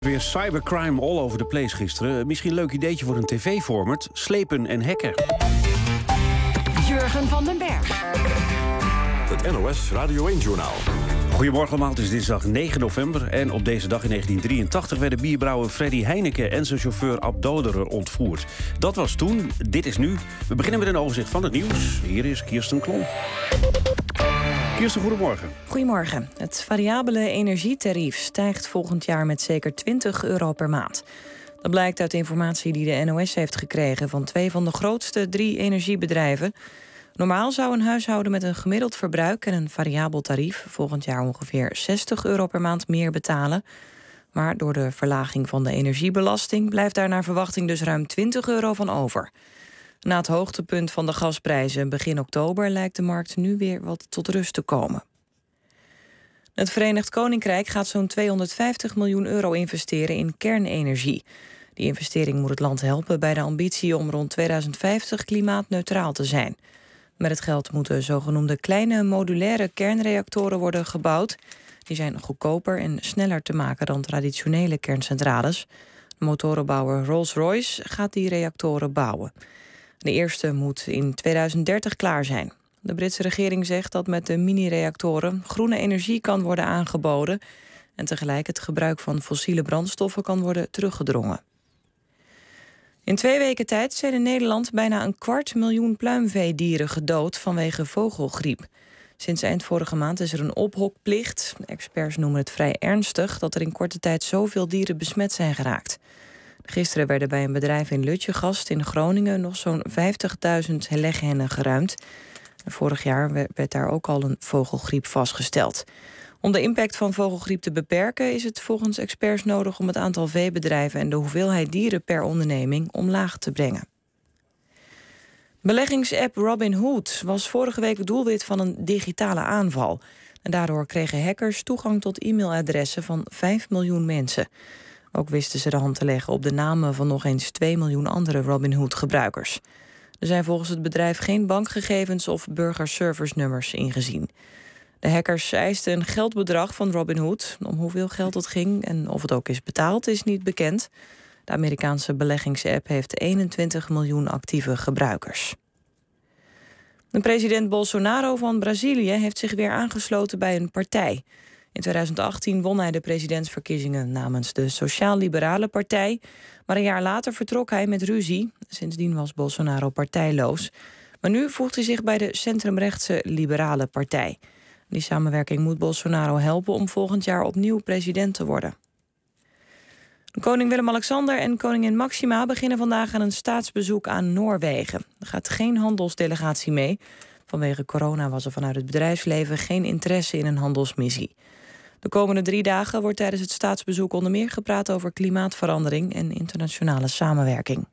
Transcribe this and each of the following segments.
Weer cybercrime all over the place gisteren. Misschien een leuk ideetje voor een tv-format. Slepen en hacken. Jurgen van den Berg. Het NOS Radio 1-journaal. Goedemorgen allemaal, het is dinsdag 9 november. En op deze dag in 1983 werden bierbrouwer Freddy Heineken en zijn chauffeur Ab Doderer ontvoerd. Dat was toen, dit is nu. We beginnen met een overzicht van het nieuws. Hier is Kirsten Klomp. Kirsten, goedemorgen. Goedemorgen. Het variabele energietarief stijgt volgend jaar met zeker €20 per maand. Dat blijkt uit informatie die de NOS heeft gekregen van 2 van de grootste 3 energiebedrijven. Normaal zou een huishouden met een gemiddeld verbruik en een variabel tarief volgend jaar ongeveer €60 per maand meer betalen. Maar door de verlaging van de energiebelasting blijft daar naar verwachting dus ruim €20 van over. Na het hoogtepunt van de gasprijzen begin oktober lijkt de markt nu weer wat tot rust te komen. Het Verenigd Koninkrijk gaat zo'n €250 miljoen investeren in kernenergie. Die investering moet het land helpen bij de ambitie om rond 2050 klimaatneutraal te zijn. Met het geld moeten zogenoemde kleine modulaire kernreactoren worden gebouwd. Die zijn goedkoper en sneller te maken dan traditionele kerncentrales. De motorenbouwer Rolls-Royce gaat die reactoren bouwen. De eerste moet in 2030 klaar zijn. De Britse regering zegt dat met de mini-reactoren groene energie kan worden aangeboden en tegelijk het gebruik van fossiele brandstoffen kan worden teruggedrongen. In 2 weken tijd zijn in Nederland bijna 250.000 pluimveedieren gedood vanwege vogelgriep. Sinds eind vorige maand is er een ophokplicht. Experts noemen het vrij ernstig dat er in korte tijd zoveel dieren besmet zijn geraakt. Gisteren werden bij een bedrijf in Lutjegast in Groningen nog zo'n 50.000 leghennen geruimd. Vorig jaar werd daar ook al een vogelgriep vastgesteld. Om de impact van vogelgriep te beperken is het volgens experts nodig om het aantal veebedrijven en de hoeveelheid dieren per onderneming omlaag te brengen. Beleggingsapp Robinhood was vorige week doelwit van een digitale aanval. En daardoor kregen hackers toegang tot e-mailadressen van 5 miljoen mensen. Ook wisten ze de hand te leggen op de namen van nog eens 2 miljoen andere Robinhood-gebruikers. Er zijn volgens het bedrijf geen bankgegevens of burgerservice-nummers ingezien. De hackers eisten een geldbedrag van Robinhood. Om hoeveel geld het ging en of het ook is betaald is niet bekend. De Amerikaanse beleggingsapp heeft 21 miljoen actieve gebruikers. De president Bolsonaro van Brazilië heeft zich weer aangesloten bij een partij. In 2018 won hij de presidentsverkiezingen namens de Sociaal-Liberale Partij. Maar een jaar later vertrok hij met ruzie. Sindsdien was Bolsonaro partijloos. Maar nu voegt hij zich bij de centrumrechtse Liberale Partij. Die samenwerking moet Bolsonaro helpen om volgend jaar opnieuw president te worden. Koning Willem-Alexander en koningin Maxima beginnen vandaag aan een staatsbezoek aan Noorwegen. Er gaat geen handelsdelegatie mee. Vanwege corona was er vanuit het bedrijfsleven geen interesse in een handelsmissie. De komende 3 dagen wordt tijdens het staatsbezoek onder meer gepraat over klimaatverandering en internationale samenwerking.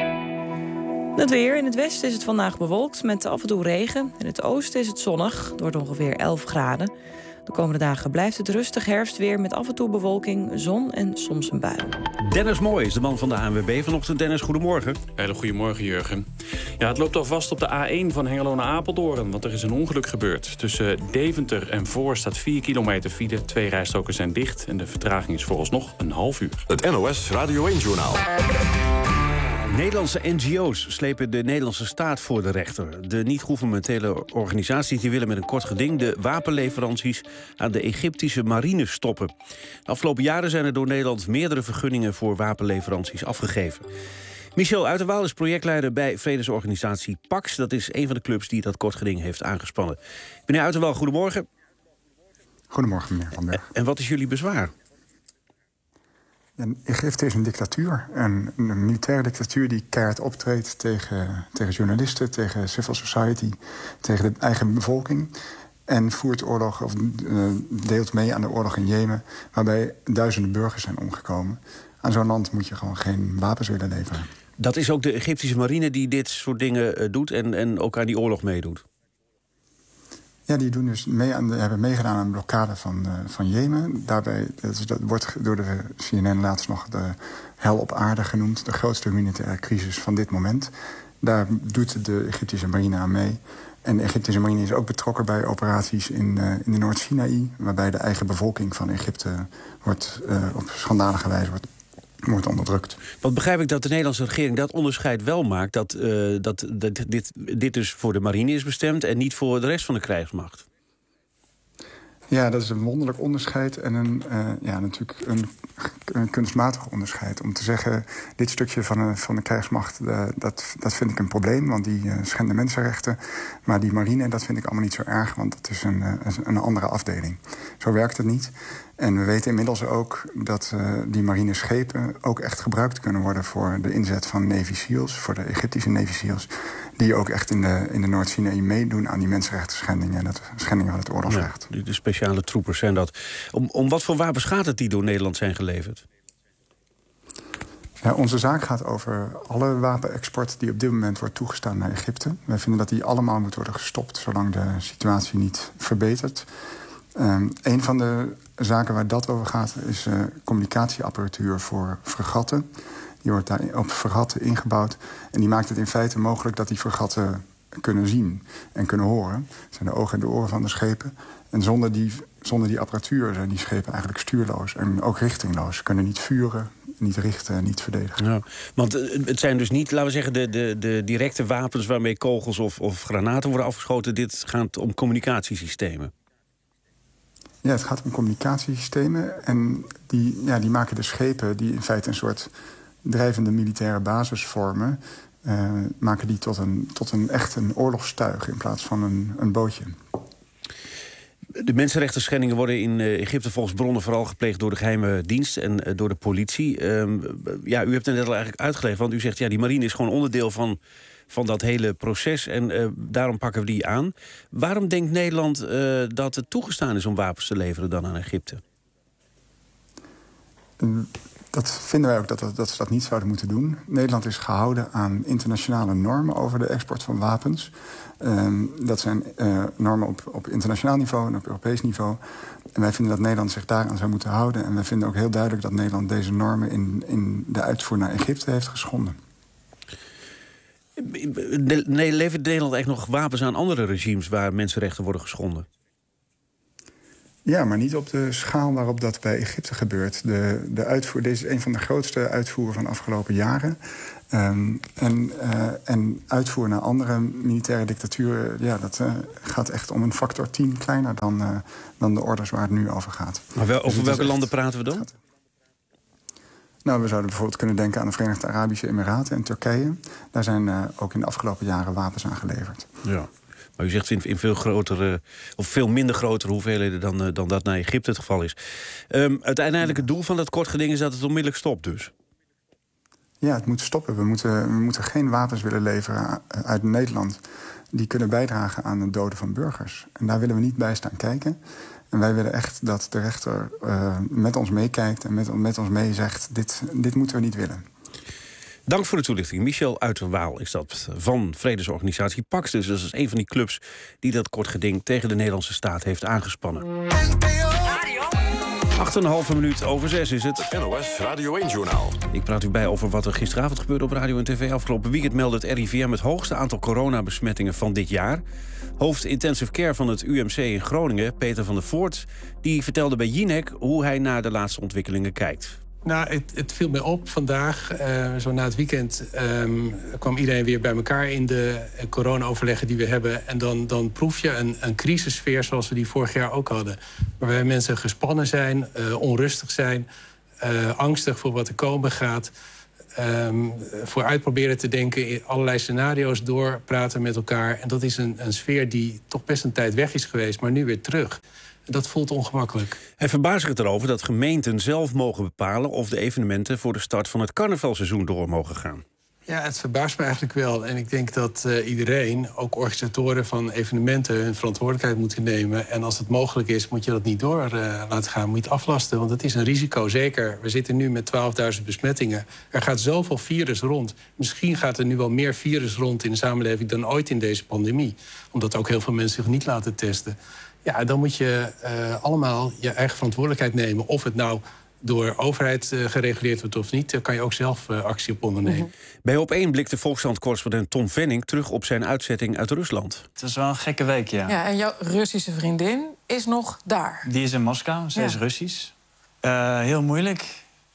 Het weer. In het westen is het vandaag bewolkt met af en toe regen. In het oosten is het zonnig. Het wordt ongeveer 11 graden. De komende dagen blijft het rustig herfstweer met af en toe bewolking, zon en soms een bui. Dennis Mooi is de man van de ANWB vanochtend. Dennis, goedemorgen. Hele goedemorgen, Jurgen. Ja, het loopt al vast op de A1 van Hengelo naar Apeldoorn, want er is een ongeluk gebeurd. Tussen Deventer en Voor staat 4 kilometer file. 2 rijstroken zijn dicht en de vertraging is vooralsnog een half uur. Het NOS Radio 1-journaal. Nederlandse NGO's slepen de Nederlandse staat voor de rechter. De niet-gouvernementele organisaties die willen met een kort geding de wapenleveranties aan de Egyptische marine stoppen. De afgelopen jaren zijn er door Nederland meerdere vergunningen voor wapenleveranties afgegeven. Michel Uiterwaal is projectleider bij vredesorganisatie PAX. Dat is een van de clubs die dat kort geding heeft aangespannen. Meneer Uiterwaal, goedemorgen. Goedemorgen, meneer Van Berg. En wat is jullie bezwaar? Egypte is een dictatuur, een militaire dictatuur die keihard optreedt tegen journalisten, tegen civil society, tegen de eigen bevolking. En voert oorlog, of deelt mee aan de oorlog in Jemen, waarbij duizenden burgers zijn omgekomen. Aan zo'n land moet je gewoon geen wapens willen leveren. Dat is ook de Egyptische marine die dit soort dingen doet en ook aan die oorlog meedoet? Ja, die doen dus hebben meegedaan aan de blokkade van Jemen. Daarbij, dat wordt door de CNN laatst nog de hel op aarde genoemd. De grootste humanitaire crisis van dit moment. Daar doet de Egyptische marine aan mee. En de Egyptische marine is ook betrokken bij operaties in de Noord-Sinaï, waarbij de eigen bevolking van Egypte op schandalige wijze wordt onderdrukt. Want begrijp ik dat de Nederlandse regering dat onderscheid wel maakt, dat dit dus voor de marine is bestemd en niet voor de rest van de krijgsmacht? Ja, dat is een wonderlijk onderscheid en natuurlijk een kunstmatig onderscheid. Om te zeggen, dit stukje van de krijgsmacht, dat vind ik een probleem, want die schenden mensenrechten. Maar die marine, dat vind ik allemaal niet zo erg, want dat is een andere afdeling. Zo werkt het niet. En we weten inmiddels ook dat die marineschepen ook echt gebruikt kunnen worden voor de inzet van Navy SEALs, voor de Egyptische Navy SEALs, die ook echt in de Noord-Sinaï meedoen aan die mensenrechten schendingen en het schendingen van het oorlogsrecht. Ja, de speciale troepers zijn dat. Om wat voor wapens gaat het die door Nederland zijn geleverd? Ja, onze zaak gaat over alle wapenexport die op dit moment wordt toegestaan naar Egypte. Wij vinden dat die allemaal moet worden gestopt, zolang de situatie niet verbetert. Een van de zaken waar dat over gaat is communicatieapparatuur voor fregatten. Die wordt daar op fregatten ingebouwd. En die maakt het in feite mogelijk dat die fregatten kunnen zien en kunnen horen. Dat zijn de ogen en de oren van de schepen. En zonder die apparatuur zijn die schepen eigenlijk stuurloos en ook richtingloos. Ze kunnen niet vuren, niet richten en niet verdedigen. Ja, want het zijn dus niet, laten we zeggen, de directe wapens waarmee kogels of granaten worden afgeschoten. Dit gaat om communicatiesystemen. Ja, het gaat om communicatiesystemen. En die maken de schepen die in feite een soort drijvende militaire basis vormen, maken die tot een echt een oorlogstuig in plaats van een bootje. De mensenrechten schendingen worden in Egypte volgens bronnen vooral gepleegd door de geheime dienst en door de politie. U hebt het net al eigenlijk uitgelegd, want u zegt die marine is gewoon onderdeel van dat hele proces en daarom pakken we die aan. Waarom denkt Nederland dat het toegestaan is om wapens te leveren dan aan Egypte? Dat vinden wij ook dat ze dat niet zouden moeten doen. Nederland is gehouden aan internationale normen over de export van wapens. Dat zijn normen op internationaal niveau en op Europees niveau. En wij vinden dat Nederland zich daaraan zou moeten houden. En wij vinden ook heel duidelijk dat Nederland deze normen in de uitvoer naar Egypte heeft geschonden. Levert Nederland echt nog wapens aan andere regimes waar mensenrechten worden geschonden? Ja, maar niet op de schaal waarop dat bij Egypte gebeurt. De uitvoer, dit is een van de grootste uitvoeren van de afgelopen jaren. En uitvoer naar andere militaire dictaturen, dat gaat echt om een factor 10 kleiner dan de orders waar het nu over gaat. Maar over welke landen praten we dan? Nou, we zouden bijvoorbeeld kunnen denken aan de Verenigde Arabische Emiraten en Turkije. Daar zijn ook in de afgelopen jaren wapens aan geleverd. Ja. Maar u zegt in veel grotere of veel minder grotere hoeveelheden dan dat naar Egypte het geval is. Uiteindelijk het doel van dat kort geding is dat het onmiddellijk stopt dus. Ja, het moet stoppen. We moeten geen wapens willen leveren uit Nederland die kunnen bijdragen aan het doden van burgers. En daar willen we niet bij staan kijken. En wij willen echt dat de rechter met ons meekijkt en met ons mee zegt, dit moeten we niet willen. Dank voor de toelichting. Michel Uiterwaal is dat van vredesorganisatie Pax. Dus dat is een van die clubs die dat kort geding tegen de Nederlandse staat heeft aangespannen. 8,5 minuut over 6 is het. NOS Radio 1-journaal. Ik praat u bij over wat er gisteravond gebeurde op radio en tv. Afgelopen weekend meldde het RIVM het hoogste aantal coronabesmettingen van dit jaar. Hoofd Intensive Care van het UMC in Groningen, Peter van der Voort, die vertelde bij Jinek hoe hij naar de laatste ontwikkelingen kijkt. Nou, het viel mij op vandaag. Zo na het weekend kwam iedereen weer bij elkaar in de corona-overleggen die we hebben. En dan proef je een crisissfeer zoals we die vorig jaar ook hadden. Waarbij mensen gespannen zijn, onrustig zijn, angstig voor wat er komen gaat. Vooruit proberen te denken, in allerlei scenario's doorpraten met elkaar. En dat is een sfeer die toch best een tijd weg is geweest, maar nu weer terug. Dat voelt ongemakkelijk. Hij verbaast zich erover dat gemeenten zelf mogen bepalen of de evenementen voor de start van het carnavalseizoen door mogen gaan. Ja, het verbaast me eigenlijk wel. En ik denk dat iedereen, ook organisatoren van evenementen, hun verantwoordelijkheid moeten nemen. En als het mogelijk is, moet je dat niet door laten gaan. Moet je het aflasten, want het is een risico. Zeker, we zitten nu met 12.000 besmettingen. Er gaat zoveel virus rond. Misschien gaat er nu wel meer virus rond in de samenleving dan ooit in deze pandemie. Omdat ook heel veel mensen zich niet laten testen. Ja, dan moet je allemaal je eigen verantwoordelijkheid nemen. Of het nou door overheid gereguleerd wordt of niet, kan je ook zelf actie op ondernemen. Bij Op1 blikte Volkskrant-correspondent Tom Venning terug op zijn uitzetting uit Rusland. Het was wel een gekke week, ja. Ja, en jouw Russische vriendin is nog daar. Die is in Moskou, ze is Russisch. Heel moeilijk.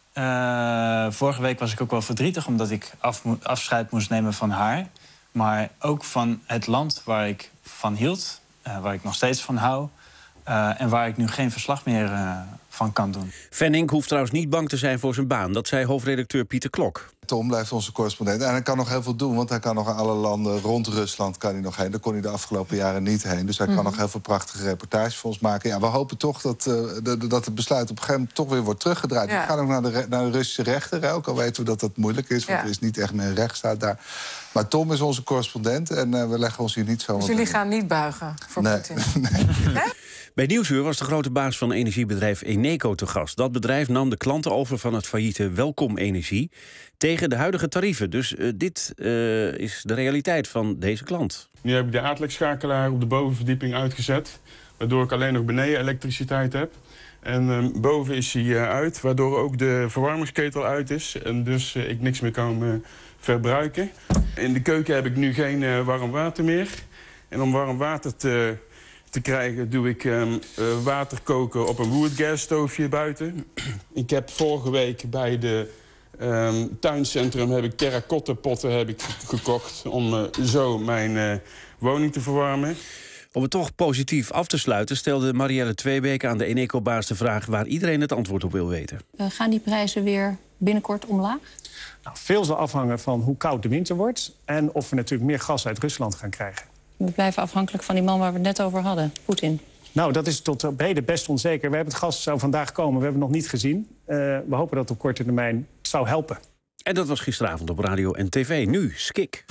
Vorige week was ik ook wel verdrietig, omdat ik afscheid moest nemen van haar. Maar ook van het land waar ik van hield, waar ik nog steeds van hou. En waar ik nu geen verslag meer van kan doen. Venning hoeft trouwens niet bang te zijn voor zijn baan. Dat zei hoofdredacteur Pieter Klok. Tom blijft onze correspondent. En hij kan nog heel veel doen, want hij kan nog aan alle landen rond Rusland kan hij nog heen. Daar kon hij de afgelopen jaren niet heen. Dus hij kan nog heel veel prachtige reportages voor ons maken. Ja, we hopen toch dat het besluit op een gegeven moment toch weer wordt teruggedraaid. We gaan ook naar de Russische rechter. Ook al weten we dat dat moeilijk is, want er is niet echt meer een rechtsstaat daar. Maar Tom is onze correspondent en we leggen ons hier niet zo... Dus jullie gaan niet buigen voor Poetin? Nee. Bij Nieuwsuur was de grote baas van energiebedrijf Eneco te gast. Dat bedrijf nam de klanten over van het failliete Welkom Energie tegen de huidige tarieven. Dus dit is de realiteit van deze klant. Nu heb ik de aardlekschakelaar op de bovenverdieping uitgezet, waardoor ik alleen nog beneden elektriciteit heb. En boven is hij uit, waardoor ook de verwarmingsketel uit is en dus ik niks meer kan verbruiken. In de keuken heb ik nu geen warm water meer. En om warm water te krijgen doe ik water koken op een woodgasstoofje buiten. Ik heb vorige week bij de tuincentrum heb ik terracotta potten gekocht om zo mijn woning te verwarmen. Om het toch positief af te sluiten stelde Marielle Tweebeke aan de Eneco-baas de vraag waar iedereen het antwoord op wil weten. Gaan die prijzen weer binnenkort omlaag? Nou, veel zal afhangen van hoe koud de winter wordt en of we natuurlijk meer gas uit Rusland gaan krijgen. We blijven afhankelijk van die man waar we het net over hadden, Poetin. Nou, dat is tot op heden best onzeker. We hebben het gas zou vandaag komen, we hebben het nog niet gezien. We hopen dat op korte termijn het zou helpen. En dat was gisteravond op radio en tv. Nu, Skik.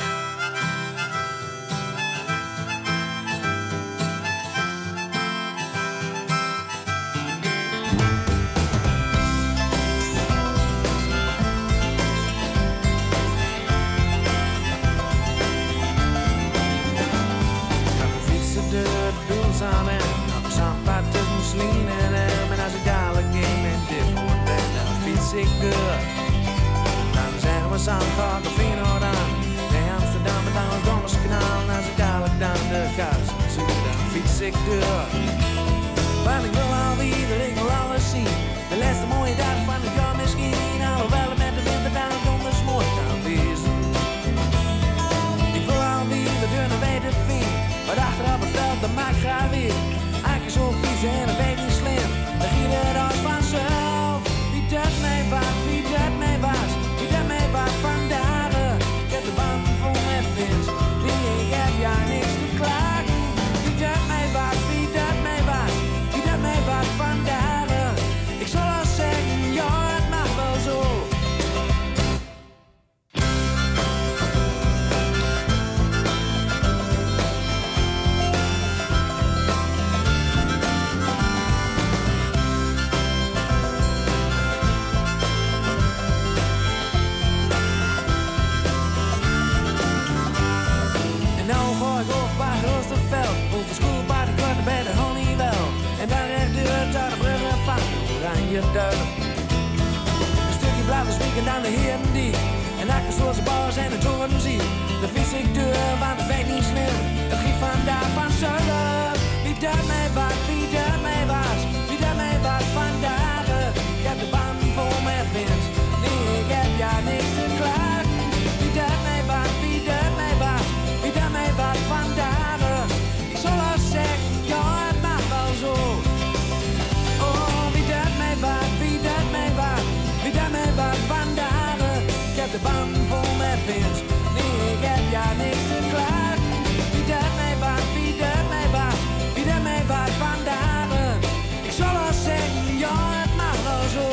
Zandvoort of Feyenoord aan. Naar Amsterdam en dan het Donderskanaal. Naar zo dadelijk dan de Kuis. Dan fiets ik door. Want ik wil alweer, ik wil alles zien. De laatste mooie dag van het jaar misschien. Alhoewel het met de winter dan het donders mooi kan wezen. Ik wil alweer de deur naar weten vind. Maar achter op het veld, dat maakt graag weer. Eigenlijk zo vies en dat weet niet slim. Dan giet het als vanzelf. Wie dat mij was, wie dat mij was. Wat vandaag, ik heb de band vol met vis. Ik heb ja niks te klagen. Wie dat mij was, wie dat mij was. Wie dat mij was vandaag. Ik zal al zeggen, ja het mag wel zo. Over schoolpaard, ik word bij de Honeywell. En dan rechtdoor tot de bruggen van Oranje-Duil. Een stukje blauwe spieken aan de Herendiek. En achter zoals de bouwers en de toren zie. Dan vis ik door, want het weet niet slim. Het giet vandaag van zullen. Wie dat mij was, wie dat mij was. Wie dat mij was vandaag. Ik heb de band vol met wind. Nee, ik heb ja niks te klagen. Wie dat mij was, wie dat mij was. Wie dat mij was vandaag. De band vol met wind. Nee, ik heb ja niks te klagen. Wie dat mij was, wie dat mij was. Wie dat mij was vandaag. Ik zal al zeggen, ja het mag wel zo.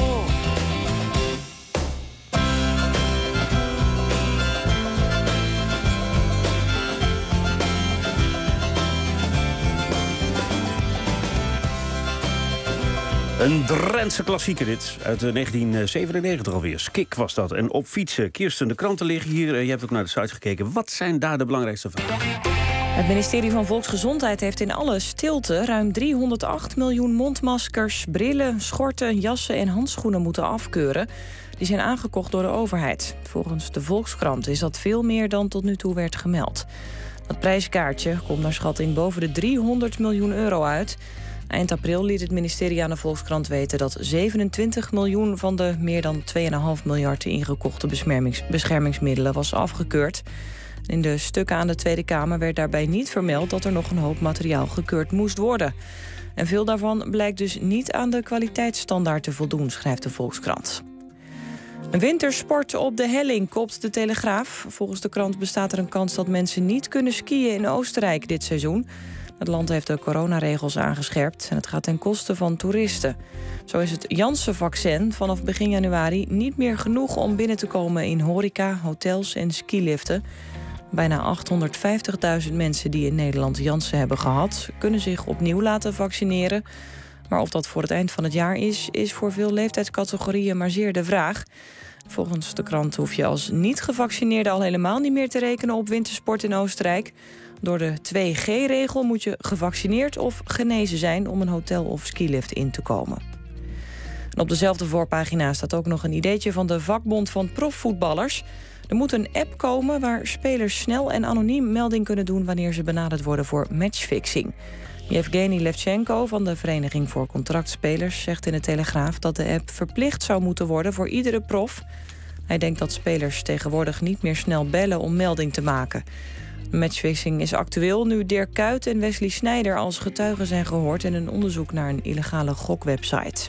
Een Drentse klassieker dit, uit 1997 alweer. Skik was dat. En op fietsen. Kirsten, de kranten liggen hier. Je hebt ook naar de site gekeken. Wat zijn daar de belangrijkste vragen? Het ministerie van Volksgezondheid heeft in alle stilte ruim 308 miljoen mondmaskers, brillen, schorten, jassen en handschoenen moeten afkeuren. Die zijn aangekocht door de overheid. Volgens de Volkskrant is dat veel meer dan tot nu toe werd gemeld. Dat prijskaartje komt naar schatting boven de 300 miljoen euro uit. Eind april liet het ministerie aan de Volkskrant weten dat 27 miljoen van de meer dan 2,5 miljard ingekochte beschermingsmiddelen was afgekeurd. In de stukken aan de Tweede Kamer werd daarbij niet vermeld dat er nog een hoop materiaal gekeurd moest worden. En veel daarvan blijkt dus niet aan de kwaliteitsstandaard te voldoen, schrijft de Volkskrant. Een wintersport op de helling, kopt de Telegraaf. Volgens de krant bestaat er een kans dat mensen niet kunnen skiën in Oostenrijk dit seizoen. Het land heeft de coronaregels aangescherpt en het gaat ten koste van toeristen. Zo is het Janssen-vaccin vanaf begin januari niet meer genoeg om binnen te komen in horeca, hotels en skiliften. Bijna 850.000 mensen die in Nederland Janssen hebben gehad, kunnen zich opnieuw laten vaccineren. Maar of dat voor het eind van het jaar is voor veel leeftijdscategorieën maar zeer de vraag. Volgens de krant hoef je als niet-gevaccineerde al helemaal niet meer te rekenen op wintersport in Oostenrijk. Door de 2G-regel moet je gevaccineerd of genezen zijn om een hotel of skilift in te komen. En op dezelfde voorpagina staat ook nog een ideetje van de vakbond van profvoetballers. Er moet een app komen waar spelers snel en anoniem melding kunnen doen wanneer ze benaderd worden voor matchfixing. Yevgeny Levchenko van de Vereniging voor Contractspelers zegt in de Telegraaf dat de app verplicht zou moeten worden voor iedere prof. Hij denkt dat spelers tegenwoordig niet meer snel bellen om melding te maken. Matchfixing is actueel nu Dirk Kuyt en Wesley Sneijder als getuigen zijn gehoord in een onderzoek naar een illegale gokwebsite.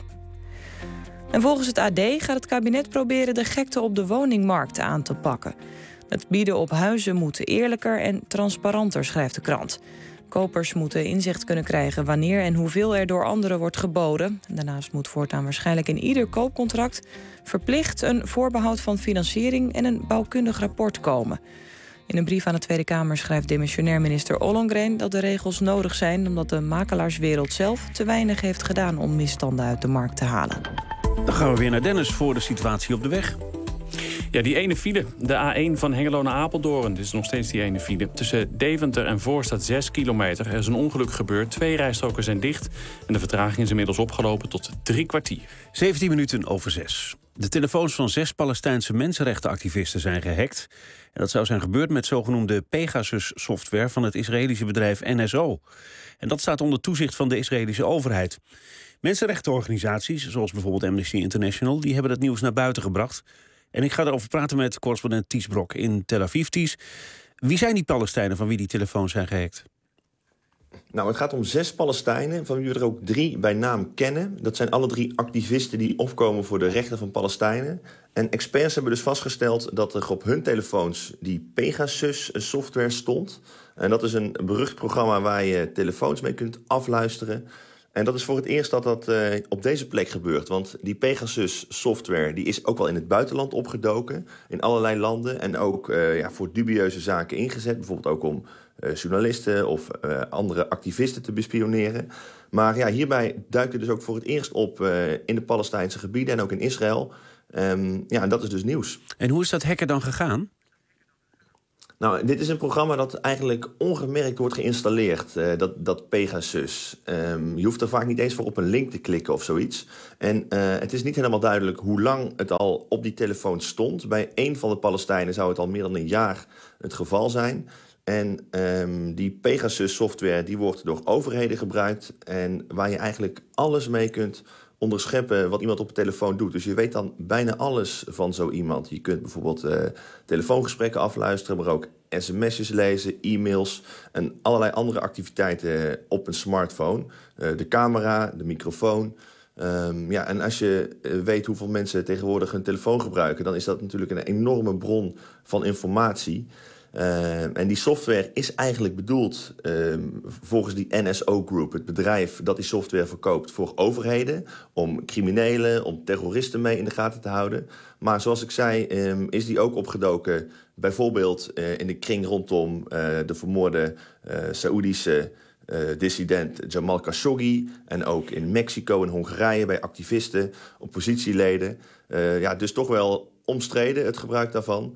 En volgens het AD gaat het kabinet proberen de gekte op de woningmarkt aan te pakken. Het bieden op huizen moet eerlijker en transparanter, schrijft de krant. Kopers moeten inzicht kunnen krijgen wanneer en hoeveel er door anderen wordt geboden. Daarnaast moet voortaan waarschijnlijk in ieder koopcontract verplicht een voorbehoud van financiering en een bouwkundig rapport komen. In een brief aan de Tweede Kamer schrijft demissionair minister Ollongren dat de regels nodig zijn omdat de makelaarswereld zelf te weinig heeft gedaan om misstanden uit de markt te halen. Dan gaan we weer naar Dennis voor de situatie op de weg. Ja, die ene file, de A1 van Hengelo naar Apeldoorn. Dit is nog steeds die ene file. Tussen Deventer en Voorst staat 6 kilometer. Er is een ongeluk gebeurd, 2 rijstroken zijn dicht. En de vertraging is inmiddels opgelopen tot 3 kwartier. 17 minuten over 6. De telefoons van 6 Palestijnse mensenrechtenactivisten zijn gehackt. En dat zou zijn gebeurd met zogenoemde Pegasus-software van het Israëlische bedrijf NSO. En dat staat onder toezicht van de Israëlische overheid. Mensenrechtenorganisaties, zoals bijvoorbeeld Amnesty International, die hebben het nieuws naar buiten gebracht. En ik ga daarover praten met correspondent Ties Brok in Tel Aviv. Ties, wie zijn die Palestijnen van wie die telefoons zijn gehackt? Nou, het gaat om 6 Palestijnen, van wie we er ook 3 bij naam kennen. Dat zijn alle 3 activisten die opkomen voor de rechten van Palestijnen. En experts hebben dus vastgesteld dat er op hun telefoons die Pegasus-software stond. En dat is een berucht programma waar je telefoons mee kunt afluisteren. En dat is voor het eerst dat dat op deze plek gebeurt. Want die Pegasus-software die is ook wel in het buitenland opgedoken. In allerlei landen. En ook voor dubieuze zaken ingezet. Bijvoorbeeld ook om journalisten of andere activisten te bespioneren. Maar ja, hierbij duikt het dus ook voor het eerst op in de Palestijnse gebieden en ook in Israël. En dat is dus nieuws. En hoe is dat hacken dan gegaan? Nou, dit is een programma dat eigenlijk ongemerkt wordt geïnstalleerd, dat Pegasus. Je hoeft er vaak niet eens voor op een link te klikken of zoiets. En het is niet helemaal duidelijk hoe lang het al op die telefoon stond. Bij één van de Palestijnen zou het al meer dan een jaar het geval zijn. En die Pegasus-software die wordt door overheden gebruikt. En waar je eigenlijk alles mee kunt onderscheppen wat iemand op de telefoon doet. Dus je weet dan bijna alles van zo iemand. Je kunt bijvoorbeeld telefoongesprekken afluisteren, maar ook sms'jes lezen, e-mails en allerlei andere activiteiten op een smartphone. De camera, de microfoon. En als je weet hoeveel mensen tegenwoordig hun telefoon gebruiken, dan is dat natuurlijk een enorme bron van informatie. En die software is eigenlijk bedoeld volgens die NSO Group, het bedrijf dat die software verkoopt voor overheden, om criminelen, om terroristen mee in de gaten te houden. Maar zoals ik zei, is die ook opgedoken bijvoorbeeld in de kring rondom de vermoorde Saoedische dissident Jamal Khashoggi en ook in Mexico en Hongarije bij activisten, oppositieleden. Dus toch wel omstreden, het gebruik daarvan.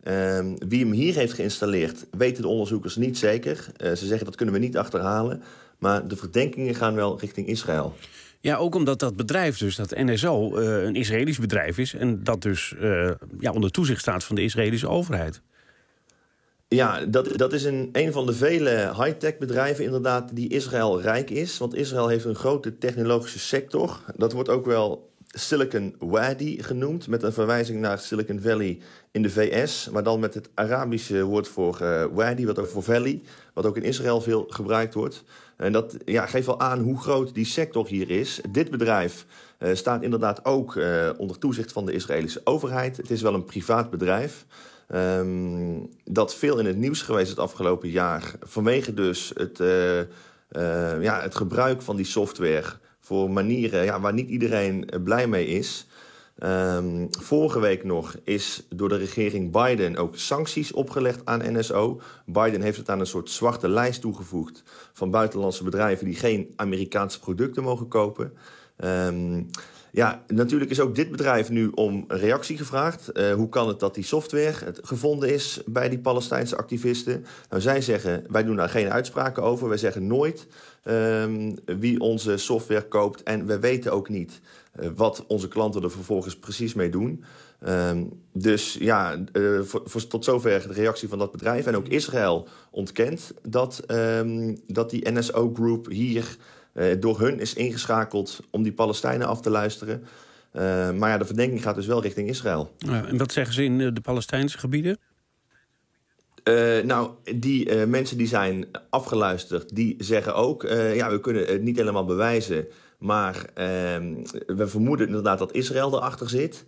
Wie hem hier heeft geïnstalleerd, weten de onderzoekers niet zeker. Ze zeggen dat kunnen we niet achterhalen. Maar de verdenkingen gaan wel richting Israël. Ja, ook omdat dat bedrijf dus, dat NSO, een Israëlisch bedrijf is... en dat dus onder toezicht staat van de Israëlische overheid. Ja, dat is een van de vele high-tech bedrijven inderdaad die Israël rijk is. Want Israël heeft een grote technologische sector. Dat wordt ook wel Silicon Wadi genoemd, met een verwijzing naar Silicon Valley in de VS. Maar dan met het Arabische woord voor Wadi, wat ook voor Valley, wat ook in Israël veel gebruikt wordt. En dat geeft wel aan hoe groot die sector hier is. Dit bedrijf staat inderdaad ook onder toezicht van de Israëlische overheid. Het is wel een privaat bedrijf. Dat veel in het nieuws geweest het afgelopen jaar. Vanwege dus het gebruik van die software voor manieren waar niet iedereen blij mee is. Vorige week nog is door de regering Biden ook sancties opgelegd aan NSO. Biden heeft het aan een soort zwarte lijst toegevoegd van buitenlandse bedrijven die geen Amerikaanse producten mogen kopen. Natuurlijk is ook dit bedrijf nu om een reactie gevraagd. Hoe kan het dat die software gevonden is bij die Palestijnse activisten? Nou, zij zeggen, wij doen daar geen uitspraken over. Wij zeggen nooit wie onze software koopt. En we weten ook niet wat onze klanten er vervolgens precies mee doen. Tot zover de reactie van dat bedrijf. En ook Israël ontkent dat die NSO Group hier door hun is ingeschakeld om die Palestijnen af te luisteren. Maar de verdenking gaat dus wel richting Israël. Ja, en wat zeggen ze in de Palestijnse gebieden? Die mensen die zijn afgeluisterd, die zeggen ook... we kunnen het niet helemaal bewijzen, maar we vermoeden inderdaad dat Israël erachter zit.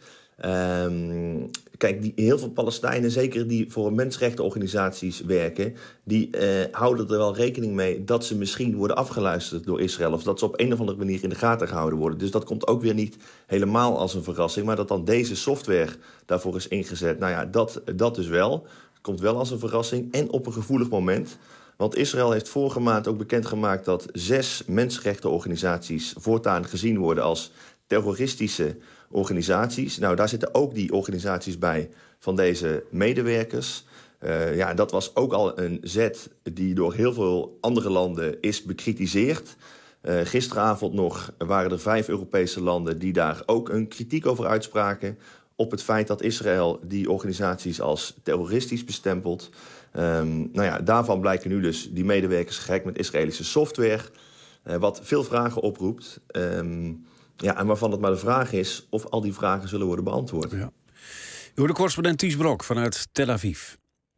Heel veel Palestijnen, zeker die voor mensenrechtenorganisaties werken, die houden er wel rekening mee dat ze misschien worden afgeluisterd door Israël, of dat ze op een of andere manier in de gaten gehouden worden. Dus dat komt ook weer niet helemaal als een verrassing, maar dat dan deze software daarvoor is ingezet. Dat dus wel. Het komt wel als een verrassing en op een gevoelig moment. Want Israël heeft vorige maand ook bekendgemaakt dat 6 mensenrechtenorganisaties voortaan gezien worden als terroristische organisaties. Nou, daar zitten ook die organisaties bij van deze medewerkers. Dat was ook al een zet die door heel veel andere landen is bekritiseerd. Gisteravond nog waren er 5 Europese landen die daar ook een kritiek over uitspraken op het feit dat Israël die organisaties als terroristisch bestempelt. Daarvan blijken nu dus die medewerkers gehackt met Israëlische software, wat veel vragen oproept. En waarvan het maar de vraag is of al die vragen zullen worden beantwoord. Ja. U hoort de correspondent Ties Brok vanuit Tel Aviv.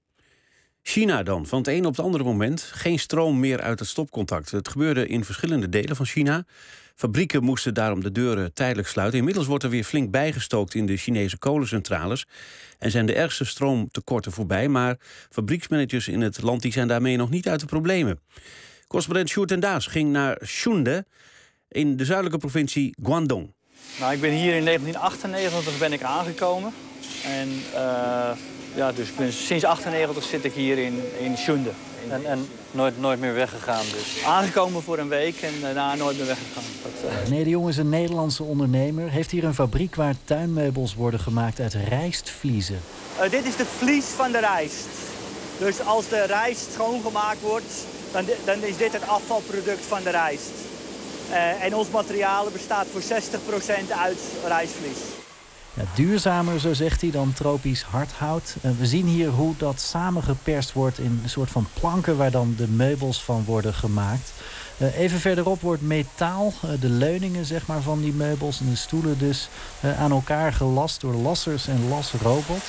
China dan, van het een op het andere moment geen stroom meer uit het stopcontact. Het gebeurde in verschillende delen van China. Fabrieken moesten daarom de deuren tijdelijk sluiten. Inmiddels wordt er weer flink bijgestookt in de Chinese kolencentrales en zijn de ergste stroomtekorten voorbij. Maar fabrieksmanagers in het land die zijn daarmee nog niet uit de problemen. Correspondent Sjoerd en Daas ging naar Shunde in de zuidelijke provincie Guangdong. Ik ben hier in 1998 ben ik aangekomen. En dus sinds 1998 zit ik hier in Shunde. En nooit meer weggegaan dus? Aangekomen voor een week en daarna nooit meer weggegaan. Nee, de jongen is een Nederlandse ondernemer. Heeft hier een fabriek waar tuinmeubels worden gemaakt uit rijstvliezen. Dit is de vlies van de rijst. Dus als de rijst schoongemaakt wordt, dan is dit het afvalproduct van de rijst. En ons materiaal bestaat voor 60% uit rijstvlies. Ja, duurzamer, zo zegt hij, dan tropisch hardhout. We zien hier hoe dat samengeperst wordt in een soort van planken waar dan de meubels van worden gemaakt. Even verderop wordt metaal, de leuningen zeg maar, van die meubels en de stoelen dus aan elkaar gelast door lassers en lasrobots.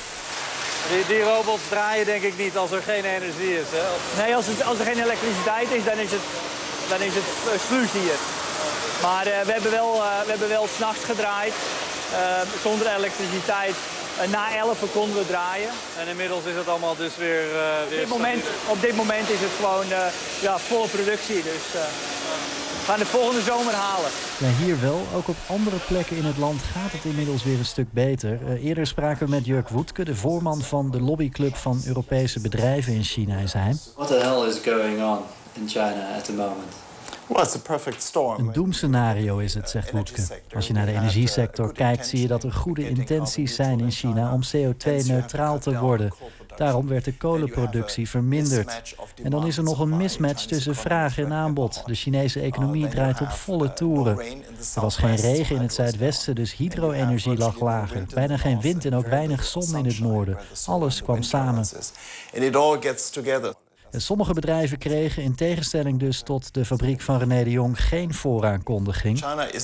Die robots draaien denk ik niet als er geen energie is, hè? Nee, als er geen elektriciteit is, dan is het sluis hier. Maar we hebben wel 's nachts gedraaid. Zonder elektriciteit. Na 11 konden we draaien. En inmiddels is het allemaal dus weer op dit moment is het gewoon volle productie. Dus we gaan de volgende zomer halen. Ja, hier wel. Ook op andere plekken in het land gaat het inmiddels weer een stuk beter. Eerder spraken we met Jörg Woetke, de voorman van de lobbyclub van Europese bedrijven in China is hij. What the hell is going on in China at the moment? Een doemscenario is het, zegt Woetke. Als je naar de energiesector kijkt, zie je dat er goede intenties zijn in China om CO2-neutraal te worden. Daarom werd de kolenproductie verminderd. En dan is er nog een mismatch tussen vraag en aanbod. De Chinese economie draait op volle toeren. Er was geen regen in het zuidwesten, dus hydro-energie lag lager. Bijna geen wind en ook weinig zon in het noorden. Alles kwam samen. Sommige bedrijven kregen, in tegenstelling dus tot de fabriek van René de Jong, geen vooraankondiging.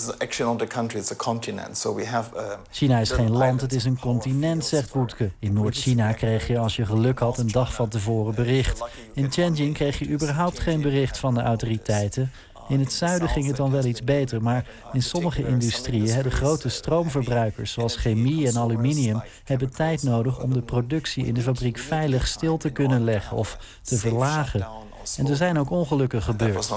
China is geen land, het is een continent, zegt Woetke. In Noord-China kreeg je, als je geluk had, een dag van tevoren bericht. In Tianjin kreeg je überhaupt geen bericht van de autoriteiten. In het zuiden ging het dan wel iets beter, maar in sommige industrieën, de grote stroomverbruikers zoals chemie en aluminium, hebben tijd nodig om de productie in de fabriek veilig stil te kunnen leggen of te verlagen. En er zijn ook ongelukken gebeurd.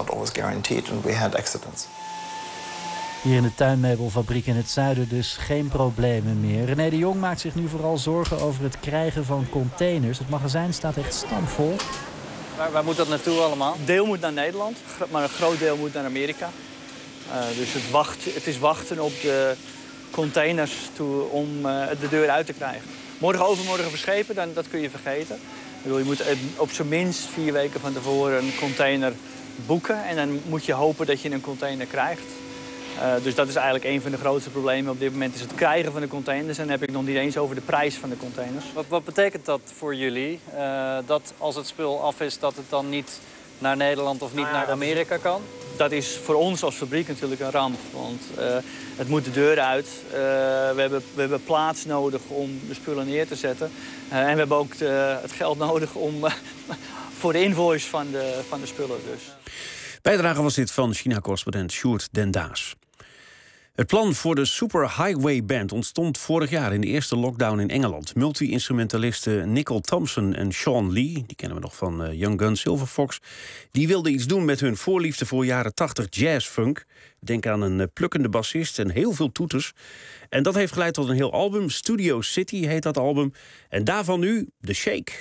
Hier in de tuinmeubelfabriek in het zuiden dus geen problemen meer. René de Jong maakt zich nu vooral zorgen over het krijgen van containers. Het magazijn staat echt stampvol. Waar moet dat naartoe allemaal? Een deel moet naar Nederland, maar een groot deel moet naar Amerika. Dus het is wachten op de containers toe om de deur uit te krijgen. Morgen overmorgen verschepen, dat kun je vergeten. Je moet op zijn minst 4 weken van tevoren een container boeken. En dan moet je hopen dat je een container krijgt. Dus dat is eigenlijk een van de grootste problemen op dit moment, is het krijgen van de containers. En dan heb ik nog niet eens over de prijs van de containers. Wat betekent dat voor jullie? Dat als het spul af is, dat het dan niet naar Nederland of niet naar Amerika kan? Dat is voor ons als fabriek natuurlijk een ramp. Want het moet de deur uit. We hebben plaats nodig om de spullen neer te zetten. En we hebben ook het geld nodig voor de invoice van de spullen dus. Bijdrage was dit van China-correspondent Sjoerd Den Daas. Het plan voor de Super Highway Band ontstond vorig jaar in de eerste lockdown in Engeland. Multi-instrumentalisten Nicole Thompson en Sean Lee, die kennen we nog van Young Gun Silver Fox, die wilden iets doen met hun voorliefde voor jaren 80 jazzfunk. Denk aan een plukkende bassist en heel veel toeters. En dat heeft geleid tot een heel album. Studio City heet dat album. En daarvan nu The Shake.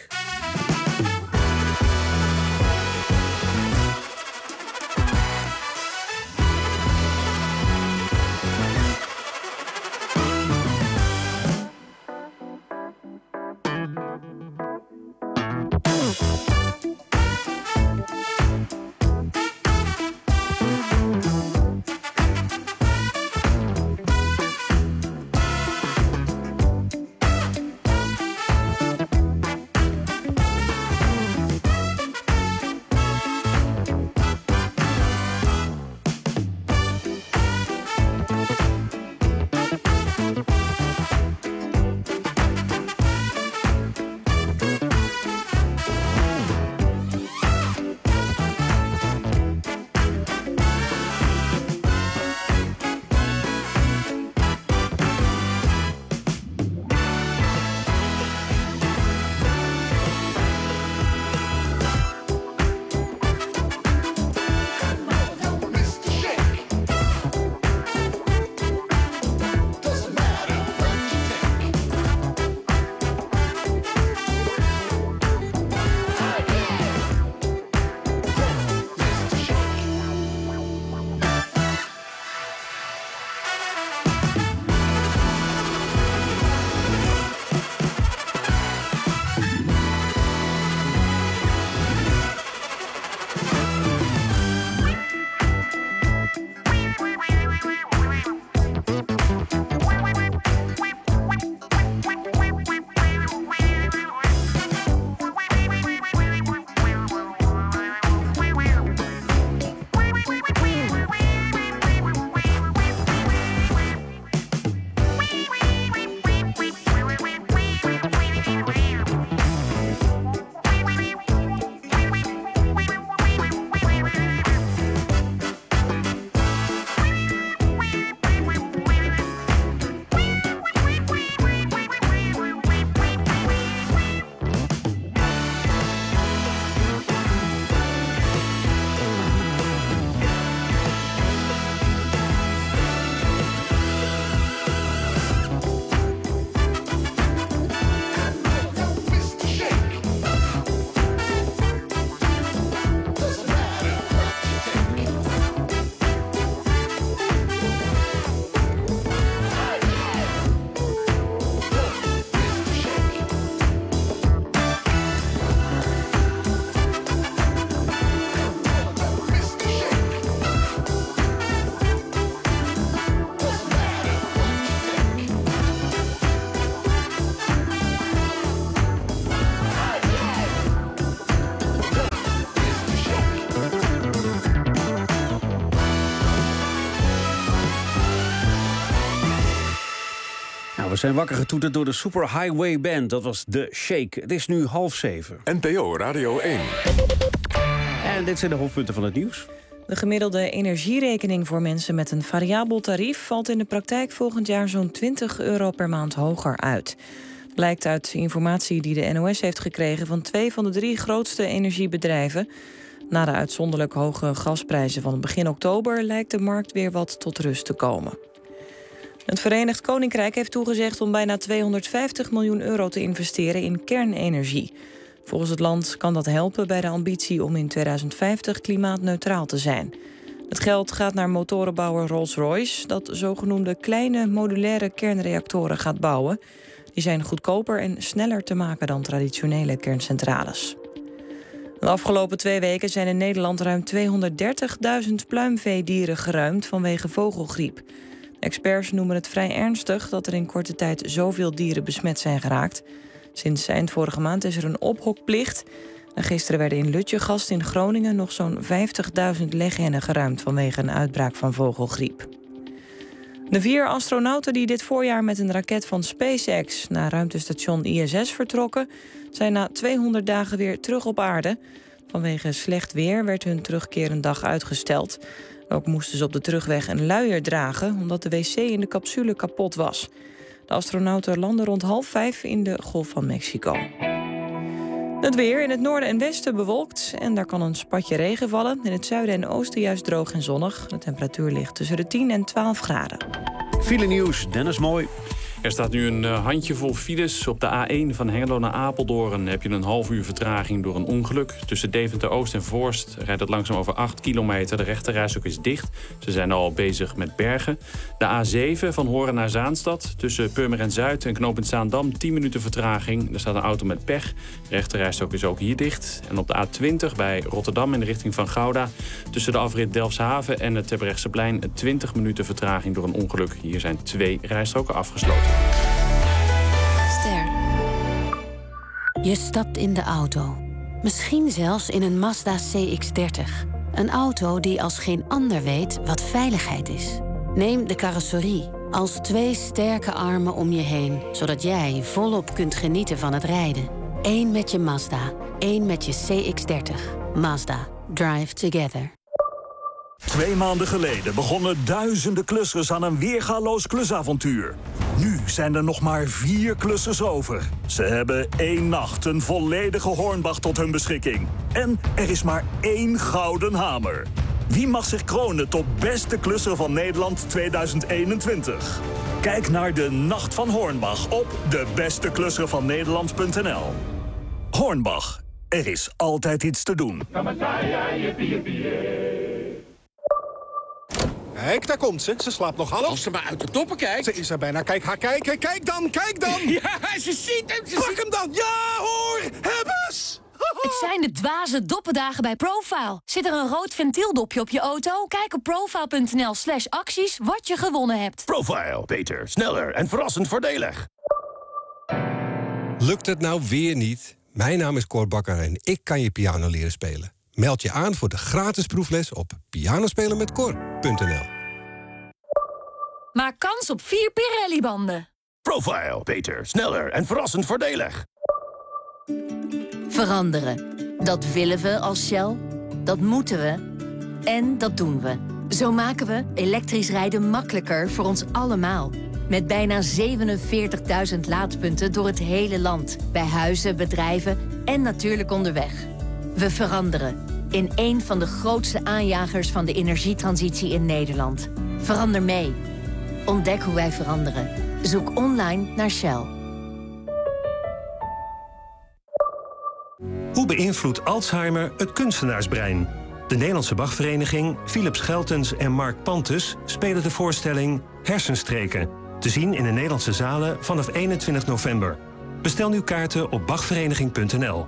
zijn wakker getoeterd door de Super Highway Band. Dat was The Shake. Het is nu 6:30. NPO Radio 1. En dit zijn de hoofdpunten van het nieuws. De gemiddelde energierekening voor mensen met een variabel tarief valt in de praktijk volgend jaar zo'n €20 per maand hoger uit. Blijkt uit informatie die de NOS heeft gekregen van 2 van de 3 grootste energiebedrijven. Na de uitzonderlijk hoge gasprijzen van begin oktober lijkt de markt weer wat tot rust te komen. Het Verenigd Koninkrijk heeft toegezegd om bijna €250 miljoen te investeren in kernenergie. Volgens het land kan dat helpen bij de ambitie om in 2050 klimaatneutraal te zijn. Het geld gaat naar motorenbouwer Rolls-Royce, dat zogenoemde kleine modulaire kernreactoren gaat bouwen. Die zijn goedkoper en sneller te maken dan traditionele kerncentrales. De afgelopen 2 weken zijn in Nederland ruim 230.000 pluimveedieren geruimd vanwege vogelgriep. Experts noemen het vrij ernstig dat er in korte tijd zoveel dieren besmet zijn geraakt. Sinds eind vorige maand is er een ophokplicht. En gisteren werden in Lutjegast in Groningen nog zo'n 50.000 leghennen geruimd vanwege een uitbraak van vogelgriep. De 4 astronauten die dit voorjaar met een raket van SpaceX naar ruimtestation ISS vertrokken, zijn na 200 dagen weer terug op aarde. Vanwege slecht weer werd hun terugkeer een dag uitgesteld. Ook moesten ze op de terugweg een luier dragen omdat de wc in de capsule kapot was. De astronauten landen rond 4:30 in de Golf van Mexico. Het weer in het noorden en westen bewolkt en daar kan een spatje regen vallen. In het zuiden en oosten juist droog en zonnig. De temperatuur ligt tussen de 10 en 12 graden. File nieuws, Dennis Mooi. Er staat nu een handjevol files. Op de A1 van Hengelo naar Apeldoorn heb je een half uur vertraging door een ongeluk. Tussen Deventer Oost en Voorst rijdt het langzaam over 8 kilometer. De rechterrijstrook is dicht. Ze zijn al bezig met bergen. De A7 van Horen naar Zaanstad. Tussen Purmerend Zuid en knooppunt Zaandam 10 minuten vertraging. Er staat een auto met pech. De rechterrijstrook is ook hier dicht. En op de A20 bij Rotterdam in de richting van Gouda. Tussen de afrit Delfshaven en het Terbrechtseplein 20 minuten vertraging door een ongeluk. Hier zijn 2 rijstroken afgesloten. Ster. Je stapt in de auto. Misschien zelfs in een Mazda CX-30. Een auto die als geen ander weet wat veiligheid is. Neem de carrosserie als 2 sterke armen om je heen, zodat jij volop kunt genieten van het rijden. 1 met je Mazda, 1 met je CX-30. Mazda. Drive together. 2 maanden geleden begonnen duizenden klussers aan een weergaloos klusavontuur. Nu zijn er nog maar 4 klussers over. Ze hebben 1 nacht een volledige Hornbach tot hun beschikking. En er is maar 1 gouden hamer. Wie mag zich kronen tot beste klusser van Nederland 2021? Kijk naar de Nacht van Hornbach op debesteklusservannederland.nl. Hornbach, er is altijd iets te doen. Kijk, daar komt ze. Ze slaapt nog half. Als ze maar uit de toppen kijkt. Ze is er bijna. Kijk haar kijken. Kijk dan, kijk dan. Ja, ze ziet hem. Pak hem dan. Ja, hoor. Hebbes. Het zijn de dwaze doppendagen bij Profile. Zit er een rood ventieldopje op je auto? Kijk op profile.nl/acties wat je gewonnen hebt. Profile. Beter, sneller en verrassend voordelig. Lukt het nou weer niet? Mijn naam is Cor Bakker en ik kan je piano leren spelen. Meld je aan voor de gratis proefles op pianospelenmetcor.nl. Maak kans op 4 Pirelli-banden. Profile. Beter, sneller en verrassend voordelig. Veranderen. Dat willen we als Shell. Dat moeten we. En dat doen we. Zo maken we elektrisch rijden makkelijker voor ons allemaal. Met bijna 47.000 laadpunten door het hele land. Bij huizen, bedrijven en natuurlijk onderweg. We veranderen. In een van de grootste aanjagers van de energietransitie in Nederland. Verander mee. Ontdek hoe wij veranderen. Zoek online naar Shell. Hoe beïnvloedt Alzheimer het kunstenaarsbrein? De Nederlandse Bachvereniging, Philips Scheltens en Mark Pantes spelen de voorstelling Hersenstreken. Te zien in de Nederlandse zalen vanaf 21 november. Bestel nu kaarten op bachvereniging.nl.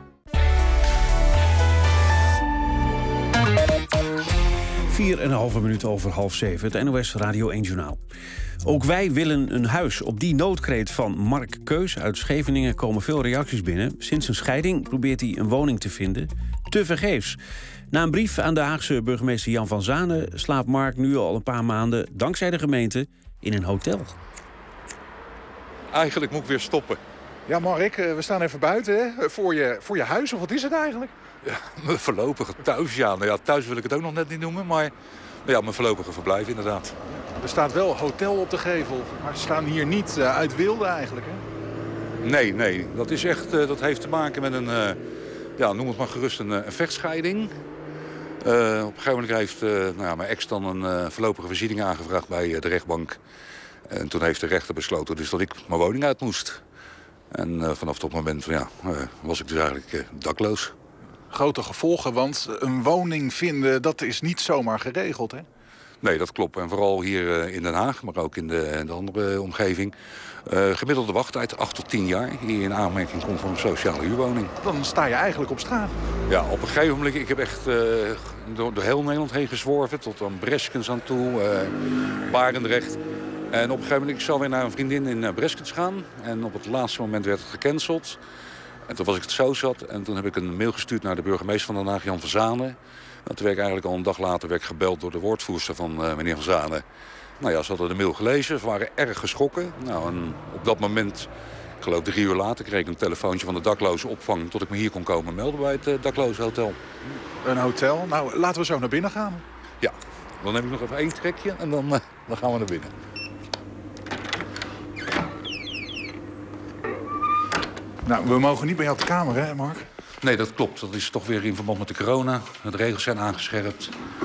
4,5 minuten over 6:30, het NOS Radio 1 Journaal. Ook wij willen een huis. Op die noodkreet van Mark Keus uit Scheveningen komen veel reacties binnen. Sinds een scheiding probeert hij een woning te vinden. Tevergeefs. Na een brief aan de Haagse burgemeester Jan van Zanen slaapt Mark nu al een paar maanden, dankzij de gemeente, in een hotel. Eigenlijk moet ik weer stoppen. Ja, Mark, we staan even buiten, hè? Voor je huis, of wat is het eigenlijk? Ja, mijn voorlopige thuis, ja. Nou ja, thuis wil ik het ook nog net niet noemen, maar ja, mijn voorlopige verblijf inderdaad. Er staat wel hotel op de gevel, maar ze staan hier niet uit wilde eigenlijk, hè? Nee, dat is echt, dat heeft te maken met een, noem het maar gerust een vechtscheiding. Op een gegeven moment heeft mijn ex dan een voorlopige voorziening aangevraagd bij de rechtbank. En toen heeft de rechter besloten dus dat ik mijn woning uit moest. En vanaf dat moment was ik dus eigenlijk dakloos. Grote gevolgen, want een woning vinden, dat is niet zomaar geregeld, hè? Nee, dat klopt. En vooral hier in Den Haag, maar ook in de andere omgeving. Gemiddelde wachttijd 8 tot 10 jaar. Die in aanmerking komt voor een sociale huurwoning. Dan sta je eigenlijk op straat. Ja, op een gegeven moment, ik heb echt door heel Nederland heen gezworven. Tot aan Breskens aan toe, Barendrecht. En op een gegeven moment, ik zou weer naar een vriendin in Breskens gaan. En op het laatste moment werd het gecanceld. En toen was ik het zo zat. En toen heb ik een mail gestuurd naar de burgemeester van Den Haag, Jan van Zanen. En toen werd ik eigenlijk al een dag later gebeld door de woordvoerster van meneer van Zanen. Nou ja, ze hadden de mail gelezen. Ze waren erg geschrokken. Nou, en op dat moment, ik geloof 3 uur later, kreeg ik een telefoontje van de dakloze opvang tot ik me hier kon komen melden bij het dakloze hotel. Een hotel? Nou, laten we zo naar binnen gaan. Ja, dan heb ik nog even 1 trekje en dan gaan we naar binnen. Nou, we mogen niet bij jou op de kamer, hè, Mark? Nee, dat klopt. Dat is toch weer in verband met de corona. De regels zijn aangescherpt.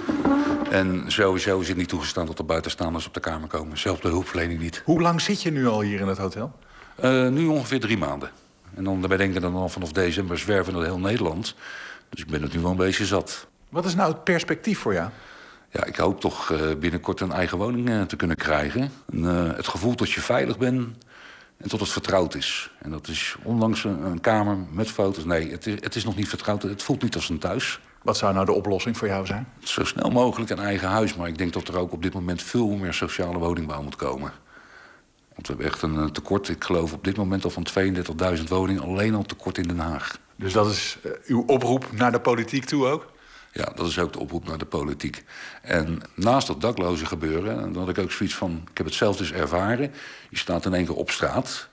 En sowieso is het niet toegestaan dat er buitenstaanders op de kamer komen. Zelfs de hulpverlening niet. Hoe lang zit je nu al hier in het hotel? Nu ongeveer 3 maanden. En dan daarbij denken dan al vanaf december zwerven door heel Nederland. Dus ik ben het nu wel een beetje zat. Wat is nou het perspectief voor jou? Ja, ik hoop toch binnenkort een eigen woning te kunnen krijgen. Het gevoel dat je veilig bent en tot het vertrouwd is. En dat is ondanks een kamer met foto's. Nee, het is nog niet vertrouwd. Het voelt niet als een thuis. Wat zou nou de oplossing voor jou zijn? Zo snel mogelijk een eigen huis. Maar ik denk dat er ook op dit moment veel meer sociale woningbouw moet komen. Want we hebben echt een tekort. Ik geloof op dit moment al van 32.000 woningen. Alleen al tekort in Den Haag. Dus dat is uw oproep naar de politiek toe ook? Ja, dat is ook de oproep naar de politiek. En naast dat dakloze gebeuren, dan had ik ook zoiets van, ik heb het zelf dus ervaren. Je staat in één keer op straat.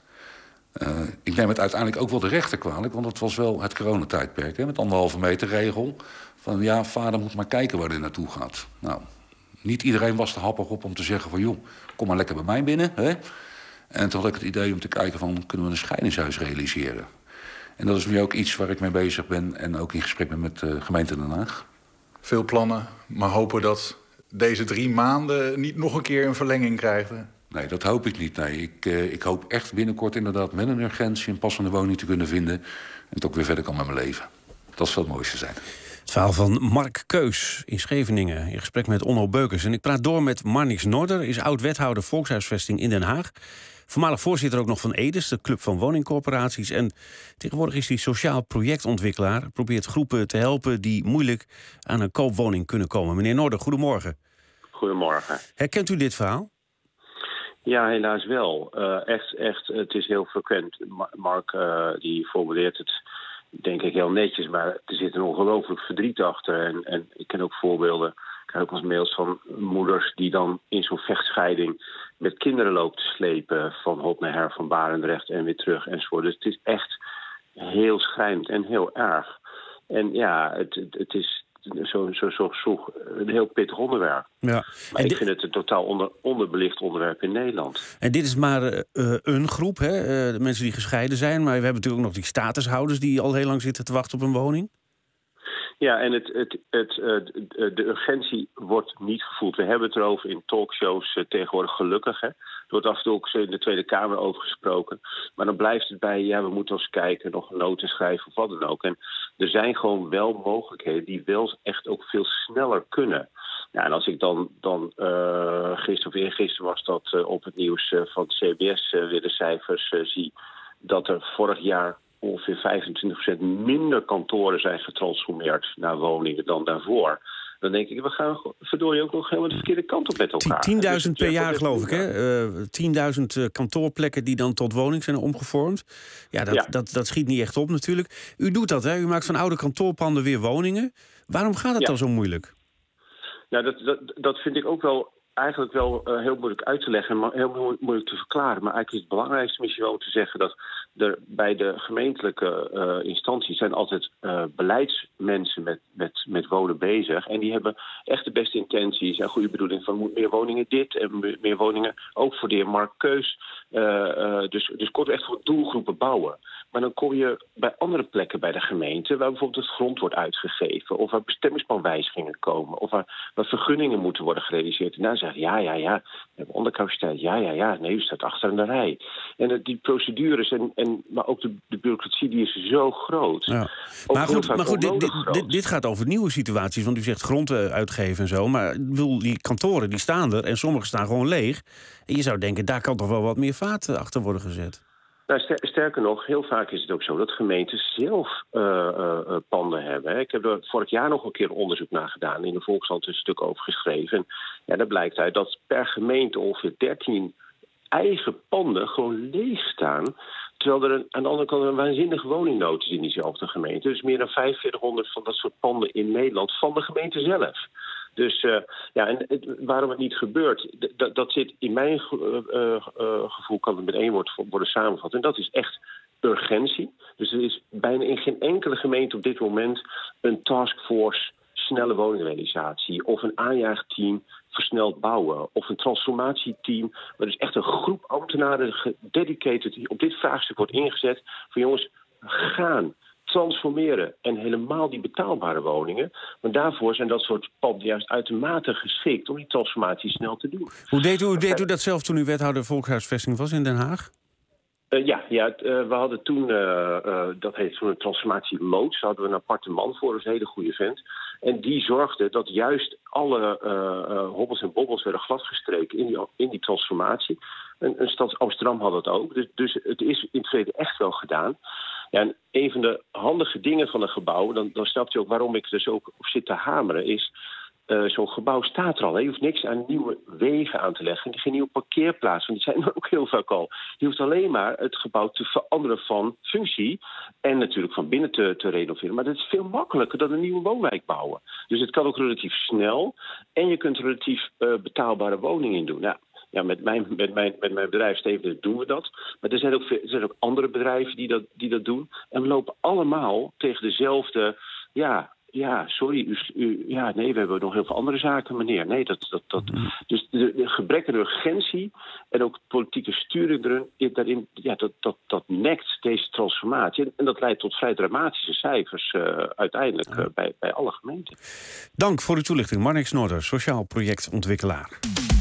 Ik neem het uiteindelijk ook wel de rechter kwalijk, want het was wel het coronatijdperk, hè, met 1,5 meter regel. Van ja, vader moet maar kijken waar hij naartoe gaat. Nou, niet iedereen was er happig op om te zeggen van, joh, kom maar lekker bij mij binnen. Hè? En toen had ik het idee om te kijken van, kunnen we een scheidingshuis realiseren? En dat is nu ook iets waar ik mee bezig ben en ook in gesprek ben met de gemeente Den Haag. Veel plannen, maar hopen dat deze 3 maanden niet nog een keer een verlenging krijgen? Nee, dat hoop ik niet. Nee, ik hoop echt binnenkort inderdaad met een urgentie een passende woning te kunnen vinden. En het ook weer verder kan met mijn leven. Dat zal het mooiste zijn. Het verhaal van Mark Keus in Scheveningen in gesprek met Onno Beukers. En ik praat door met Marnix Norder, is oud-wethouder volkshuisvesting in Den Haag. Voormalig voorzitter ook nog van EDES, de Club van Woningcorporaties. En tegenwoordig is hij sociaal projectontwikkelaar. Probeert groepen te helpen die moeilijk aan een koopwoning kunnen komen. Meneer Norder, goedemorgen. Goedemorgen. Herkent u dit verhaal? Ja, helaas wel. Echt, het is heel frequent. Mark die formuleert het denk ik heel netjes, maar er zit een ongelooflijk verdriet achter. En ik ken ook voorbeelden, ik krijg ook wel eens mails van moeders die dan in zo'n vechtscheiding met kinderen loopt te slepen van hot naar her, van Barendrecht en weer terug enzovoort. Dus het is echt heel schrijnend en heel erg. En ja, het is een heel pittig onderwerp. Ja. Maar ik vind het een totaal onderbelicht onderwerp in Nederland. En dit is maar een groep, hè? De mensen die gescheiden zijn. Maar we hebben natuurlijk ook nog die statushouders die al heel lang zitten te wachten op een woning. Ja, en de urgentie wordt niet gevoeld. We hebben het erover in talkshows tegenwoordig, gelukkig. Hè. Er wordt af en toe ook in de Tweede Kamer over gesproken. Maar dan blijft het bij, ja, we moeten eens kijken, nog een nota schrijven of wat dan ook. En er zijn gewoon wel mogelijkheden die wel echt ook veel sneller kunnen. Ja, en als ik dan gisteren of eergisteren was dat op het nieuws van het CBS weer de cijfers zie, dat er vorig jaar ongeveer 25% minder kantoren zijn getransformeerd naar woningen dan daarvoor. Dan denk ik, we gaan verdorie ook nog helemaal de verkeerde kant op met elkaar. 10.000 per jaar, geloof ik, hè? 10.000 kantoorplekken die dan tot woning zijn omgevormd. Ja, dat schiet niet echt op natuurlijk. U doet dat, hè? U maakt van oude kantoorpanden weer woningen. Waarom gaat het dan zo moeilijk? Nou, dat vind ik ook wel eigenlijk wel heel moeilijk uit te leggen, maar heel moeilijk te verklaren. Maar eigenlijk is het belangrijkste misschien wel om te zeggen dat er bij de gemeentelijke instanties zijn altijd beleidsmensen met wonen bezig. En die hebben echt de beste intenties en goede bedoeling van meer woningen dit en meer woningen ook voor de heer Mark Keus. Dus kort echt voor doelgroepen bouwen. Maar dan kom je bij andere plekken bij de gemeente waar bijvoorbeeld het grond wordt uitgegeven of waar bestemmingsplanwijzigingen komen of waar vergunningen moeten worden gerealiseerd. En daar zeggen ja, we hebben ondercapaciteit, nee, u staat achter in de rij. En die procedures maar ook de bureaucratie die is zo groot. Ja. Maar goed, dit gaat over nieuwe situaties, want u zegt grond uitgeven en zo, maar die kantoren die staan er en sommige staan gewoon leeg. En je zou denken, daar kan toch wel wat meer vaart achter worden gezet. Nou, sterker nog, heel vaak is het ook zo dat gemeenten zelf panden hebben. Hè. Ik heb er vorig jaar nog een keer onderzoek naar gedaan. In de Volkskrant een stuk over geschreven. En ja, daar blijkt uit dat per gemeente ongeveer 13 eigen panden gewoon leeg staan. Terwijl er aan de andere kant een waanzinnige woningnood is in diezelfde gemeente. Dus meer dan 4500 van dat soort panden in Nederland van de gemeente zelf. Dus waarom het niet gebeurt, dat zit in mijn gevoel, kan het met één woord worden samengevat. En dat is echt urgentie. Dus er is bijna in geen enkele gemeente op dit moment een taskforce snelle woningrealisatie of een aanjaagteam versneld bouwen of een transformatieteam waar dus echt een groep ambtenaren gededicated op dit vraagstuk wordt ingezet van jongens, gaan transformeren en helemaal die betaalbare woningen. Maar daarvoor zijn dat soort panden juist uitermate geschikt om die transformatie snel te doen. Hoe deed u dat zelf toen u wethouder volkshuisvesting was in Den Haag? We hadden toen, dat heet toen een transformatieloods, daar hadden we een aparte man voor, een hele goede vent. En die zorgde dat juist alle hobbels en bobbels werden gladgestreken in die transformatie. Een stad Amsterdam had dat ook, dus het is in het verleden echt wel gedaan. Ja, en een van de handige dingen van een gebouw, dan snapt u ook waarom ik er dus ook op zit te hameren, is zo'n gebouw staat er al. Hè. Je hoeft niks aan nieuwe wegen aan te leggen. Geen nieuwe parkeerplaatsen, want die zijn er ook heel vaak al. Je hoeft alleen maar het gebouw te veranderen van functie en natuurlijk van binnen te renoveren. Maar dat is veel makkelijker dan een nieuwe woonwijk bouwen. Dus het kan ook relatief snel en je kunt relatief betaalbare woningen in doen. Nou, ja, met mijn bedrijf Steven doen we dat. Maar er zijn ook andere bedrijven die dat doen. En we lopen allemaal tegen dezelfde... we hebben nog heel veel andere zaken, meneer. Nee, dus de gebrek aan urgentie en ook politieke sturing daarin, dat nekt deze transformatie. En dat leidt tot vrij dramatische cijfers uiteindelijk bij alle gemeenten. Dank voor uw toelichting. Marnix Noorder, sociaal projectontwikkelaar.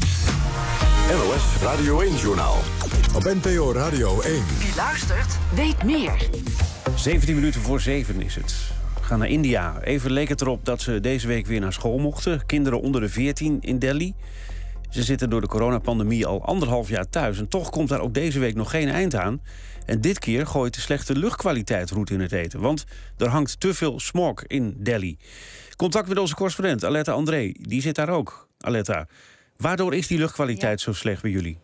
NOS Radio 1-journaal. Op NPO Radio 1. Wie luistert, weet meer. 17 minuten voor 7 is het. We gaan naar India. Even leek het erop dat ze deze week weer naar school mochten. Kinderen onder de 14 in Delhi. Ze zitten door de coronapandemie al 1,5 jaar thuis. En toch komt daar ook deze week nog geen eind aan. En dit keer gooit de slechte luchtkwaliteit roet in het eten. Want er hangt te veel smog in Delhi. Contact met onze correspondent Aletta André. Die zit daar ook. Aletta, waardoor is die luchtkwaliteit zo slecht bij jullie?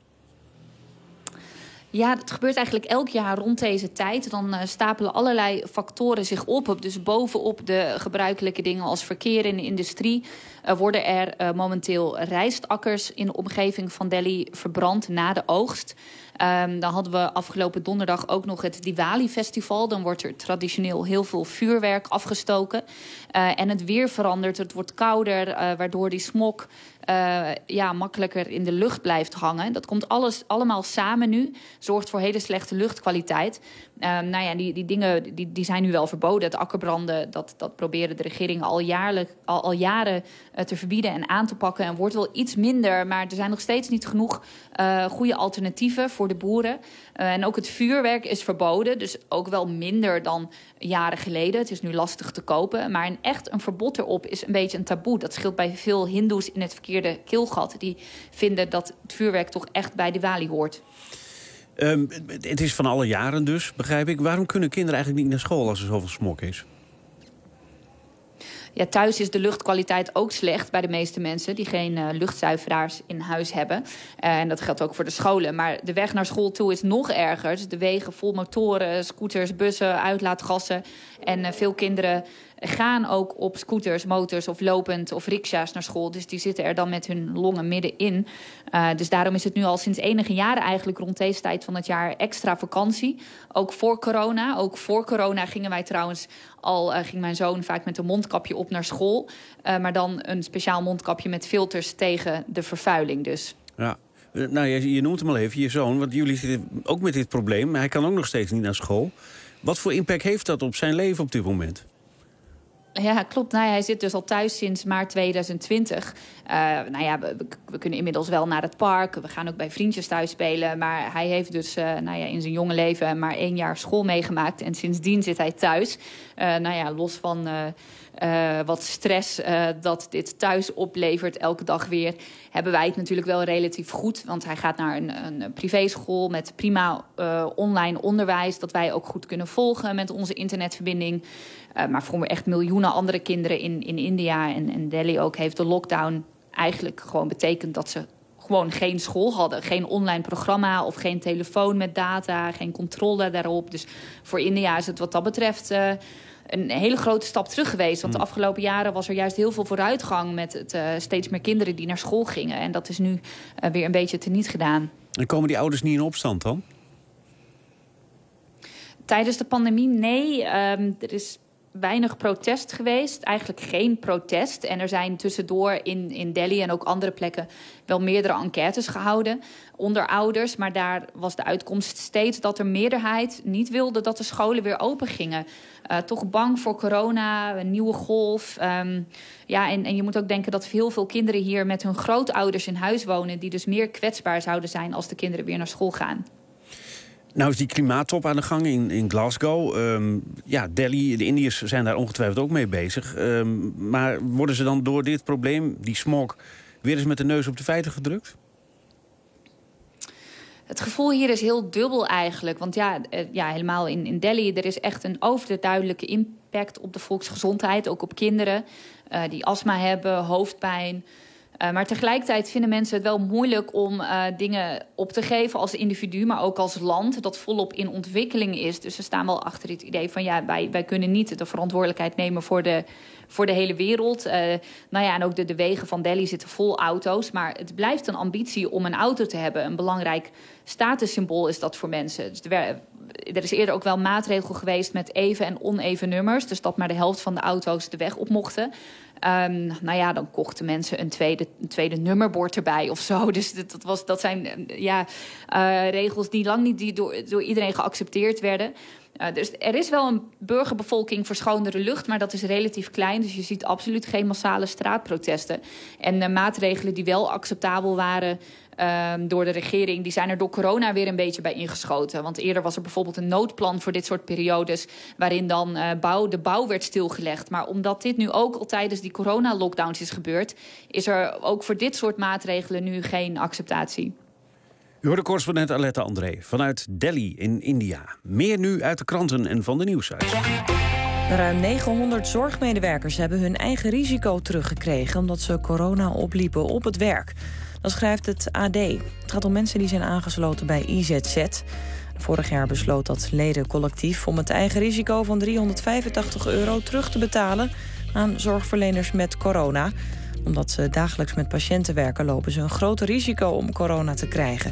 Ja, dat gebeurt eigenlijk elk jaar rond deze tijd. Dan stapelen allerlei factoren zich op. Dus bovenop de gebruikelijke dingen als verkeer in de industrie worden er momenteel rijstakkers in de omgeving van Delhi verbrand na de oogst. Dan hadden we afgelopen donderdag ook nog het Diwali-festival. Dan wordt er traditioneel heel veel vuurwerk afgestoken. En het weer verandert, het wordt kouder, waardoor die smog makkelijker in de lucht blijft hangen. Dat komt allemaal samen nu. Zorgt voor hele slechte luchtkwaliteit. Die dingen die zijn nu wel verboden. Het akkerbranden, dat proberen de regeringen al jaren te verbieden en aan te pakken. En wordt wel iets minder, maar er zijn nog steeds niet genoeg goede alternatieven voor de boeren. En ook het vuurwerk is verboden, dus ook wel minder dan jaren geleden. Het is nu lastig te kopen, maar echt een verbod erop is een beetje een taboe. Dat scheelt bij veel hindoes in het verkeerde keelgat. Die vinden dat het vuurwerk toch echt bij Diwali hoort. Het is van alle jaren dus, begrijp ik. Waarom kunnen kinderen eigenlijk niet naar school als er zoveel smog is? Ja, thuis is de luchtkwaliteit ook slecht bij de meeste mensen die geen luchtzuiveraars in huis hebben. En dat geldt ook voor de scholen. Maar de weg naar school toe is nog erger. Dus de wegen vol motoren, scooters, bussen, uitlaatgassen. En veel kinderen gaan ook op scooters, motors of lopend of riksha's naar school. Dus die zitten er dan met hun longen middenin. Dus daarom is het nu al sinds enige jaren eigenlijk rond deze tijd van het jaar extra vakantie. Ook voor corona. Ook voor corona gingen wij trouwens ging mijn zoon vaak met een mondkapje op naar school. Maar dan een speciaal mondkapje met filters tegen de vervuiling dus. Ja. Nou, je noemt hem al even, je zoon. Want jullie zitten ook met dit probleem. Hij kan ook nog steeds niet naar school. Wat voor impact heeft dat op zijn leven op dit moment? Ja, klopt. Nou, hij zit dus al thuis sinds maart 2020. We kunnen inmiddels wel naar het park. We gaan ook bij vriendjes thuis spelen. Maar hij heeft dus in zijn jonge leven maar 1 jaar school meegemaakt. En sindsdien zit hij thuis. Los van wat stress dat dit thuis oplevert elke dag weer, hebben wij het natuurlijk wel relatief goed. Want hij gaat naar een privéschool met prima online onderwijs, dat wij ook goed kunnen volgen met onze internetverbinding. Maar voor echt miljoenen andere kinderen in India en Delhi ook heeft de lockdown eigenlijk gewoon betekend dat ze gewoon geen school hadden. Geen online programma of geen telefoon met data, geen controle daarop. Dus voor India is het wat dat betreft een hele grote stap terug geweest. Want de afgelopen jaren was er juist heel veel vooruitgang met het steeds meer kinderen die naar school gingen. En dat is nu weer een beetje teniet gedaan. En komen die ouders niet in opstand dan? Tijdens de pandemie, nee. Er is weinig protest geweest. Eigenlijk geen protest. En er zijn tussendoor in Delhi en ook andere plekken wel meerdere enquêtes gehouden onder ouders. Maar daar was de uitkomst steeds dat er meerderheid niet wilde dat de scholen weer open gingen. Toch bang voor corona, een nieuwe golf. En je moet ook denken dat heel veel kinderen hier met hun grootouders in huis wonen, die dus meer kwetsbaar zouden zijn als de kinderen weer naar school gaan. Nou is die klimaattop aan de gang in Glasgow. Delhi, de Indiërs zijn daar ongetwijfeld ook mee bezig. Maar worden ze dan door dit probleem, die smog, weer eens met de neus op de feiten gedrukt? Het gevoel hier is heel dubbel eigenlijk. Want helemaal in Delhi, er is echt een overduidelijke impact op de volksgezondheid. Ook op kinderen die astma hebben, hoofdpijn. Maar tegelijkertijd vinden mensen het wel moeilijk om dingen op te geven als individu, maar ook als land dat volop in ontwikkeling is. Dus ze staan wel achter het idee van wij kunnen niet de verantwoordelijkheid nemen voor de hele wereld. En ook de wegen van Delhi zitten vol auto's. Maar het blijft een ambitie om een auto te hebben. Een belangrijk statussymbool is dat voor mensen. Dus er is eerder ook wel maatregel geweest met even en oneven nummers. Dus dat maar de helft van de auto's de weg op mochten. Dan kochten mensen een tweede nummerbord erbij of zo. Dus dat zijn regels die lang niet door iedereen geaccepteerd werden. Dus er is wel een burgerbevolking voor schonere lucht, maar dat is relatief klein. Dus je ziet absoluut geen massale straatprotesten. En de maatregelen die wel acceptabel waren door de regering, die zijn er door corona weer een beetje bij ingeschoten. Want eerder was er bijvoorbeeld een noodplan voor dit soort periodes, waarin dan de bouw werd stilgelegd. Maar omdat dit nu ook al tijdens die corona-lockdowns is gebeurd, is er ook voor dit soort maatregelen nu geen acceptatie. U hoorde correspondent Aletta André vanuit Delhi in India. Meer nu uit de kranten en van de nieuwssite. Ruim 900 zorgmedewerkers hebben hun eigen risico teruggekregen omdat ze corona opliepen op het werk. Dat schrijft het AD. Het gaat om mensen die zijn aangesloten bij IZZ. Vorig jaar besloot dat ledencollectief om het eigen risico van €385 terug te betalen aan zorgverleners met corona. Omdat ze dagelijks met patiënten werken, lopen ze een groter risico om corona te krijgen.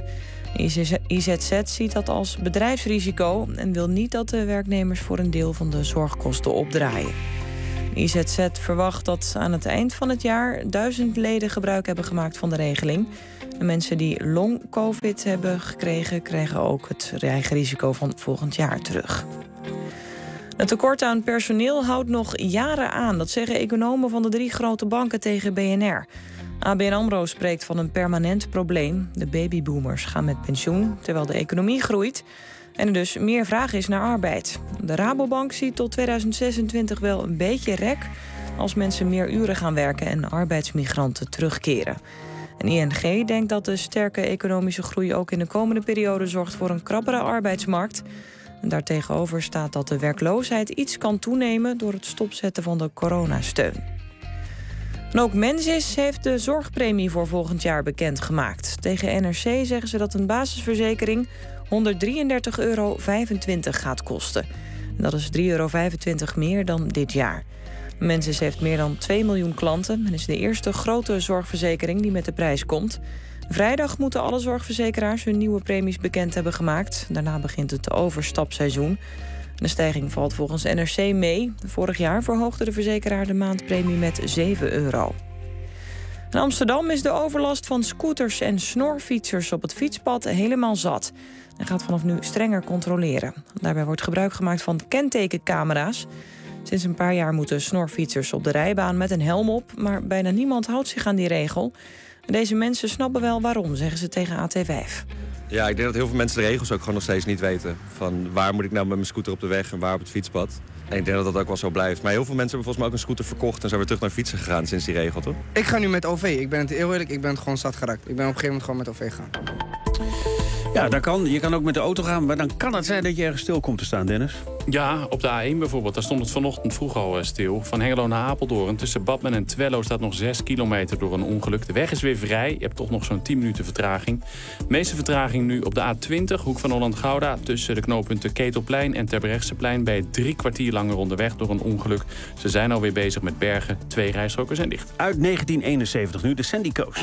IZZ ziet dat als bedrijfsrisico en wil niet dat de werknemers voor een deel van de zorgkosten opdraaien. IZZ verwacht dat aan het eind van het jaar 1000 leden gebruik hebben gemaakt van de regeling. En mensen die long-covid hebben gekregen, krijgen ook het eigen risico van volgend jaar terug. Het tekort aan personeel houdt nog jaren aan. Dat zeggen economen van de 3 grote banken tegen BNR. ABN AMRO spreekt van een permanent probleem. De babyboomers gaan met pensioen, terwijl de economie groeit en er dus meer vraag is naar arbeid. De Rabobank ziet tot 2026 wel een beetje rek als mensen meer uren gaan werken en arbeidsmigranten terugkeren. En ING denkt dat de sterke economische groei ook in de komende periode zorgt voor een krappere arbeidsmarkt. En daartegenover staat dat de werkloosheid iets kan toenemen door het stopzetten van de coronasteun. En ook Mensis heeft de zorgpremie voor volgend jaar bekendgemaakt. Tegen NRC zeggen ze dat een basisverzekering €133,25 gaat kosten. Dat is €3,25 meer dan dit jaar. Mensis heeft meer dan 2 miljoen klanten en is de eerste grote zorgverzekering die met de prijs komt. Vrijdag moeten alle zorgverzekeraars hun nieuwe premies bekend hebben gemaakt. Daarna begint het overstapseizoen. De stijging valt volgens NRC mee. Vorig jaar verhoogde de verzekeraar de maandpremie met €7. In Amsterdam is de overlast van scooters en snorfietsers op het fietspad helemaal zat. En gaat vanaf nu strenger controleren. Daarbij wordt gebruik gemaakt van kentekencamera's. Sinds een paar jaar moeten snorfietsers op de rijbaan met een helm op, maar bijna niemand houdt zich aan die regel. Deze mensen snappen wel waarom, zeggen ze tegen AT5. Ja, ik denk dat heel veel mensen de regels ook gewoon nog steeds niet weten. Van waar moet ik nou met mijn scooter op de weg en waar op het fietspad. En ik denk dat dat ook wel zo blijft. Maar heel veel mensen hebben volgens mij ook een scooter verkocht en zijn weer terug naar fietsen gegaan sinds die regel, toch? Ik ga nu met OV. Ik ben het heel eerlijk, ik ben het gewoon zat geraakt. Ik ben op een gegeven moment gewoon met OV gegaan. Ja, dat kan. Je kan ook met de auto gaan, maar dan kan het zijn dat je ergens stil komt te staan, Dennis. Ja, op de A1 bijvoorbeeld. Daar stond het vanochtend vroeg al stil. Van Hengelo naar Apeldoorn. Tussen Badmen en Twello staat nog 6 kilometer door een ongeluk. De weg is weer vrij. Je hebt toch nog zo'n 10 minuten vertraging. De meeste vertraging nu op de A20, hoek van Holland-Gouda. Tussen de knooppunten Ketelplein en Terbrechtseplein ben je 3 kwartier langer onderweg door een ongeluk. Ze zijn alweer bezig met bergen. 2 rijstroken zijn dicht. Uit 1971 nu de Sandy Coast.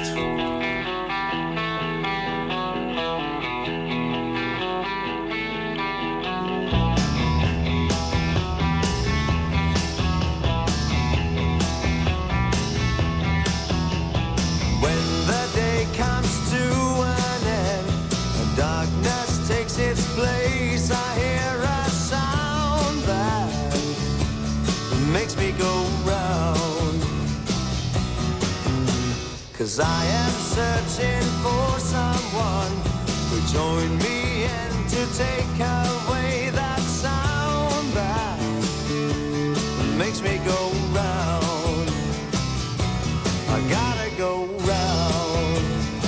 Cause I am searching for someone to join me and to take away that sound that makes me go round. I gotta go round.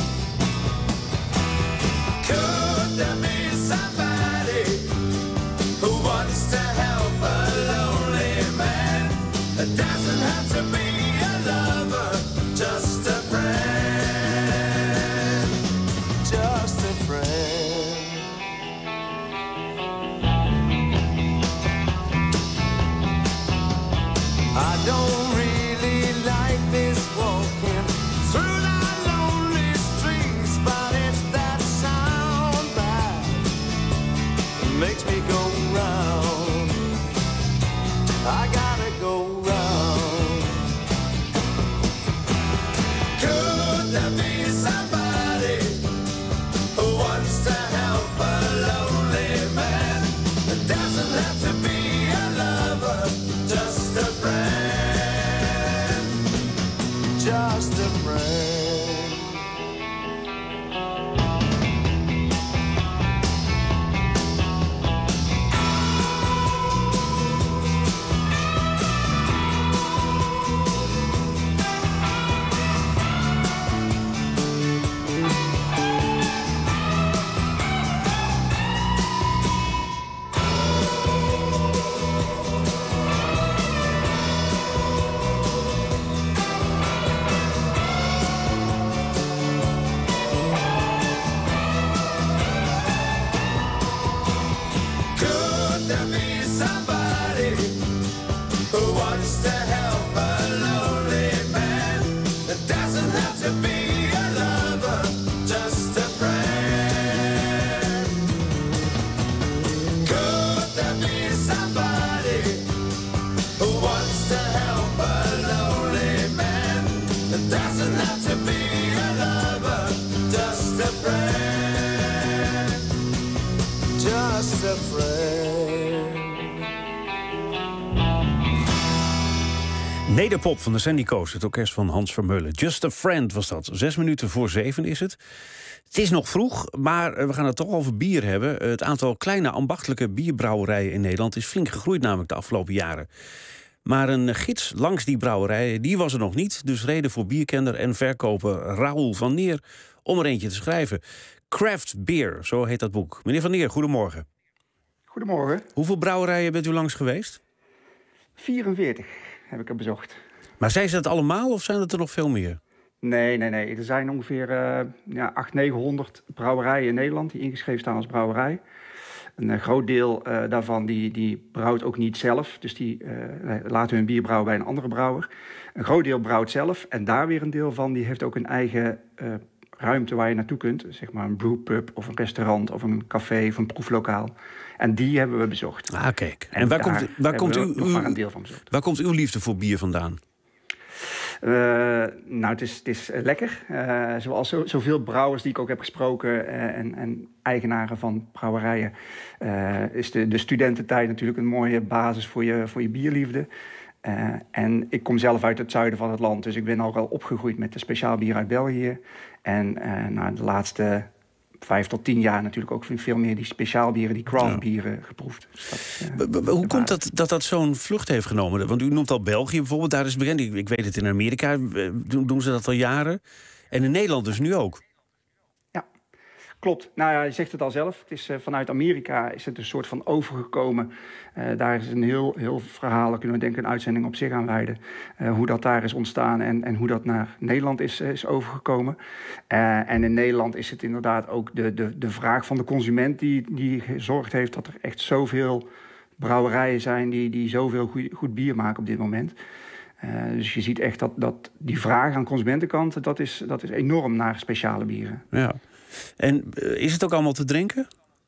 Could there be somebody who wants to help a lonely man? It doesn't have to be a lover, just a Nederpop van de Sandy Coast, het orkest van Hans Vermeulen. Just a Friend was dat. 6:06 is het. Het is nog vroeg, maar we gaan het toch over bier hebben. Het aantal kleine ambachtelijke bierbrouwerijen in Nederland is flink gegroeid namelijk de afgelopen jaren. Maar een gids langs die brouwerijen, die was er nog niet. Dus reden voor bierkenner en verkoper Raoul van Neer om er eentje te schrijven. Craft Beer, zo heet dat boek. Meneer van Neer, goedemorgen. Goedemorgen. Hoeveel brouwerijen bent u langs geweest? 44 heb ik er bezocht. Maar zijn ze dat allemaal of zijn het er nog veel meer? Nee. Er zijn ongeveer 800-900 brouwerijen in Nederland die ingeschreven staan als brouwerij. Een groot deel daarvan die brouwt ook niet zelf. Dus die laten hun bier brouwen bij een andere brouwer. Een groot deel brouwt zelf. En daar weer een deel van die heeft ook een eigen ruimte waar je naartoe kunt. Zeg maar een brewpub of een restaurant of een café of een proeflokaal. En die hebben we bezocht. Ah, kijk. En waar komt uw liefde voor bier vandaan? Nou, het is lekker. Zoals zoveel brouwers die ik ook heb gesproken en eigenaren van brouwerijen, is de studententijd natuurlijk een mooie basis voor je bierliefde. En ik kom zelf uit het zuiden van het land, dus ik ben al wel opgegroeid met de speciaalbier uit België. En de laatste 5 tot 10 jaar natuurlijk ook veel meer die speciaalbieren, die craftbieren geproefd. Dus hoe komt dat zo'n vlucht heeft genomen? Want u noemt al België bijvoorbeeld, daar is bekend. Ik weet het in Amerika, doen ze dat al jaren. En in Nederland dus nu ook. Ja, klopt. Nou ja, je zegt het al zelf. Het is, vanuit Amerika is het een soort van overgekomen. Daar is een heel verhaal, daar kunnen we denk ik een uitzending op zich aan wijden. Hoe dat daar is ontstaan en hoe dat naar Nederland is overgekomen. En in Nederland is het inderdaad ook de vraag van de consument die gezorgd heeft dat er echt zoveel brouwerijen zijn die zoveel goed bier maken op dit moment. Dus je ziet echt dat die vraag aan consumentenkant, dat is enorm naar speciale bieren. Ja. En is het ook allemaal te drinken?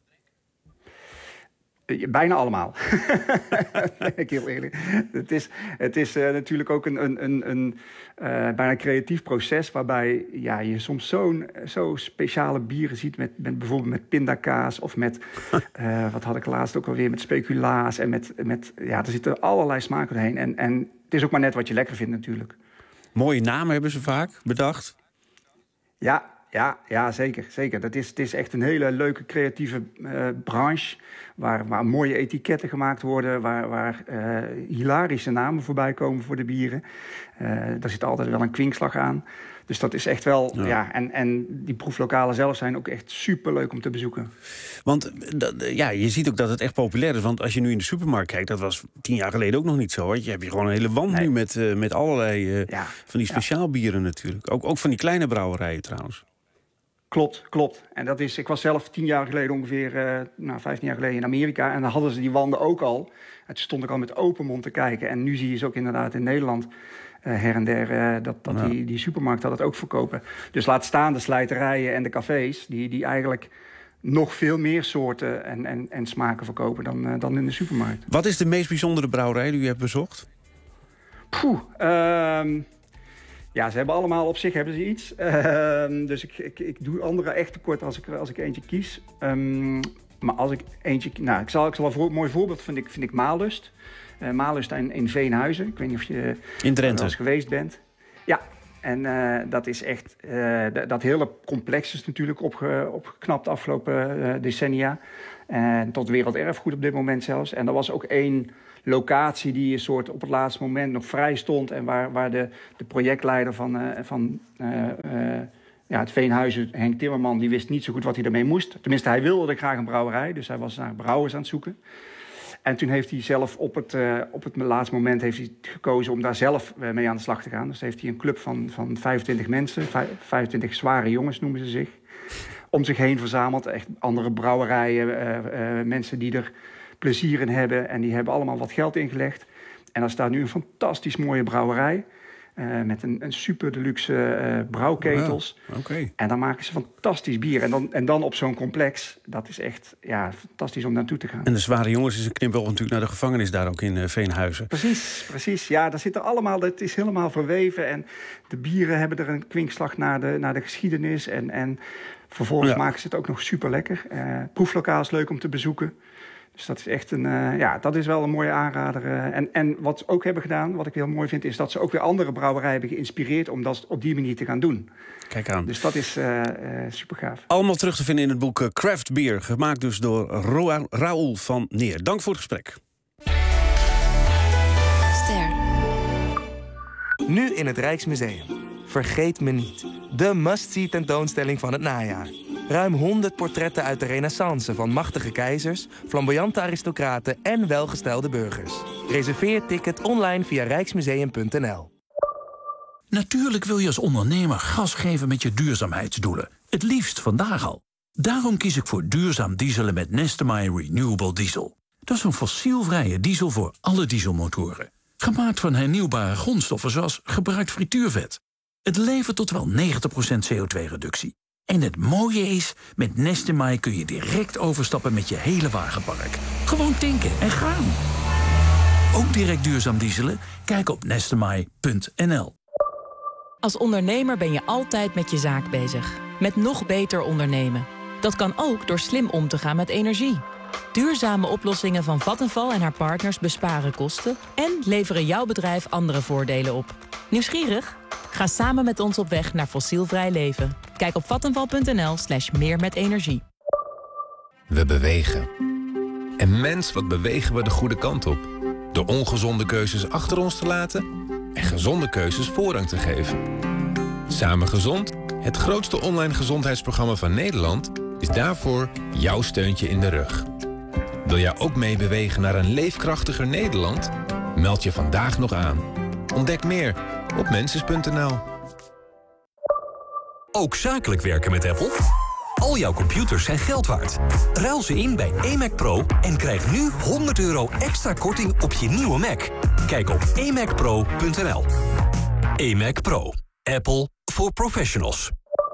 Bijna allemaal. Ben ik heel eerlijk. Het is natuurlijk ook een bijna creatief proces waarbij je soms zo speciale bieren ziet met bijvoorbeeld met pindakaas of met wat had ik laatst ook alweer met speculaas en met er zitten allerlei smaken doorheen en het is ook maar net wat je lekker vindt natuurlijk. Mooie namen hebben ze vaak bedacht. Ja, zeker. Het is echt een hele leuke creatieve branche waar mooie etiketten gemaakt worden, waar hilarische namen voorbij komen voor de bieren. Daar zit altijd wel een kwinkslag aan. Dus dat is echt wel, en die proeflokalen zelf zijn ook echt superleuk om te bezoeken. Want je ziet ook dat het echt populair is. Want als je nu in de supermarkt kijkt, dat was 10 jaar geleden ook nog niet zo. Hoor. Je hebt hier gewoon een hele wand nu met allerlei van die speciaalbieren natuurlijk. Ook van die kleine brouwerijen trouwens. Klopt. En ik was zelf 10 jaar geleden ongeveer, 15 jaar geleden in Amerika. En dan hadden ze die wanden ook al. En toen stond ik al met open mond te kijken. En nu zie je ze ook inderdaad in Nederland her en der die supermarkten dat ook verkopen. Dus laat staan de slijterijen en de cafés die eigenlijk nog veel meer soorten en smaken verkopen dan in de supermarkt. Wat is de meest bijzondere brouwerij die u hebt bezocht? Ze hebben allemaal op zich iets. Dus ik doe andere echt tekort als ik eentje kies. Maar als ik eentje... ik zal een mooi voorbeeld vind ik Maalust. Maalust in Veenhuizen. Ik weet niet of je in Drenthe eens geweest bent. Ja, en dat is echt... dat hele complex is natuurlijk opgeknapt de afgelopen decennia. Tot werelderfgoed op dit moment zelfs. En er was ook één locatie die een soort op het laatste moment nog vrij stond. En waar de projectleider van het Veenhuizen, Henk Timmerman, die wist niet zo goed wat hij ermee moest. Tenminste, hij wilde graag een brouwerij. Dus hij was naar brouwers aan het zoeken. En toen heeft hij zelf op het laatste moment heeft hij gekozen om daar zelf mee aan de slag te gaan. Dus heeft hij een club van 25 mensen, 25 zware jongens noemen ze zich, om zich heen verzameld. Echt andere brouwerijen, mensen die er plezier in hebben. En die hebben allemaal wat geld ingelegd. En daar staat nu een fantastisch mooie brouwerij. Met een super deluxe brouwketels. Wow. Okay. En dan maken ze fantastisch bier. En dan op zo'n complex. Dat is echt fantastisch om naartoe te gaan. En de zware jongens is een knipoog natuurlijk naar de gevangenis daar ook in Veenhuizen. Precies. Ja, daar zitten allemaal, het is helemaal verweven. En de bieren hebben er een kwinkslag naar de geschiedenis. En vervolgens maken ze het ook nog super lekker. Proeflokaal is leuk om te bezoeken. Dus dat is echt dat is wel een mooie aanrader. En wat ze ook hebben gedaan, wat ik heel mooi vind, is dat ze ook weer andere brouwerijen hebben geïnspireerd om dat op die manier te gaan doen. Kijk aan. Dus dat is super gaaf. Allemaal terug te vinden in het boek Craft Beer, gemaakt dus door Raoul van Neer. Dank voor het gesprek. Ster. Nu in het Rijksmuseum. Vergeet me niet. De must-see tentoonstelling van het najaar. Ruim 100 portretten uit de Renaissance van machtige keizers, flamboyante aristocraten en welgestelde burgers. Reserveer ticket online via rijksmuseum.nl. Natuurlijk wil je als ondernemer gas geven met je duurzaamheidsdoelen. Het liefst vandaag al. Daarom kies ik voor duurzaam dieselen met Nestemai Renewable Diesel. Dat is een fossielvrije diesel voor alle dieselmotoren. Gemaakt van hernieuwbare grondstoffen zoals gebruikt frituurvet. Het levert tot wel 90% CO2-reductie. En het mooie is, met Nestemai kun je direct overstappen met je hele wagenpark. Gewoon tanken en gaan. Ook direct duurzaam dieselen? Kijk op nestemai.nl. Als ondernemer ben je altijd met je zaak bezig. Met nog beter ondernemen. Dat kan ook door slim om te gaan met energie. Duurzame oplossingen van Vattenfall en haar partners besparen kosten en leveren jouw bedrijf andere voordelen op. Nieuwsgierig? Ga samen met ons op weg naar fossielvrij leven. Kijk op vattenfall.nl/meer met energie. We bewegen. En mens, wat bewegen we de goede kant op? Door ongezonde keuzes achter ons te laten en gezonde keuzes voorrang te geven. Samen Gezond, het grootste online gezondheidsprogramma van Nederland, is daarvoor jouw steuntje in de rug. Wil jij ook meebewegen naar een leefkrachtiger Nederland? Meld je vandaag nog aan. Ontdek meer op mensis.nl. Ook zakelijk werken met Apple? Al jouw computers zijn geld waard. Ruil ze in bij eMac Pro en krijg nu €100 extra korting op je nieuwe Mac. Kijk op emacpro.nl. eMac Pro. Apple for professionals.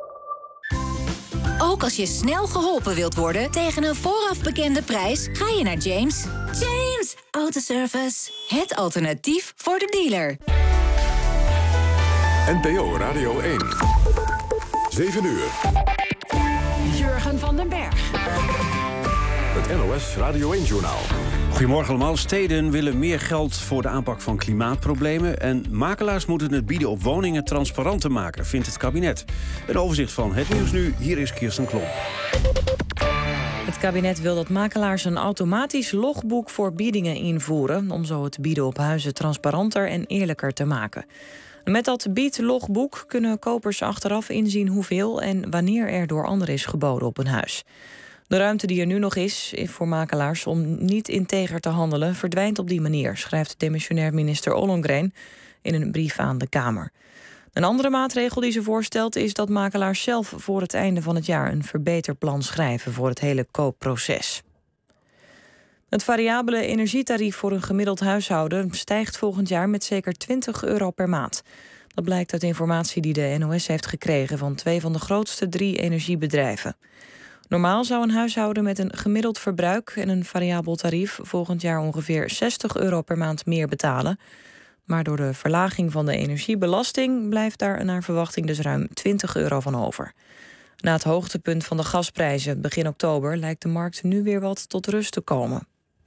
Ook als je snel geholpen wilt worden tegen een vooraf bekende prijs, ga je naar James. James Autoservice. Het alternatief voor de dealer. NPO Radio 1. 7 uur. Jurgen van den Berg. Het NOS Radio 1-journaal. Goedemorgen allemaal. Steden willen meer geld voor de aanpak van klimaatproblemen. En makelaars moeten het bieden op woningen transparanter maken, vindt het kabinet. Een overzicht van het nieuws nu. Hier is Kirsten Klomp. Het kabinet wil dat makelaars een automatisch logboek voor biedingen invoeren, om zo het bieden op huizen transparanter en eerlijker te maken. Met dat biedlogboek kunnen kopers achteraf inzien hoeveel en wanneer er door anderen is geboden op een huis. De ruimte die er nu nog is voor makelaars om niet integer te handelen verdwijnt op die manier, schrijft demissionair minister Ollongren in een brief aan de Kamer. Een andere maatregel die ze voorstelt is dat makelaars zelf voor het einde van het jaar een verbeterplan schrijven voor het hele koopproces. Het variabele energietarief voor een gemiddeld huishouden stijgt volgend jaar met zeker €20 per maand. Dat blijkt uit informatie die de NOS heeft gekregen van 2 van de grootste 3 energiebedrijven. Normaal zou een huishouden met een gemiddeld verbruik en een variabel tarief volgend jaar ongeveer €60 per maand meer betalen. Maar door de verlaging van de energiebelasting blijft daar naar verwachting dus ruim €20 van over. Na het hoogtepunt van de gasprijzen begin oktober lijkt de markt nu weer wat tot rust te komen.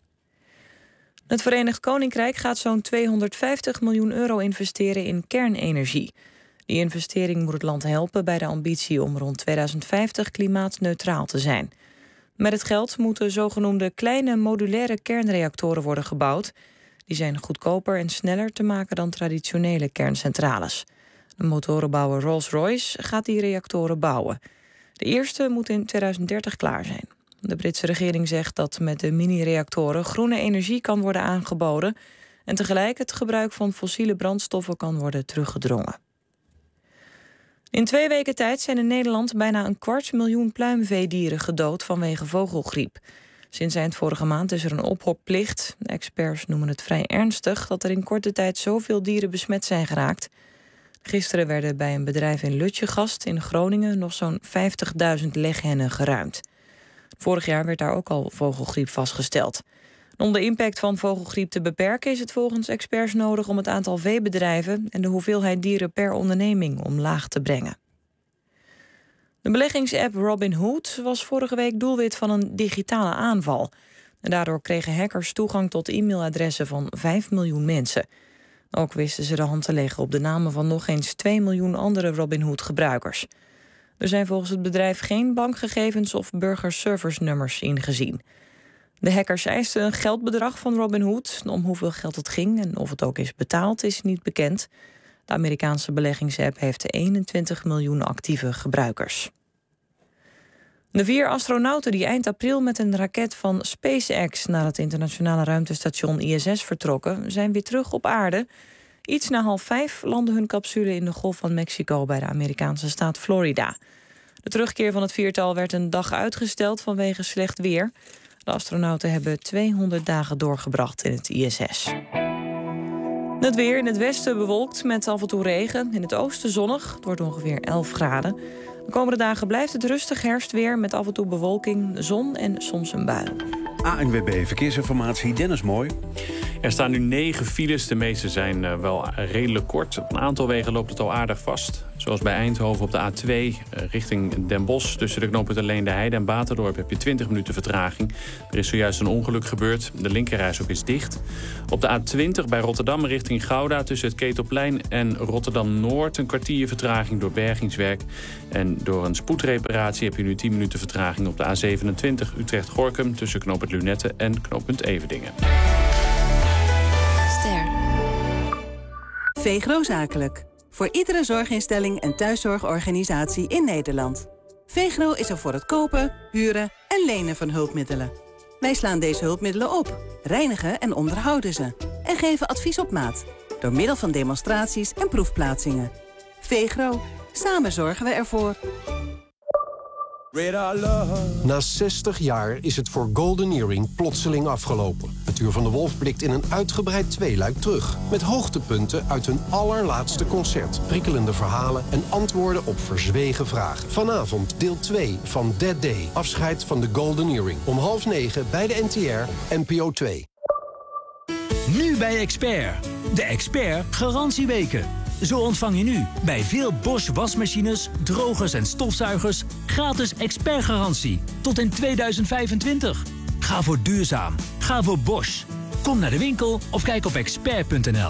Het Verenigd Koninkrijk gaat zo'n €250 miljoen investeren in kernenergie. Die investering moet het land helpen bij de ambitie om rond 2050 klimaatneutraal te zijn. Met het geld moeten zogenoemde kleine modulaire kernreactoren worden gebouwd. Die zijn goedkoper en sneller te maken dan traditionele kerncentrales. De motorenbouwer Rolls-Royce gaat die reactoren bouwen. De eerste moet in 2030 klaar zijn. De Britse regering zegt dat met de mini-reactoren groene energie kan worden aangeboden en tegelijk het gebruik van fossiele brandstoffen kan worden teruggedrongen. In 2 weken tijd zijn in Nederland bijna 250.000 pluimveedieren gedood vanwege vogelgriep. Sinds eind vorige maand is er een ophokplicht. De experts noemen het vrij ernstig dat er in korte tijd zoveel dieren besmet zijn geraakt. Gisteren werden bij een bedrijf in Lutjegast in Groningen nog zo'n 50.000 leghennen geruimd. Vorig jaar werd daar ook al vogelgriep vastgesteld. Om de impact van vogelgriep te beperken is het volgens experts nodig om het aantal veebedrijven en de hoeveelheid dieren per onderneming omlaag te brengen. De beleggingsapp Robinhood was vorige week doelwit van een digitale aanval. En daardoor kregen hackers toegang tot e-mailadressen van 5 miljoen mensen. Ook wisten ze de hand te leggen op de namen van nog eens 2 miljoen andere Robinhood-gebruikers. Er zijn volgens het bedrijf geen bankgegevens of burgerservice-nummers ingezien. De hackers eisten een geldbedrag van Robinhood. Om hoeveel geld het ging en of het ook is betaald is niet bekend. De Amerikaanse beleggingsapp heeft 21 miljoen actieve gebruikers. De 4 astronauten die eind april met een raket van SpaceX naar het internationale ruimtestation ISS vertrokken, zijn weer terug op aarde. Iets na 4:30 landde hun capsule in de Golf van Mexico bij de Amerikaanse staat Florida. De terugkeer van het viertal werd een dag uitgesteld vanwege slecht weer. De astronauten hebben 200 dagen doorgebracht in het ISS. Het weer in het westen bewolkt met af en toe regen. In het oosten zonnig. Het wordt ongeveer 11 graden. De komende dagen blijft het rustig herfstweer met af en toe bewolking, zon en soms een bui. ANWB Verkeersinformatie, Dennis Mooi. Er staan nu 9 files. De meeste zijn wel redelijk kort. Op een aantal wegen loopt het al aardig vast. Zoals bij Eindhoven op de A2 richting Den Bosch. Tussen de knooppunten Leende Heide en Baterdorp heb je 20 minuten vertraging. Er is zojuist een ongeluk gebeurd. De linkerrijstrook is dicht. Op de A20 bij Rotterdam richting Gouda tussen het Ketelplein en Rotterdam-Noord een kwartier vertraging door bergingswerk. En door een spoedreparatie heb je nu 10 minuten vertraging op de A27 Utrecht-Gorkum tussen knooppunt Lunette en knooppunt Everdingen. VEGRO Zakelijk. Voor iedere zorginstelling en thuiszorgorganisatie in Nederland. VEGRO is er voor het kopen, huren en lenen van hulpmiddelen. Wij slaan deze hulpmiddelen op, reinigen en onderhouden ze. En geven advies op maat. Door middel van demonstraties en proefplaatsingen. VEGRO. Samen zorgen we ervoor. Na 60 jaar is het voor Golden Earring plotseling afgelopen. Natuur van de Wolf blikt in een uitgebreid tweeluik terug. Met hoogtepunten uit hun allerlaatste concert. Prikkelende verhalen en antwoorden op verzwegen vragen. Vanavond deel 2 van That Day. Afscheid van de Golden Earring. Om 20:30 bij de NTR, NPO 2. Nu bij Expert. De Expert Garantieweken. Zo ontvang je nu bij veel Bosch wasmachines, drogers en stofzuigers gratis expertgarantie tot in 2025. Ga voor duurzaam. Ga voor Bosch. Kom naar de winkel of kijk op expert.nl.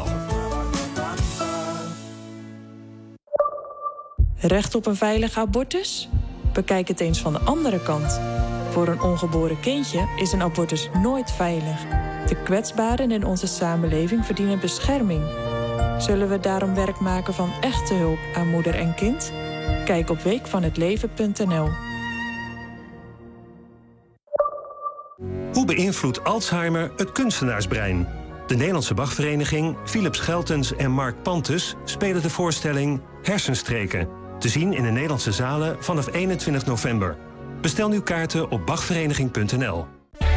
Recht op een veilige abortus? Bekijk het eens van de andere kant. Voor een ongeboren kindje is een abortus nooit veilig. De kwetsbaren in onze samenleving verdienen bescherming. Zullen we daarom werk maken van echte hulp aan moeder en kind? Kijk op weekvanhetleven.nl. Hoe beïnvloedt Alzheimer het kunstenaarsbrein? De Nederlandse Bachvereniging, Philips Scheltens en Mark Pantes spelen de voorstelling Hersenstreken. Te zien in de Nederlandse zalen vanaf 21 november. Bestel nu kaarten op bachvereniging.nl.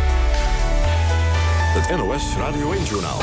Het NOS Radio 1-journaal.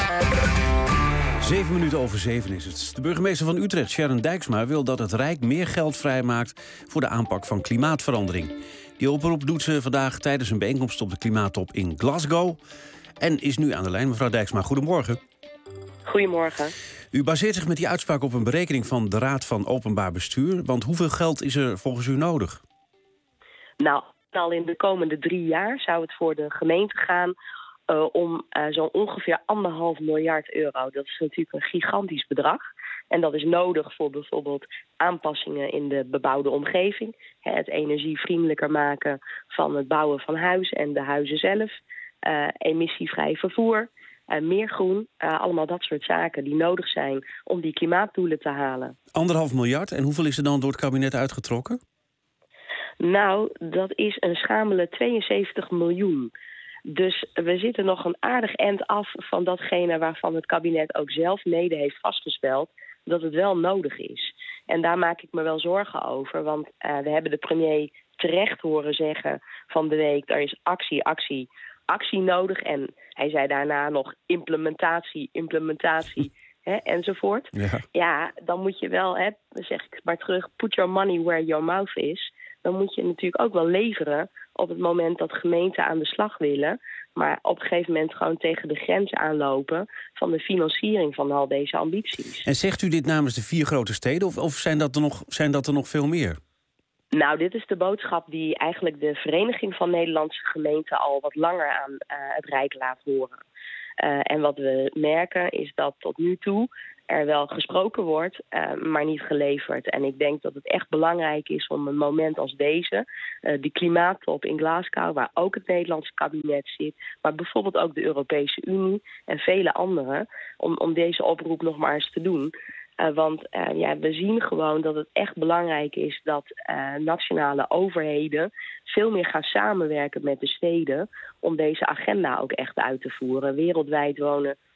7 minuten over 7 is het. De burgemeester van Utrecht, Sharon Dijksma, wil dat het Rijk meer geld vrijmaakt voor de aanpak van klimaatverandering. Die oproep doet ze vandaag tijdens een bijeenkomst op de klimaattop in Glasgow. En is nu aan de lijn. Mevrouw Dijksma, goedemorgen. Goedemorgen. U baseert zich met die uitspraak op een berekening van de Raad van Openbaar Bestuur. Want hoeveel geld is er volgens u nodig? Nou, al in de komende 3 jaar zou het voor de gemeente gaan om zo'n ongeveer 1,5 miljard euro. Dat is natuurlijk een gigantisch bedrag. En dat is nodig voor bijvoorbeeld aanpassingen in de bebouwde omgeving. Het energievriendelijker maken van het bouwen van huizen en de huizen zelf. Emissievrij vervoer, meer groen. Allemaal dat soort zaken die nodig zijn om die klimaatdoelen te halen. 1,5 miljard. En hoeveel is er dan door het kabinet uitgetrokken? Nou, dat is een schamele 72 miljoen. Dus we zitten nog een aardig eind af van datgene waarvan het kabinet ook zelf mede heeft vastgesteld dat het wel nodig is. En daar maak ik me wel zorgen over, want we hebben de premier terecht horen zeggen van de week, er is actie nodig. En hij zei daarna nog implementatie, enzovoort. Ja, dan moet je wel, dan zeg ik maar terug, put your money where your mouth is. Dan moet je natuurlijk ook wel leveren op het moment dat gemeenten aan de slag willen, maar op een gegeven moment gewoon tegen de grens aanlopen van de financiering van al deze ambities. En zegt u dit namens de 4 grote steden of zijn dat er nog veel meer? Nou, dit is de boodschap die eigenlijk de Vereniging van Nederlandse Gemeenten al wat langer aan het Rijk laat horen. En wat we merken is dat tot nu toe er wel gesproken wordt, maar niet geleverd. En ik denk dat het echt belangrijk is om een moment als deze, die klimaattop in Glasgow, waar ook het Nederlandse kabinet zit, maar bijvoorbeeld ook de Europese Unie en vele anderen, om deze oproep nog maar eens te doen. Want we zien gewoon dat het echt belangrijk is dat nationale overheden veel meer gaan samenwerken met de steden om deze agenda ook echt uit te voeren. Wereldwijd wonen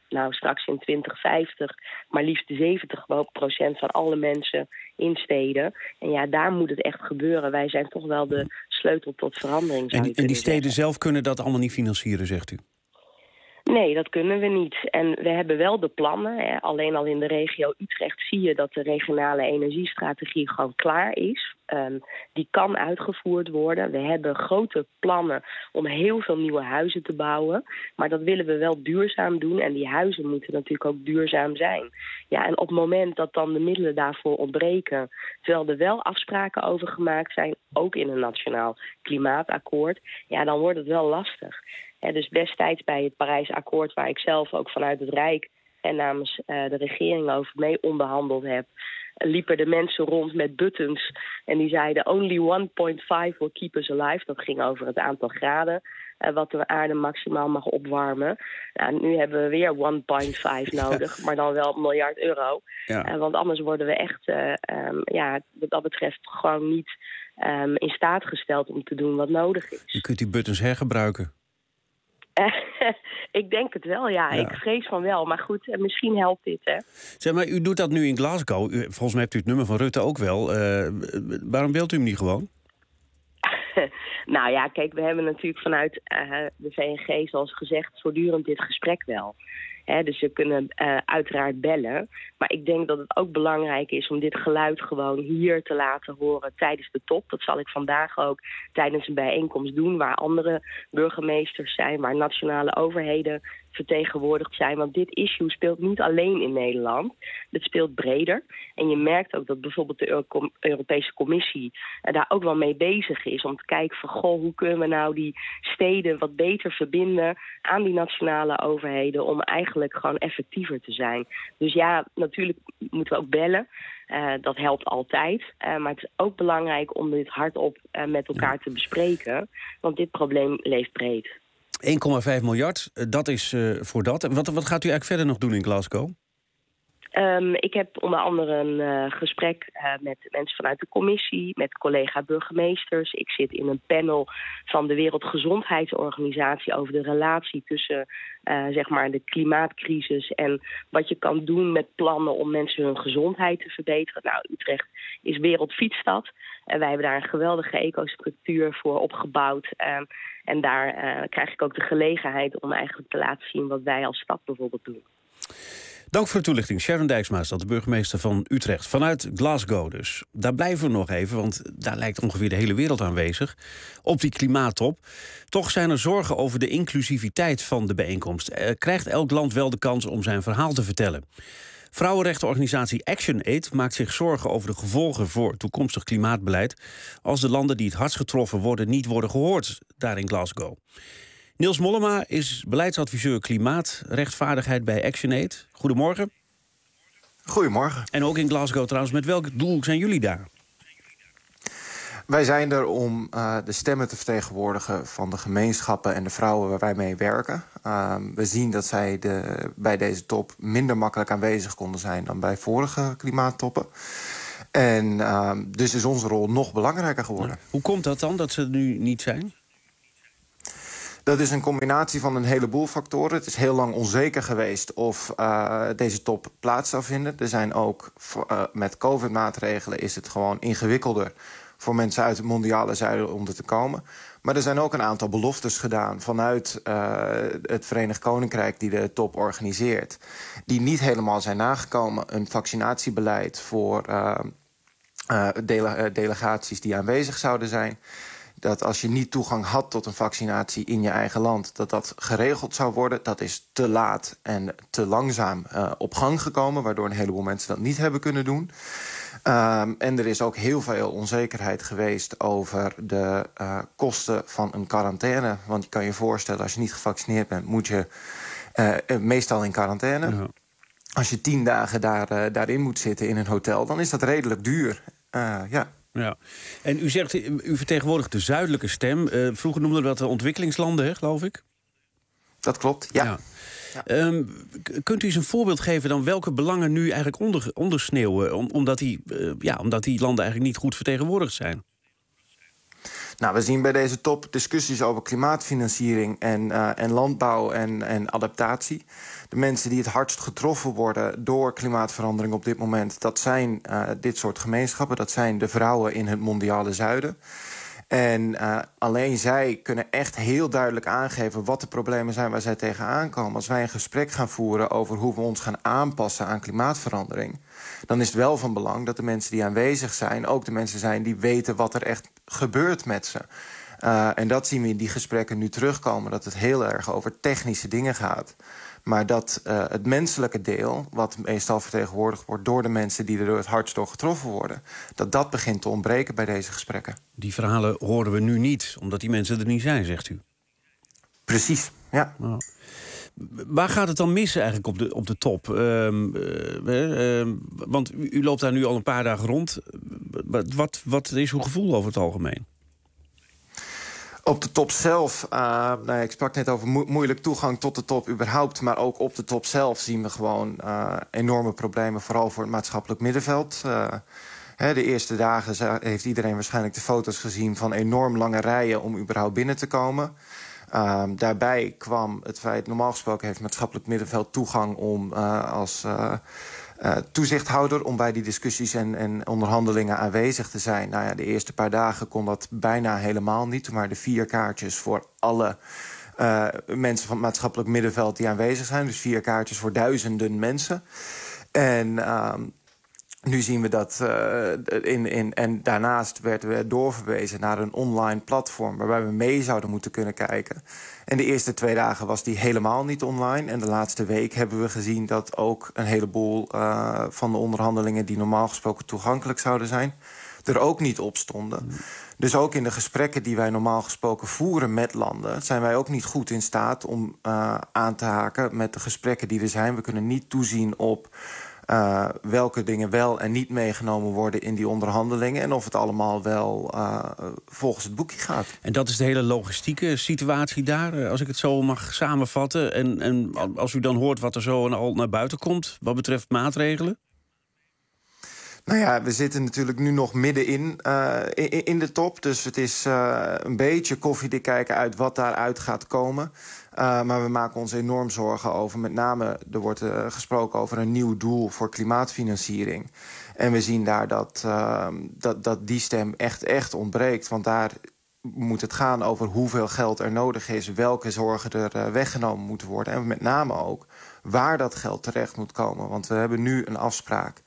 straks in 2050 maar liefst 70% van alle mensen in steden. En ja, daar moet het echt gebeuren. Wij zijn toch wel de sleutel tot verandering. En die steden zelf kunnen dat allemaal niet financieren, zegt u? Nee, dat kunnen we niet. En we hebben wel de plannen. Hè. Alleen al in de regio Utrecht zie je dat de regionale energiestrategie gewoon klaar is. Die kan uitgevoerd worden. We hebben grote plannen om heel veel nieuwe huizen te bouwen. Maar dat willen we wel duurzaam doen. En die huizen moeten natuurlijk ook duurzaam zijn. Ja, en op het moment dat dan de middelen daarvoor ontbreken, terwijl er wel afspraken over gemaakt zijn, ook in een nationaal klimaatakkoord, ja, dan wordt het wel lastig. Dus destijds bij het Parijsakkoord, waar ik zelf ook vanuit het Rijk en namens de regering over mee onderhandeld heb, liepen de mensen rond met buttons en die zeiden only 1.5 will keep us alive. Dat ging over het aantal graden wat de aarde maximaal mag opwarmen. Nou, nu hebben we weer 1.5 nodig, maar dan wel €1 miljard. Ja. Want anders worden we echt, wat dat betreft, gewoon niet in staat gesteld om te doen wat nodig is. Je kunt die buttons hergebruiken. Ik denk het wel, ja. Ik vrees van wel. Maar goed, misschien helpt dit, hè. Zeg maar, u doet dat nu in Glasgow. Volgens mij hebt u het nummer van Rutte ook wel. Waarom wilt u hem niet gewoon? Nou ja, kijk, we hebben natuurlijk vanuit de VNG, zoals gezegd, voortdurend dit gesprek wel. Dus we kunnen uiteraard bellen. Maar ik denk dat het ook belangrijk is om dit geluid gewoon hier te laten horen tijdens de top. Dat zal ik vandaag ook tijdens een bijeenkomst doen waar andere burgemeesters zijn, waar nationale overheden vertegenwoordigd zijn. Want dit issue speelt niet alleen in Nederland. Het speelt breder. En je merkt ook dat bijvoorbeeld de Europese Commissie daar ook wel mee bezig is. Om te kijken van, hoe kunnen we nou die steden wat beter verbinden aan die nationale overheden om eigenlijk gewoon effectiever te zijn. Dus ja, natuurlijk moeten we ook bellen. Dat helpt altijd. Maar het is ook belangrijk om dit hardop met elkaar te bespreken. Want dit probleem leeft breed. 1,5 miljard, dat is voor dat. Wat gaat u eigenlijk verder nog doen in Glasgow? Ik heb onder andere een gesprek met mensen vanuit de commissie, met collega-burgemeesters. Ik zit in een panel van de Wereldgezondheidsorganisatie over de relatie tussen zeg maar de klimaatcrisis en wat je kan doen met plannen om mensen hun gezondheid te verbeteren. Nou, Utrecht is wereldfietsstad. Wij hebben daar een geweldige ecostructuur voor opgebouwd. En daar krijg ik ook de gelegenheid om eigenlijk te laten zien wat wij als stad bijvoorbeeld doen. Dank voor de toelichting. Sharon Dijksma, de burgemeester van Utrecht. Vanuit Glasgow dus. Daar blijven we nog even, want daar lijkt ongeveer de hele wereld aanwezig. Op die klimaattop. Toch zijn er zorgen over de inclusiviteit van de bijeenkomst. Krijgt elk land wel de kans om zijn verhaal te vertellen? Vrouwenrechtenorganisatie ActionAid maakt zich zorgen over de gevolgen voor toekomstig klimaatbeleid als de landen die het hardst getroffen worden niet worden gehoord daar in Glasgow. Niels Mollema is beleidsadviseur klimaatrechtvaardigheid bij ActionAid. Goedemorgen. Goedemorgen. En ook in Glasgow trouwens. Met welk doel zijn jullie daar? Wij zijn er om de stemmen te vertegenwoordigen van de gemeenschappen en de vrouwen waar wij mee werken. We zien dat zij bij deze top minder makkelijk aanwezig konden zijn dan bij vorige klimaattoppen. En dus is onze rol nog belangrijker geworden. Hoe komt dat dan, dat ze er nu niet zijn? Dat is een combinatie van een heleboel factoren. Het is heel lang onzeker geweest of deze top plaats zou vinden. Er zijn ook met COVID-maatregelen is het gewoon ingewikkelder voor mensen uit het mondiale zuiden om er te komen. Maar er zijn ook een aantal beloftes gedaan vanuit het Verenigd Koninkrijk die de top organiseert, die niet helemaal zijn nagekomen. Een vaccinatiebeleid voor delegaties die aanwezig zouden zijn. Dat als je niet toegang had tot een vaccinatie in je eigen land, dat geregeld zou worden. Dat is te laat en te langzaam op gang gekomen, waardoor een heleboel mensen dat niet hebben kunnen doen. En er is ook heel veel onzekerheid geweest over de kosten van een quarantaine. Want je kan je voorstellen, als je niet gevaccineerd bent, moet je meestal in quarantaine. Ja. Als je 10 dagen daarin moet zitten in een hotel, dan is dat redelijk duur. Ja. En u zegt, u vertegenwoordigt de zuidelijke stem. Vroeger noemden we dat de ontwikkelingslanden, hè, geloof ik? Dat klopt, ja. Kunt u eens een voorbeeld geven dan welke belangen nu eigenlijk ondersneeuwen, omdat die landen eigenlijk niet goed vertegenwoordigd zijn? Nou, we zien bij deze top discussies over klimaatfinanciering en landbouw en adaptatie. De mensen die het hardst getroffen worden door klimaatverandering op dit moment, dat zijn dit soort gemeenschappen. Dat zijn de vrouwen in het mondiale zuiden. En alleen zij kunnen echt heel duidelijk aangeven wat de problemen zijn waar zij tegenaan komen. Als wij een gesprek gaan voeren over hoe we ons gaan aanpassen aan klimaatverandering, dan is het wel van belang dat de mensen die aanwezig zijn ook de mensen zijn die weten wat er echt gebeurt met ze. En dat zien we in die gesprekken nu terugkomen, dat het heel erg over technische dingen gaat. Maar dat het menselijke deel, wat meestal vertegenwoordigd wordt door de mensen die er door het hardst door getroffen worden, dat begint te ontbreken bij deze gesprekken. Die verhalen horen we nu niet, omdat die mensen er niet zijn, zegt u. Precies, ja. Nou. Waar gaat het dan mis eigenlijk op de top? Want u loopt daar nu al een paar dagen rond. Wat is uw gevoel over het algemeen? Op de top zelf, ik sprak net over moeilijk toegang tot de top überhaupt, maar ook op de top zelf zien we gewoon enorme problemen, vooral voor het maatschappelijk middenveld. De eerste dagen heeft iedereen waarschijnlijk de foto's gezien van enorm lange rijen om überhaupt binnen te komen. Daarbij kwam het feit, normaal gesproken heeft maatschappelijk middenveld toegang om als toezichthouder om bij die discussies en onderhandelingen aanwezig te zijn. Nou ja, de eerste paar dagen kon dat bijna helemaal niet. Toen waren er 4 kaartjes voor alle mensen van het maatschappelijk middenveld die aanwezig zijn. Dus 4 kaartjes voor duizenden mensen. En nu zien we dat en daarnaast werden we doorverwezen naar een online platform waarbij we mee zouden moeten kunnen kijken. En de eerste 2 dagen was die helemaal niet online. En de laatste week hebben we gezien dat ook een heleboel van de onderhandelingen die normaal gesproken toegankelijk zouden zijn, er ook niet op stonden. Dus ook in de gesprekken die wij normaal gesproken voeren met landen, zijn wij ook niet goed in staat om aan te haken met de gesprekken die er zijn. We kunnen niet toezien op welke dingen wel en niet meegenomen worden in die onderhandelingen en of het allemaal wel volgens het boekje gaat. En dat is de hele logistieke situatie daar, als ik het zo mag samenvatten. En als u dan hoort wat er zo al naar buiten komt wat betreft maatregelen? Nou ja, we zitten natuurlijk nu nog middenin in de top. Dus het is een beetje koffiedik kijken uit wat daaruit gaat komen. Maar we maken ons enorm zorgen over, met name, er wordt gesproken over een nieuw doel voor klimaatfinanciering. En we zien daar dat die stem echt ontbreekt. Want daar moet het gaan over hoeveel geld er nodig is, welke zorgen er weggenomen moeten worden. En met name ook waar dat geld terecht moet komen. Want we hebben nu een afspraak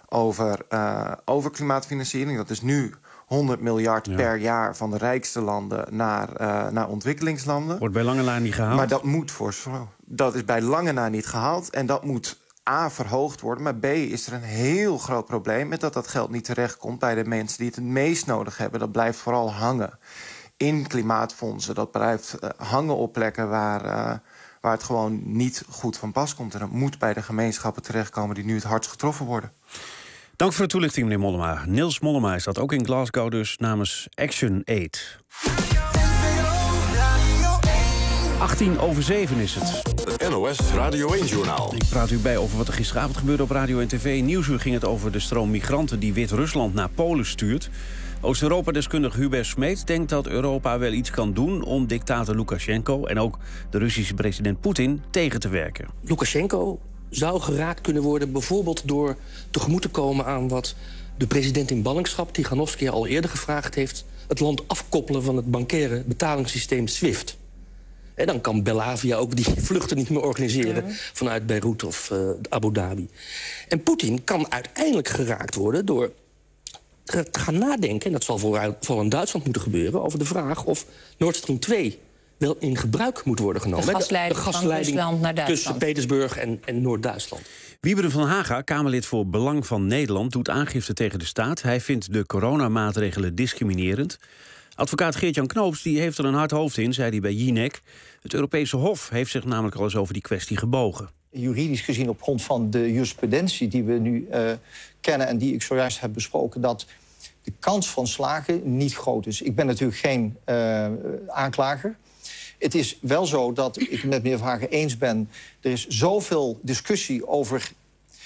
over klimaatfinanciering. Dat is nu 100 miljard per jaar van de rijkste landen naar ontwikkelingslanden. Wordt bij lange na niet gehaald. Maar dat is bij lange na niet gehaald. En dat moet A, verhoogd worden. Maar B, is er een heel groot probleem met dat geld niet terechtkomt bij de mensen die het meest nodig hebben. Dat blijft vooral hangen in klimaatfondsen. Dat blijft hangen op plekken waar het gewoon niet goed van pas komt. En dat moet bij de gemeenschappen terechtkomen die nu het hardst getroffen worden. Dank voor de toelichting, meneer Mollema. Niels Mollema is dat ook in Glasgow dus namens Action Aid. 7:18 is het. Het NOS Radio 1-journaal. Ik praat u bij over wat er gisteravond gebeurde op Radio en TV. Nieuwsuur ging het over de stroom migranten die Wit-Rusland naar Polen stuurt. Oost-Europa-deskundige Hubert Smeets denkt dat Europa wel iets kan doen om dictator Lukasjenko en ook de Russische president Poetin tegen te werken. Lukasjenko zou geraakt kunnen worden bijvoorbeeld door tegemoet te komen aan wat de president in ballingschap, Tiganovsky, al eerder gevraagd heeft: het land afkoppelen van het bankaire betalingssysteem SWIFT. En dan kan Belavia ook die vluchten niet meer organiseren vanuit Beirut of Abu Dhabi. En Poetin kan uiteindelijk geraakt worden door te gaan nadenken, en dat zal vooral in Duitsland moeten gebeuren, over de vraag of Nord Stream 2 wel in gebruik moet worden genomen. De gasleiding van Rusland naar Duitsland. Tussen Petersburg en Noord-Duitsland. Wieberen van Haga, Kamerlid voor Belang van Nederland, doet aangifte tegen de staat. Hij vindt de coronamaatregelen discriminerend. Advocaat Geert-Jan Knoops die heeft er een hard hoofd in, zei hij bij Jinek. Het Europese Hof heeft zich namelijk al eens over die kwestie gebogen. Juridisch gezien, op grond van de jurisprudentie die we nu kennen en die ik zojuist heb besproken, dat de kans van slagen niet groot is. Ik ben natuurlijk geen aanklager. Het is wel zo dat ik het met meneer Verhagen eens ben. Er is zoveel discussie over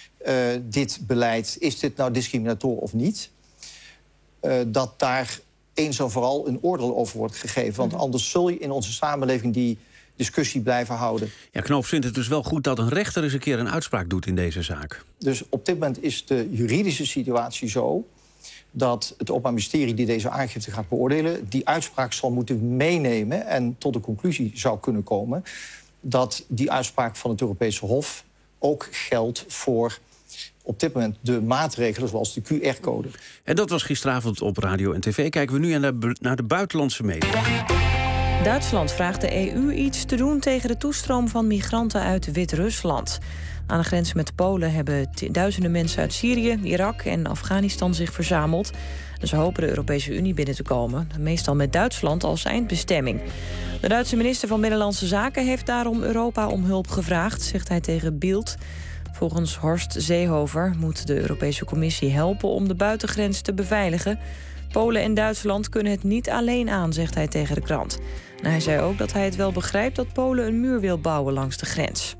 dit beleid. Is dit nou discriminator of niet? Dat daar eens en vooral een oordeel over wordt gegeven. Want anders zul je in onze samenleving die discussie blijven houden. Ja, Knoops vindt het dus wel goed dat een rechter eens een keer een uitspraak doet in deze zaak. Dus op dit moment is de juridische situatie zo dat het Openbaar Ministerie die deze aangifte gaat beoordelen die uitspraak zal moeten meenemen en tot de conclusie zou kunnen komen dat die uitspraak van het Europese Hof ook geldt voor op dit moment de maatregelen zoals de QR-code. En dat was gisteravond op radio en tv. Kijken we nu naar de buitenlandse media. Duitsland vraagt de EU iets te doen tegen de toestroom van migranten uit Wit-Rusland. Aan de grens met Polen hebben duizenden mensen uit Syrië, Irak en Afghanistan zich verzameld. En ze hopen de Europese Unie binnen te komen, meestal met Duitsland als eindbestemming. De Duitse minister van Binnenlandse Zaken heeft daarom Europa om hulp gevraagd, zegt hij tegen Bild. Volgens Horst Seehofer moet de Europese Commissie helpen om de buitengrens te beveiligen. Polen en Duitsland kunnen het niet alleen aan, zegt hij tegen de krant. En hij zei ook dat hij het wel begrijpt dat Polen een muur wil bouwen langs de grens.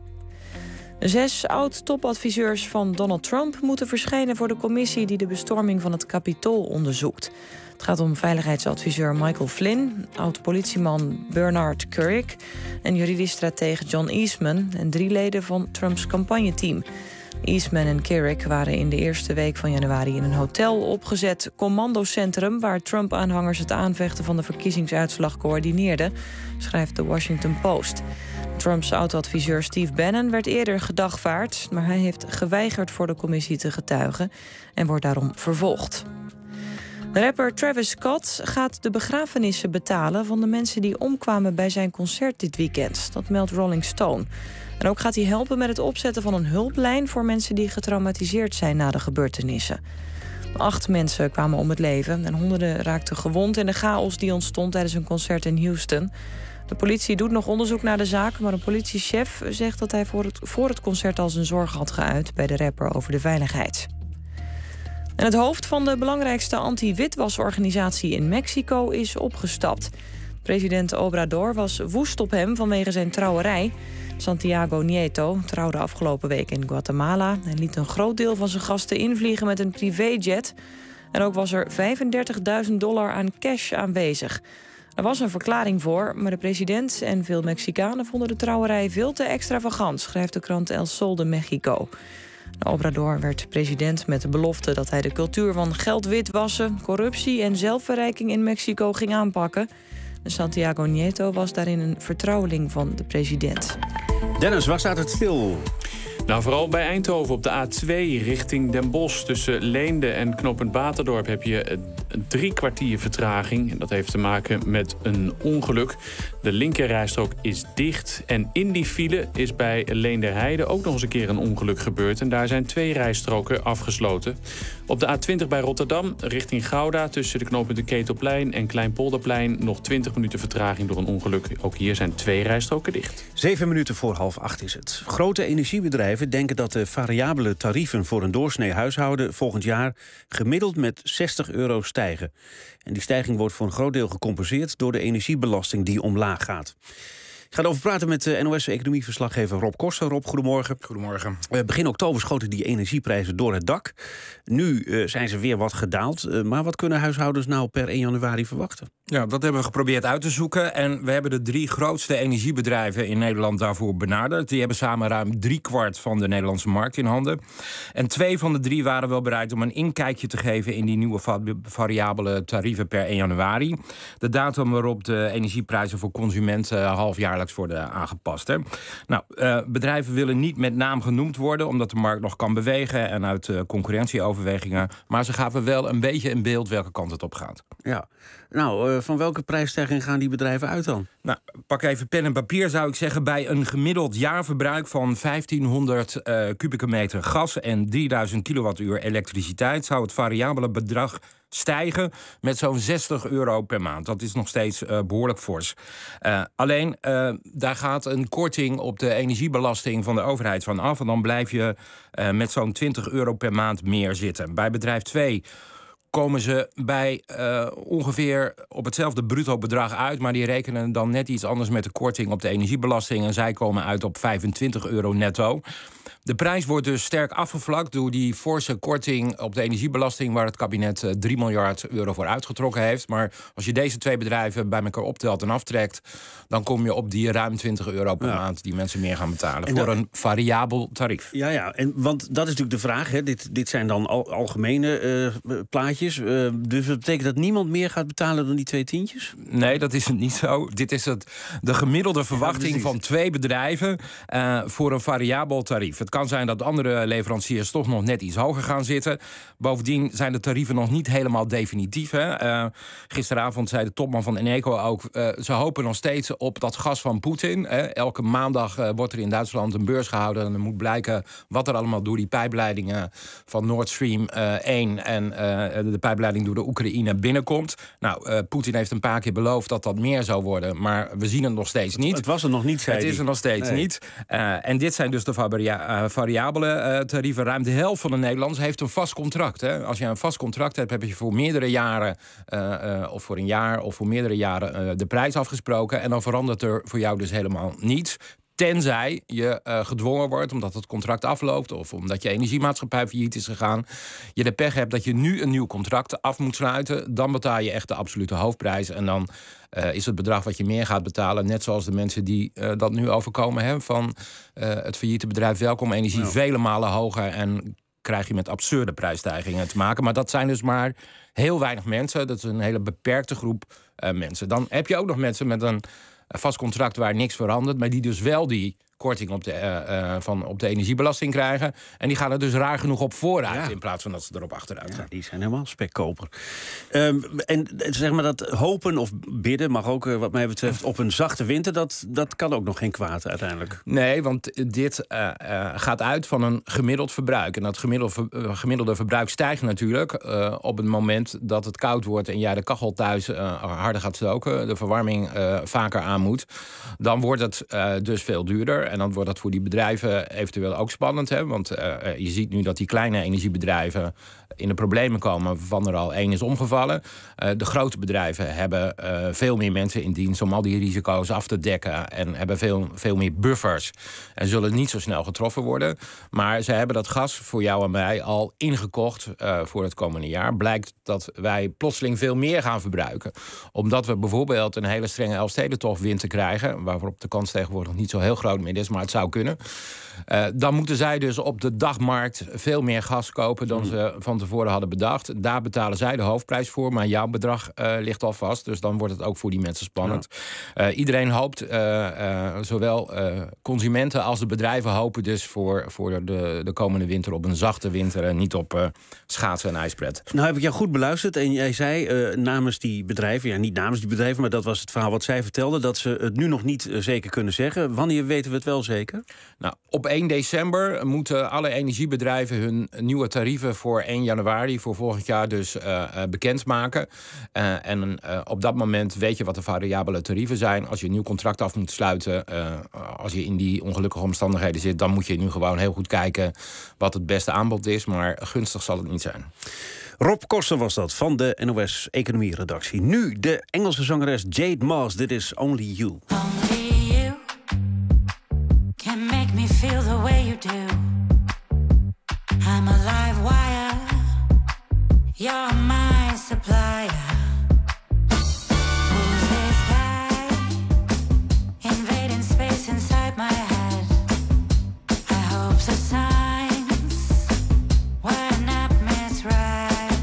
6 oud-topadviseurs van Donald Trump moeten verschijnen voor de commissie die de bestorming van het Capitool onderzoekt. Het gaat om veiligheidsadviseur Michael Flynn, oud-politieman Bernard Kerik en juridisch stratege John Eastman en 3 leden van Trumps campagneteam. Eastman en Kerik waren in de eerste week van januari in een hotel opgezet commandocentrum waar Trump-aanhangers het aanvechten van de verkiezingsuitslag coördineerden, schrijft de Washington Post. Trumps oud-adviseur Steve Bannon werd eerder gedagvaard, maar hij heeft geweigerd voor de commissie te getuigen en wordt daarom vervolgd. De rapper Travis Scott gaat de begrafenissen betalen van de mensen die omkwamen bij zijn concert dit weekend. Dat meldt Rolling Stone. En ook gaat hij helpen met het opzetten van een hulplijn voor mensen die getraumatiseerd zijn na de gebeurtenissen. 8 mensen kwamen om het leven en honderden raakten gewond in de chaos die ontstond tijdens een concert in Houston. De politie doet nog onderzoek naar de zaak, maar een politiechef zegt dat hij voor het concert al zijn zorg had geuit bij de rapper over de veiligheid. En het hoofd van de belangrijkste anti-witwasorganisatie in Mexico is opgestapt. President Obrador was woest op hem vanwege zijn trouwerij. Santiago Nieto trouwde afgelopen week in Guatemala en liet een groot deel van zijn gasten invliegen met een privéjet. En ook was er $35.000 aan cash aanwezig. Er was een verklaring voor, maar de president en veel Mexicanen vonden de trouwerij veel te extravagant, schrijft de krant El Sol de Mexico. Obrador werd president met de belofte dat hij de cultuur van geldwitwassen, corruptie en zelfverrijking in Mexico ging aanpakken. Santiago Nieto was daarin een vertrouweling van de president. Dennis, waar staat het stil? Nou, vooral bij Eindhoven op de A2 richting Den Bosch. Tussen Leende en knooppunt Baterdorp heb je 3 kwartier vertraging. En dat heeft te maken met een ongeluk. De linkerrijstrook is dicht. En in die file is bij Leenderheide ook nog eens een keer een ongeluk gebeurd. En daar zijn 2 rijstroken afgesloten. Op de A20 bij Rotterdam richting Gouda tussen de knooppunten Ketelplein en Kleinpolderplein nog 20 minuten vertraging door een ongeluk. Ook hier zijn 2 rijstroken dicht. 7 minuten voor 7:30 is het. Grote energiebedrijven denken dat de variabele tarieven voor een doorsnee huishouden volgend jaar gemiddeld met €60 stijgen. En die stijging wordt voor een groot deel gecompenseerd door de energiebelasting die omlaag gaat. Ik ga erover praten met NOS-economieverslaggever Rob Koster. Rob, goedemorgen. Goedemorgen. Begin oktober schoten die energieprijzen door het dak. Nu zijn ze weer wat gedaald. Maar wat kunnen huishoudens nou per 1 januari verwachten? Ja, dat hebben we geprobeerd uit te zoeken. En we hebben de 3 grootste energiebedrijven in Nederland daarvoor benaderd. Die hebben samen ruim 3/4 van de Nederlandse markt in handen. En 2 van de 3 waren wel bereid om een inkijkje te geven in die nieuwe variabele tarieven per 1 januari. De datum waarop de energieprijzen voor consumenten halfjaarlijks worden aangepast. Hè. Nou, bedrijven willen niet met naam genoemd worden, omdat de markt nog kan bewegen en uit concurrentieoverwegingen. Maar ze gaven wel een beetje in beeld welke kant het op gaat. Ja, nou, van welke prijsstijging gaan die bedrijven uit dan? Nou, pak even pen en papier, zou ik zeggen. Bij een gemiddeld jaarverbruik van 1500 kubieke meter gas en 3000 kilowattuur elektriciteit zou het variabele bedrag stijgen met zo'n €60 per maand. Dat is nog steeds behoorlijk fors. Alleen, daar gaat een korting op de energiebelasting van de overheid van af. En dan blijf je met zo'n €20 per maand meer zitten. Bij bedrijf 2 komen ze bij ongeveer op hetzelfde bruto bedrag uit, maar die rekenen dan net iets anders met de korting op de energiebelasting en zij komen uit op €25 netto. De prijs wordt dus sterk afgevlakt door die forse korting op de energiebelasting, waar het kabinet 3 miljard euro voor uitgetrokken heeft. Maar als je deze 2 bedrijven bij elkaar optelt en aftrekt, dan kom je op die ruim 20 euro per maand die mensen meer gaan betalen voor een variabel tarief. Ja, want dat is natuurlijk de vraag. Hè. Dit zijn dan algemene plaatjes. Dus dat betekent dat niemand meer gaat betalen dan die 2 tientjes? Nee, dat is het niet zo. Dit is de gemiddelde verwachting van 2 bedrijven voor een variabel tarief. Het kan zijn dat andere leveranciers toch nog net iets hoger gaan zitten. Bovendien zijn de tarieven nog niet helemaal definitief. Hè. Gisteravond zei de topman van Eneco ook, ze hopen nog steeds op dat gas van Poetin. Elke maandag wordt er in Duitsland een beurs gehouden en er moet blijken wat er allemaal door die pijpleidingen van Nord Stream 1 en de pijpleiding door de Oekraïne binnenkomt. Nou, Poetin heeft een paar keer beloofd dat dat meer zou worden, maar we zien het nog steeds niet. Het was er nog niet, zei hij. Het is er nog steeds niet. En dit zijn dus de variabele tarieven. Ruim de helft van de Nederlanders heeft een vast contract. Hè. Als je een vast contract hebt, heb je voor meerdere jaren of voor een jaar of voor meerdere jaren de prijs afgesproken. En dan verandert er voor jou dus helemaal niets. Tenzij je gedwongen wordt, omdat het contract afloopt of omdat je energiemaatschappij failliet is gegaan, je de pech hebt dat je nu een nieuw contract af moet sluiten, dan betaal je echt de absolute hoofdprijs. En dan is het bedrag wat je meer gaat betalen, net zoals de mensen die dat nu overkomen hebben van het failliete bedrijf Welkom Energie, vele malen hoger en krijg je met absurde prijsstijgingen te maken. Maar dat zijn dus maar heel weinig mensen. Dat is een hele beperkte groep mensen. Dan heb je ook nog mensen met een vast contract waar niks verandert, maar die dus wel die korting op de energiebelasting krijgen. En die gaan er dus raar genoeg op vooruit in plaats van dat ze erop achteruit gaan. Die zijn helemaal spekkoper. En zeg maar dat hopen of bidden mag ook wat mij betreft op een zachte winter, dat kan ook nog geen kwaad uiteindelijk. Nee, want dit gaat uit van een gemiddeld verbruik. En dat gemiddelde verbruik stijgt natuurlijk op het moment dat het koud wordt en jij de kachel thuis harder gaat stoken, de verwarming vaker aan moet. Dan wordt het dus veel duurder. En dan wordt dat voor die bedrijven eventueel ook spannend. Hè? Want je ziet nu dat die kleine energiebedrijven in de problemen komen, waarvan er al 1 is omgevallen. De grote bedrijven hebben veel meer mensen in dienst om al die risico's af te dekken en hebben veel meer buffers en zullen niet zo snel getroffen worden. Maar ze hebben dat gas voor jou en mij al ingekocht voor het komende jaar. Blijkt dat wij plotseling veel meer gaan verbruiken. Omdat we bijvoorbeeld een hele strenge Elfstedentocht-winter krijgen, waarop de kans tegenwoordig niet zo heel groot meer is, maar het zou kunnen. Dan moeten zij dus op de dagmarkt veel meer gas kopen dan ze van tevoren hadden bedacht. Daar betalen zij de hoofdprijs voor, maar jouw bedrag ligt al vast. Dus dan wordt het ook voor die mensen spannend. Ja. Iedereen hoopt, zowel consumenten als de bedrijven hopen dus voor de komende winter op een zachte winter en niet op schaatsen en ijspret. Nou heb ik jou goed beluisterd en jij zei namens die bedrijven, niet namens die bedrijven, maar dat was het verhaal wat zij vertelden, dat ze het nu nog niet zeker kunnen zeggen. Wanneer weten we het wel zeker? Nou, op 1 december moeten alle energiebedrijven hun nieuwe tarieven voor 1 januari voor volgend jaar dus bekendmaken. En op dat moment weet je wat de variabele tarieven zijn. Als je een nieuw contract af moet sluiten, als je in die ongelukkige omstandigheden zit, dan moet je nu gewoon heel goed kijken wat het beste aanbod is. Maar gunstig zal het niet zijn. Rob Koster was dat van de NOS Economie-redactie. Nu de Engelse zangeres Jade Moss. Dit is Only You. Can make me feel the way you do. I'm a live wire. You're my supplier. Who's this guy invading space inside my head? I hope the signs were not misread.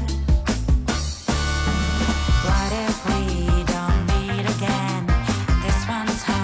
What if we don't meet again this one time?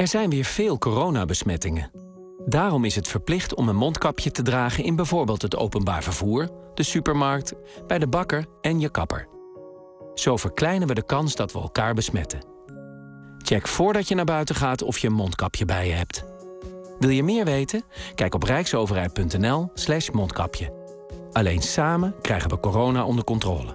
Er zijn weer veel coronabesmettingen. Daarom is het verplicht om een mondkapje te dragen in bijvoorbeeld het openbaar vervoer, de supermarkt, bij de bakker en je kapper. Zo verkleinen we de kans dat we elkaar besmetten. Check voordat je naar buiten gaat of je een mondkapje bij je hebt. Wil je meer weten? Kijk op rijksoverheid.nl/mondkapje. Alleen samen krijgen we corona onder controle.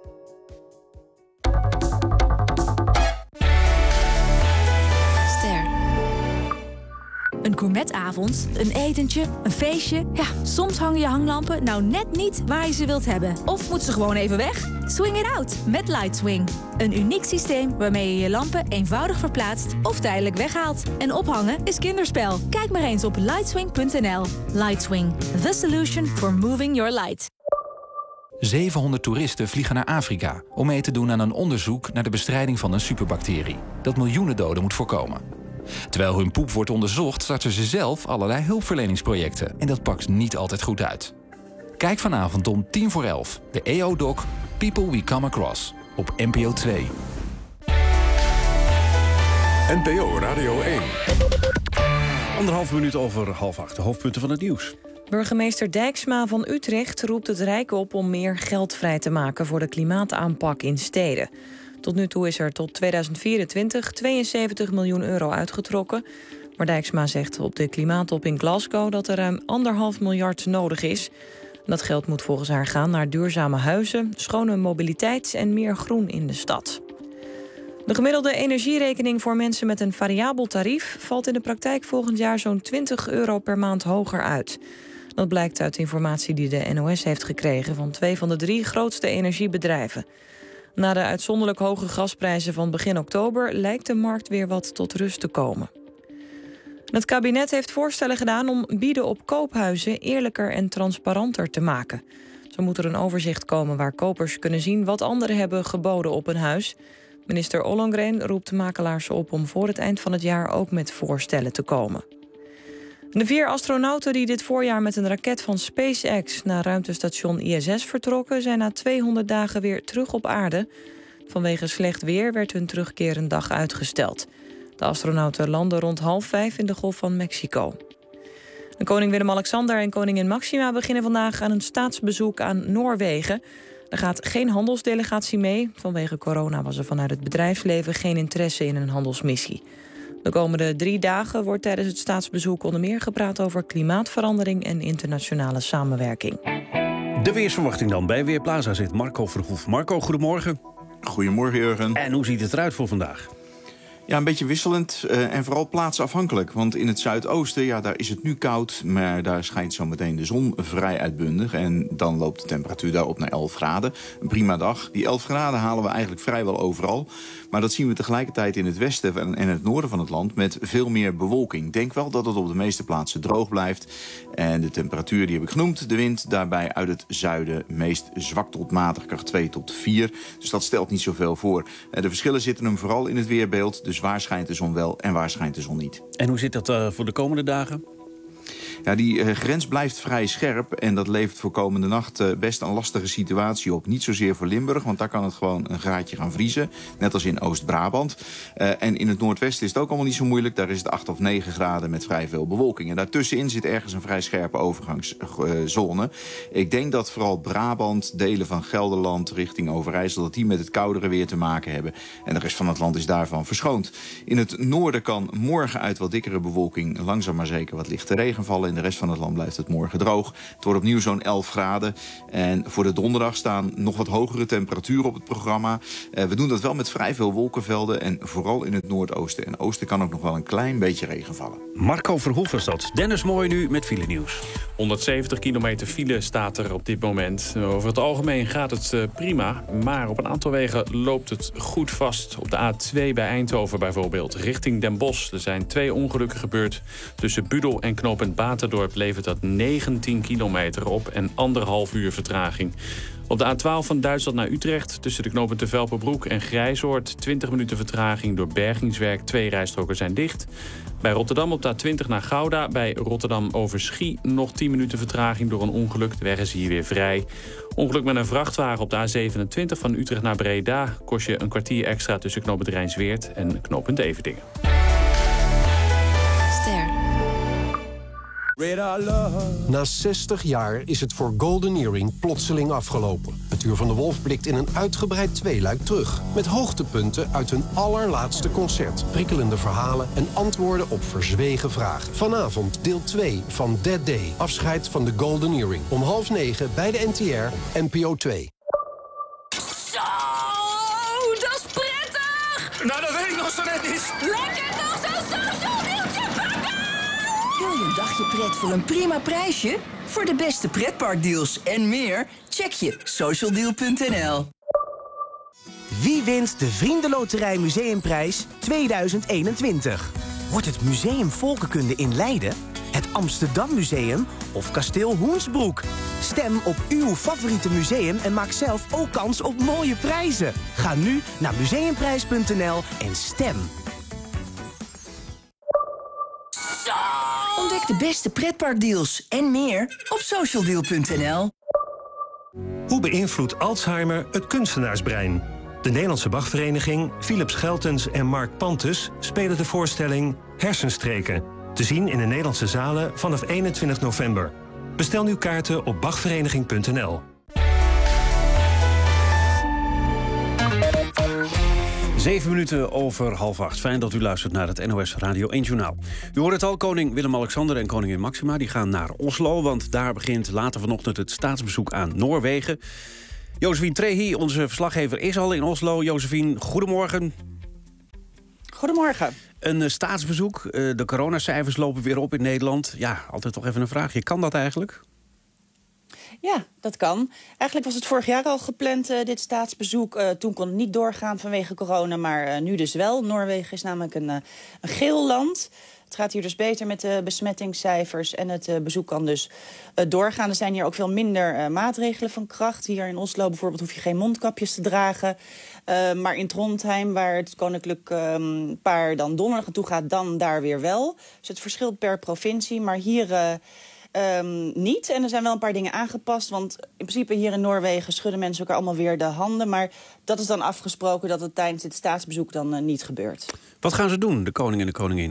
Een gourmetavond, een etentje, een feestje. Ja, soms hangen je hanglampen nou net niet waar je ze wilt hebben. Of moet ze gewoon even weg? Swing it out met Lightswing. Een uniek systeem waarmee je je lampen eenvoudig verplaatst of tijdelijk weghaalt. En ophangen is kinderspel. Kijk maar eens op lightswing.nl. Lightswing, the solution for moving your light. 700 toeristen vliegen naar Afrika om mee te doen aan een onderzoek naar de bestrijding van een superbacterie dat miljoenen doden moet voorkomen. Terwijl hun poep wordt onderzocht, starten ze zelf allerlei hulpverleningsprojecten. En dat pakt niet altijd goed uit. Kijk vanavond om 11:10, de EO-doc People We Come Across op NPO 2. NPO Radio 1. 1,5 minuut over 7:30. De hoofdpunten van het nieuws. Burgemeester Dijksma van Utrecht roept het Rijk op om meer geld vrij te maken voor de klimaataanpak in steden. Tot nu toe is er tot 2024 72 miljoen euro uitgetrokken. Maar Dijksma zegt op de klimaattop in Glasgow dat er ruim 1,5 miljard nodig is. Dat geld moet volgens haar gaan naar duurzame huizen, schone mobiliteit en meer groen in de stad. De gemiddelde energierekening voor mensen met een variabel tarief valt in de praktijk volgend jaar zo'n 20 euro per maand hoger uit. Dat blijkt uit informatie die de NOS heeft gekregen van 2 van de 3 grootste energiebedrijven. Na de uitzonderlijk hoge gasprijzen van begin oktober lijkt de markt weer wat tot rust te komen. Het kabinet heeft voorstellen gedaan om bieden op koophuizen eerlijker en transparanter te maken. Zo moet er een overzicht komen waar kopers kunnen zien wat anderen hebben geboden op een huis. Minister Ollongren roept makelaars op om voor het eind van het jaar ook met voorstellen te komen. De 4 astronauten die dit voorjaar met een raket van SpaceX naar ruimtestation ISS vertrokken, zijn na 200 dagen weer terug op aarde. Vanwege slecht weer werd hun terugkeer een dag uitgesteld. De astronauten landen rond 4:30 in de Golf van Mexico. En koning Willem-Alexander en koningin Maxima beginnen vandaag aan een staatsbezoek aan Noorwegen. Er gaat geen handelsdelegatie mee. Vanwege corona was er vanuit het bedrijfsleven geen interesse in een handelsmissie. De komende 3 dagen wordt tijdens het staatsbezoek onder meer gepraat over klimaatverandering en internationale samenwerking. De weersverwachting dan. Bij Weerplaza zit Marco Verhoef. Marco, goedemorgen. Goedemorgen, Jurgen. En hoe ziet het eruit voor vandaag? Ja, een beetje wisselend en vooral plaatsafhankelijk. Want in het zuidoosten, ja, daar is het nu koud, maar daar schijnt zo meteen de zon vrij uitbundig. En dan loopt de temperatuur daar op naar 11 graden. Een prima dag. Die 11 graden halen we eigenlijk vrijwel overal. Maar dat zien we tegelijkertijd in het westen en het noorden van het land met veel meer bewolking. Denk wel dat het op de meeste plaatsen droog blijft. En de temperatuur die heb ik genoemd. De wind daarbij uit het zuiden meest zwak tot matig, kracht 2 tot 4. Dus dat stelt niet zoveel voor. De verschillen zitten hem vooral in het weerbeeld. Dus waar schijnt de zon wel en waar schijnt de zon niet. En hoe zit dat voor de komende dagen? Ja, die grens blijft vrij scherp en dat levert voor komende nacht best een lastige situatie op. Niet zozeer voor Limburg, want daar kan het gewoon een graadje gaan vriezen. Net als in Oost-Brabant. En in het noordwesten is het ook allemaal niet zo moeilijk. Daar is het 8 of 9 graden met vrij veel bewolking. En daartussenin zit ergens een vrij scherpe overgangszone. Ik denk dat vooral Brabant, delen van Gelderland richting Overijssel, dat die met het koudere weer te maken hebben. En de rest van het land is daarvan verschoond. In het noorden kan morgen uit wat dikkere bewolking langzaam maar zeker wat lichte regen vallen. In de rest van het land blijft het morgen droog. Het wordt opnieuw zo'n 11 graden. En voor de donderdag staan nog wat hogere temperaturen op het programma. We doen dat wel met vrij veel wolkenvelden. En vooral in het noordoosten en oosten kan ook nog wel een klein beetje regen vallen. Marco Verhoef was dat. Dennis Mooi nu met file nieuws. 170 kilometer file staat er op dit moment. Over het algemeen gaat het prima. Maar op een aantal wegen loopt het goed vast. Op de A2 bij Eindhoven bijvoorbeeld, richting Den Bosch. Er zijn 2 ongelukken gebeurd. Tussen Budel en knooppunt Baterdorp levert dat 19 kilometer op en 1,5 uur vertraging. Op de A12 van Duitsland naar Utrecht, tussen de knooppunten Velperbroek en Grijzoord, 20 minuten vertraging door bergingswerk. 2 rijstroken zijn dicht. Bij Rotterdam op de A20 naar Gouda, bij Rotterdam Overschie nog 10 minuten vertraging door een ongeluk. De weg is hier weer vrij. Ongeluk met een vrachtwagen op de A27 van Utrecht naar Breda kost je een kwartier extra tussen knooppunt Rijnsweert en knooppunt Everdingen. Na 60 jaar is het voor Golden Earring plotseling afgelopen. Natuur van de Wolf blikt in een uitgebreid tweeluik terug. Met hoogtepunten uit hun allerlaatste concert. Prikkelende verhalen en antwoorden op verzwegen vragen. Vanavond deel 2 van That Day. Afscheid van de Golden Earring. Om 20:30 bij de NTR, NPO 2. Zo, dat is prettig! Nou, dat weet ik nog zo net niet. Lekker toch zo'n social deeltje pakken! Wil je een dagje pret voor een prima prijsje? Voor de beste pretparkdeals en meer, check je socialdeal.nl. Wie wint de Vriendenloterij Museumprijs 2021? Wordt het Museum Volkenkunde in Leiden, het Amsterdam Museum of Kasteel Hoensbroek? Stem op uw favoriete museum en maak zelf ook kans op mooie prijzen. Ga nu naar museumprijs.nl en stem. Ontdek de beste pretparkdeals en meer op socialdeal.nl. Hoe beïnvloedt Alzheimer het kunstenaarsbrein? De Nederlandse Bachvereniging, Philip Scheltens en Mark Pantes spelen de voorstelling Hersenstreken. Te zien in de Nederlandse zalen vanaf 21 november. Bestel nu kaarten op bachvereniging.nl. 7 minuten over 7:30. Fijn dat u luistert naar het NOS Radio 1 Journaal. U hoort het al, koning Willem-Alexander en koningin Maxima die gaan naar Oslo, want daar begint later vanochtend het staatsbezoek aan Noorwegen. Josephine Trehi, onze verslaggever, is al in Oslo. Josephine, goedemorgen. Goedemorgen. Een staatsbezoek. De coronacijfers lopen weer op in Nederland. Ja, altijd toch even een vraagje. Kan dat eigenlijk? Ja, dat kan. Eigenlijk was het vorig jaar al gepland, dit staatsbezoek. Toen kon het niet doorgaan vanwege corona, maar nu dus wel. Noorwegen is namelijk een geel land. Het gaat hier dus beter met de besmettingscijfers en het bezoek kan dus doorgaan. Er zijn hier ook veel minder maatregelen van kracht. Hier in Oslo bijvoorbeeld hoef je geen mondkapjes te dragen. Maar in Trondheim, waar het koninklijk paar dan donderdag naartoe gaat, dan daar weer wel. Dus het verschilt per provincie, maar hier niet. En er zijn wel een paar dingen aangepast. Want in principe hier in Noorwegen schudden mensen elkaar allemaal weer de handen. Maar dat is dan afgesproken dat het tijdens dit staatsbezoek dan niet gebeurt. Wat gaan ze doen, de koning en de koningin?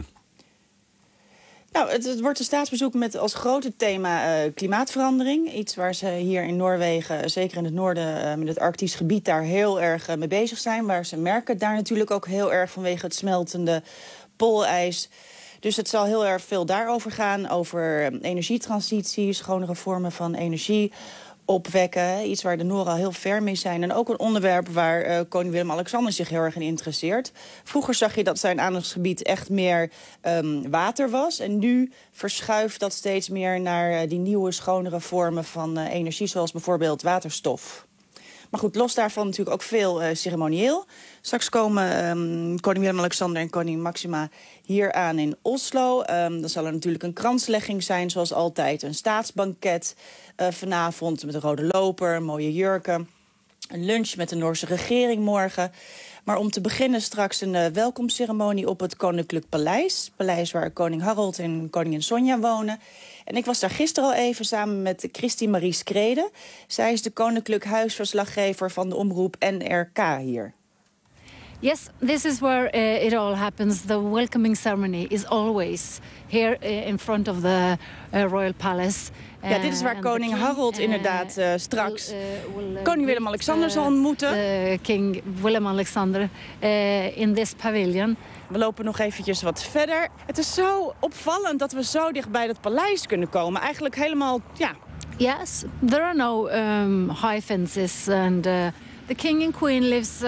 Nou, het wordt een staatsbezoek met als grote thema klimaatverandering. Iets waar ze hier in Noorwegen, zeker in het noorden, met het Arktisch gebied, daar heel erg mee bezig zijn. Maar ze merken het daar natuurlijk ook heel erg vanwege het smeltende poolijs. Dus het zal heel erg veel daarover gaan, over energietransitie, schonere vormen van energie opwekken. Iets waar de Noren al heel ver mee zijn. En ook een onderwerp waar koning Willem-Alexander zich heel erg in interesseert. Vroeger zag je dat zijn aandachtsgebied echt meer water was. En nu verschuift dat steeds meer naar die nieuwe, schonere vormen van energie, zoals bijvoorbeeld waterstof. Maar goed, los daarvan natuurlijk ook veel ceremonieel. Straks komen koning Willem-Alexander en koningin Maxima hier aan in Oslo. Dan zal er natuurlijk een kranslegging zijn, zoals altijd. Een staatsbanket vanavond met een rode loper, mooie jurken. Een lunch met de Noorse regering morgen. Maar om te beginnen straks een welkomstceremonie op het Koninklijk Paleis. Paleis waar koning Harold en koningin Sonja wonen. En ik was daar gisteren al even samen met Christine Marie Skrede. Zij is de koninklijk huisverslaggever van de omroep NRK hier. Yes, this is where it all happens. The welcoming ceremony is always here in front of the Royal Palace. Ja, dit is waar koning Harold inderdaad straks koning Willem-Alexander zal ontmoeten. King Willem-Alexander in this pavilion. We lopen nog eventjes wat verder. Het is zo opvallend dat we zo dicht bij het paleis kunnen komen. Eigenlijk helemaal, ja. Yes, there are no high fences and the king and queen lives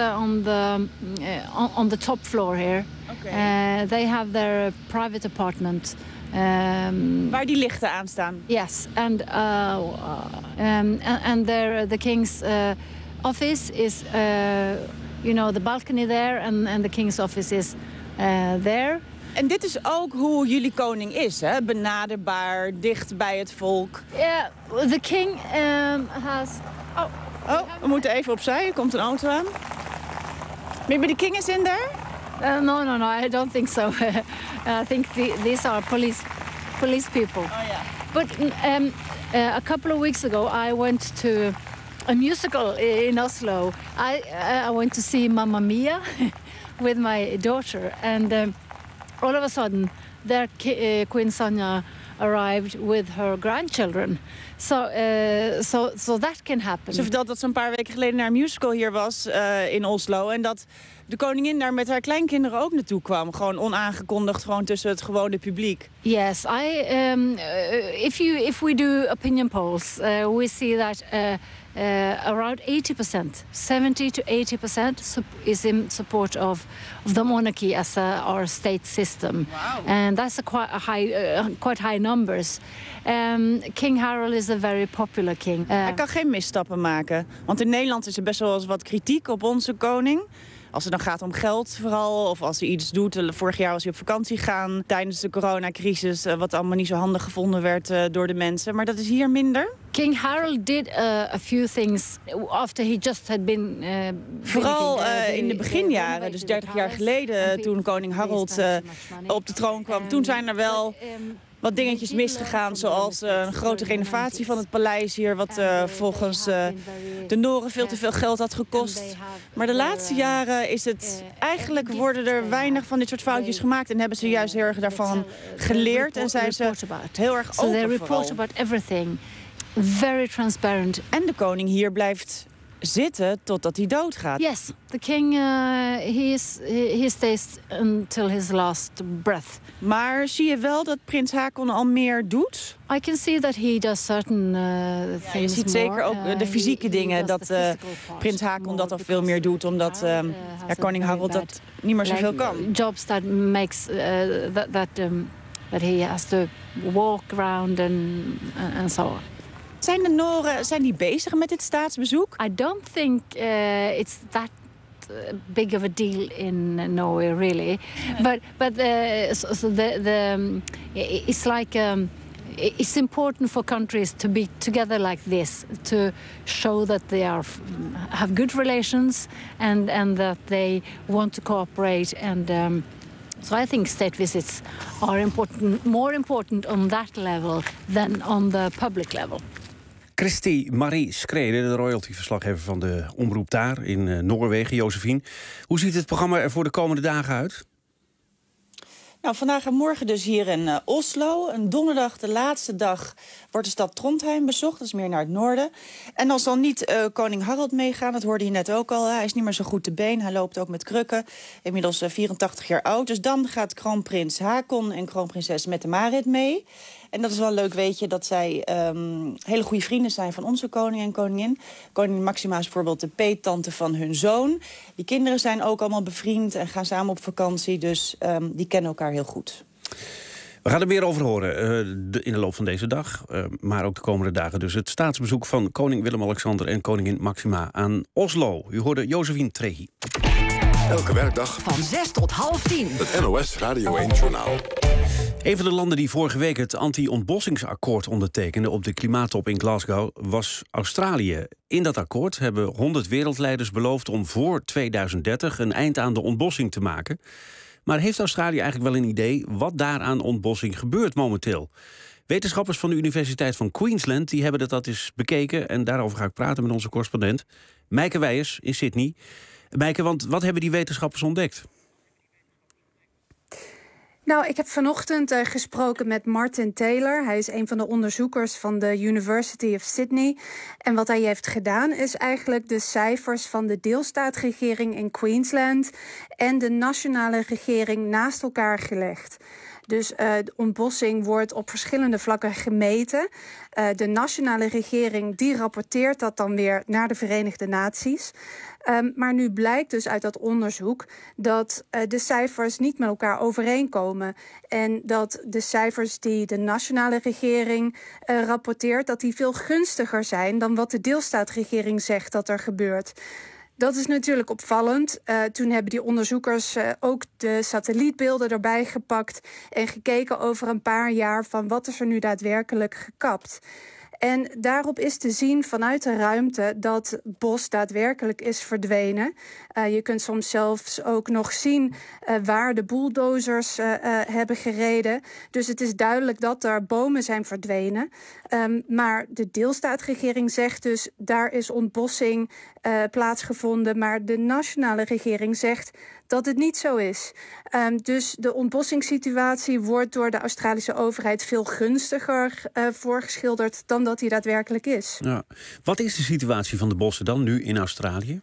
on the top floor here. Okay. They have their private apartment. Waar die lichten aan staan. Yes, and the king's office is, the balcony there, and the king's office is there. En dit is ook hoe jullie koning is, hè? Benaderbaar, dicht bij het volk. Yeah, the king has. Oh, we moeten even opzij. Er komt een auto aan. Maybe the king is in there? No, I don't think so. I think these are police people. Oh, yeah. But a couple of weeks ago, I went to a musical in Oslo. I went to see Mamma Mia with my daughter, and all of a sudden, there Queen Sonja arrived with her grandchildren. So that can happen. Ze vertelt dat ze een paar weken geleden naar een musical hier was in Oslo. En dat de koningin daar met haar kleinkinderen ook naartoe kwam. Gewoon onaangekondigd, gewoon tussen het gewone publiek. Yes, if we do opinion polls, we see that around 80%, 70 to 80% is in support of the monarchy as our state system. Wow. And that's quite high numbers. King Harold is a very popular king. Hij kan geen misstappen maken. Want in Nederland is er best wel eens wat kritiek op onze koning. Als het dan gaat om geld vooral, of als hij iets doet. Vorig jaar was hij op vakantie gaan tijdens de coronacrisis, wat allemaal niet zo handig gevonden werd door de mensen. Maar dat is hier minder. King Harold did a few things after he just had been... Vooral in de beginjaren, dus 30 jaar geleden, toen koning Harold op de troon kwam. Toen zijn er wel wat dingetjes misgegaan, zoals een grote renovatie van het paleis hier, wat volgens de Noren veel te veel geld had gekost. Maar de laatste jaren is het eigenlijk, worden er weinig van dit soort foutjes gemaakt en hebben ze juist heel erg daarvan geleerd en zijn ze heel erg open. So they report about everything. Very transparent. En de koning hier blijft zitten totdat hij doodgaat. Yes, the king he stays until his last breath. Maar zie je wel dat prins Haakon al meer doet? I can see that he does certain things. Je ziet zeker ook de fysieke dingen dat prins Haakon dat al veel meer doet, omdat koning Harold dat niet meer zoveel kan. Jobs that makes that he has to walk around and so on. Zijn de Noren bezig met dit staatsbezoek? I don't think it's that big of a deal in Norway, really. But it's like it's important for countries to be together like this, to show that they have good relations and that they want to cooperate and. So I think state visits are important, more important on that level than on the public level. Christy Marie Skrede, de royalty-verslaggever van de omroep daar in Noorwegen. Josephine, hoe ziet het programma er voor de komende dagen uit? Nou, vandaag en morgen dus hier in Oslo. En donderdag, de laatste dag, wordt de stad Trondheim bezocht. Dat is meer naar het noorden. En dan zal niet koning Harald meegaan. Dat hoorde je net ook al. Hij is niet meer zo goed te been. Hij loopt ook met krukken. Inmiddels 84 jaar oud. Dus dan gaat kroonprins Haakon en kroonprinses Mette-Marit mee. En dat is wel een leuk weetje dat zij hele goede vrienden zijn van onze koning en koningin. Koningin Maxima is bijvoorbeeld de peettante van hun zoon. Die kinderen zijn ook allemaal bevriend en gaan samen op vakantie. Dus die kennen elkaar heel goed. We gaan er meer over horen in de loop van deze dag. Maar ook de komende dagen dus het staatsbezoek van koning Willem-Alexander en koningin Maxima aan Oslo. U hoorde Josephine Trehi. Elke werkdag van 6 tot half 10. Het NOS Radio 1-journaal. Een van de landen die vorige week het anti-ontbossingsakkoord ondertekende op de klimaattop in Glasgow was Australië. In dat akkoord hebben 100 wereldleiders beloofd om voor 2030 een eind aan de ontbossing te maken. Maar heeft Australië eigenlijk wel een idee wat daar aan ontbossing gebeurt momenteel? Wetenschappers van de Universiteit van Queensland die hebben dat eens bekeken en daarover ga ik praten met onze correspondent Meike Wijers in Sydney. Meike, want wat hebben die wetenschappers ontdekt? Nou, ik heb vanochtend gesproken met Martin Taylor. Hij is een van de onderzoekers van de University of Sydney. En wat hij heeft gedaan is eigenlijk de cijfers van de deelstaatregering in Queensland en de nationale regering naast elkaar gelegd. Dus de ontbossing wordt op verschillende vlakken gemeten. De nationale regering die rapporteert dat dan weer naar de Verenigde Naties. Maar nu blijkt dus uit dat onderzoek dat de cijfers niet met elkaar overeenkomen. En dat de cijfers die de nationale regering rapporteert, dat die veel gunstiger zijn dan wat de deelstaatregering zegt dat er gebeurt. Dat is natuurlijk opvallend. Toen hebben die onderzoekers ook de satellietbeelden erbij gepakt en gekeken over een paar jaar van wat is er nu daadwerkelijk gekapt. En daarop is te zien vanuit de ruimte dat bos daadwerkelijk is verdwenen. Je kunt soms zelfs ook nog zien waar de bulldozers hebben gereden. Dus het is duidelijk dat er bomen zijn verdwenen. Maar de deelstaatregering zegt dus daar is ontbossing plaatsgevonden. Maar de nationale regering zegt dat het niet zo is. Dus de ontbossingssituatie wordt door de Australische overheid veel gunstiger voorgeschilderd dan dat die daadwerkelijk is. Ja. Wat is de situatie van de bossen dan nu in Australië?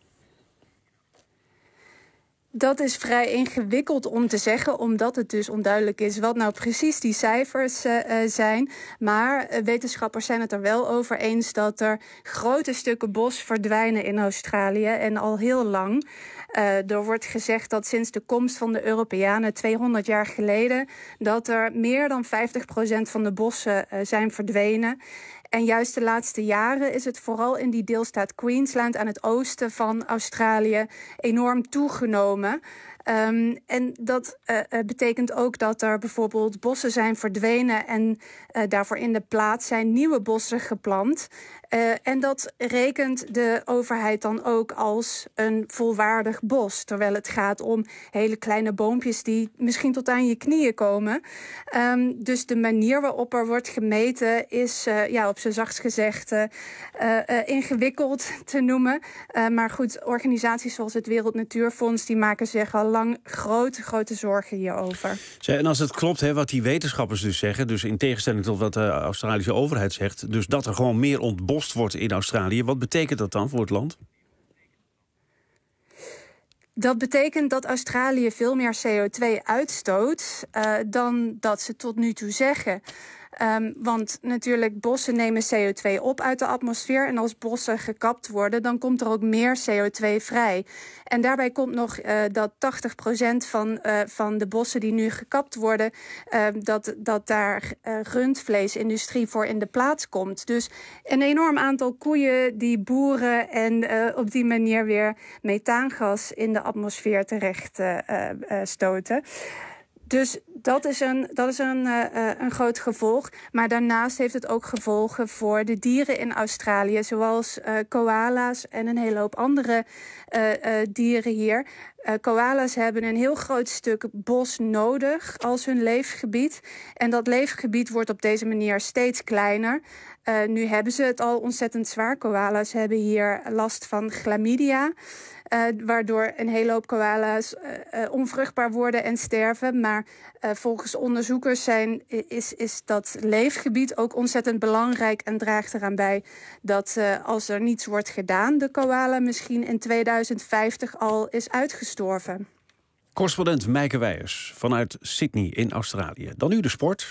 Dat is vrij ingewikkeld om te zeggen, omdat het dus onduidelijk is wat nou precies die cijfers zijn. Maar wetenschappers zijn het er wel over eens dat er grote stukken bos verdwijnen in Australië en al heel lang. Er wordt gezegd dat sinds de komst van de Europeanen 200 jaar geleden dat er meer dan 50% van de bossen zijn verdwenen. En juist de laatste jaren is het vooral in die deelstaat Queensland aan het oosten van Australië enorm toegenomen. En dat betekent ook dat er bijvoorbeeld bossen zijn verdwenen en daarvoor in de plaats zijn nieuwe bossen geplant. En dat rekent de overheid dan ook als een volwaardig bos. Terwijl het gaat om hele kleine boompjes die misschien tot aan je knieën komen. Dus de manier waarop er wordt gemeten is op zijn zachtst gezegd ingewikkeld te noemen. Maar goed, organisaties zoals het Wereld Natuurfonds die maken zich al lang grote zorgen hierover. En als het klopt wat die wetenschappers dus zeggen, dus in tegenstelling tot wat de Australische overheid zegt, dus dat er gewoon meer ontbost wordt in Australië, wat betekent dat dan voor het land? Dat betekent dat Australië veel meer CO2 uitstoot dan dat ze tot nu toe zeggen. Want natuurlijk, bossen nemen CO2 op uit de atmosfeer. En als bossen gekapt worden, dan komt er ook meer CO2 vrij. En daarbij komt nog dat 80% van de bossen die nu gekapt worden, dat daar rundvleesindustrie voor in de plaats komt. Dus een enorm aantal koeien die boeren en op die manier weer methaangas in de atmosfeer terecht stoten. Dus dat is een groot gevolg. Maar daarnaast heeft het ook gevolgen voor de dieren in Australië, zoals koala's en een hele hoop andere dieren hier. Koala's hebben een heel groot stuk bos nodig als hun leefgebied. En dat leefgebied wordt op deze manier steeds kleiner. Nu hebben ze het al ontzettend zwaar. Koala's hebben hier last van chlamydia. Waardoor een hele hoop koala's onvruchtbaar worden en sterven. Maar volgens onderzoekers is dat leefgebied ook ontzettend belangrijk en draagt eraan bij dat als er niets wordt gedaan, de koala misschien in 2050 al is uitgestorven. Correspondent Meike Weijers vanuit Sydney in Australië. Dan nu de sport.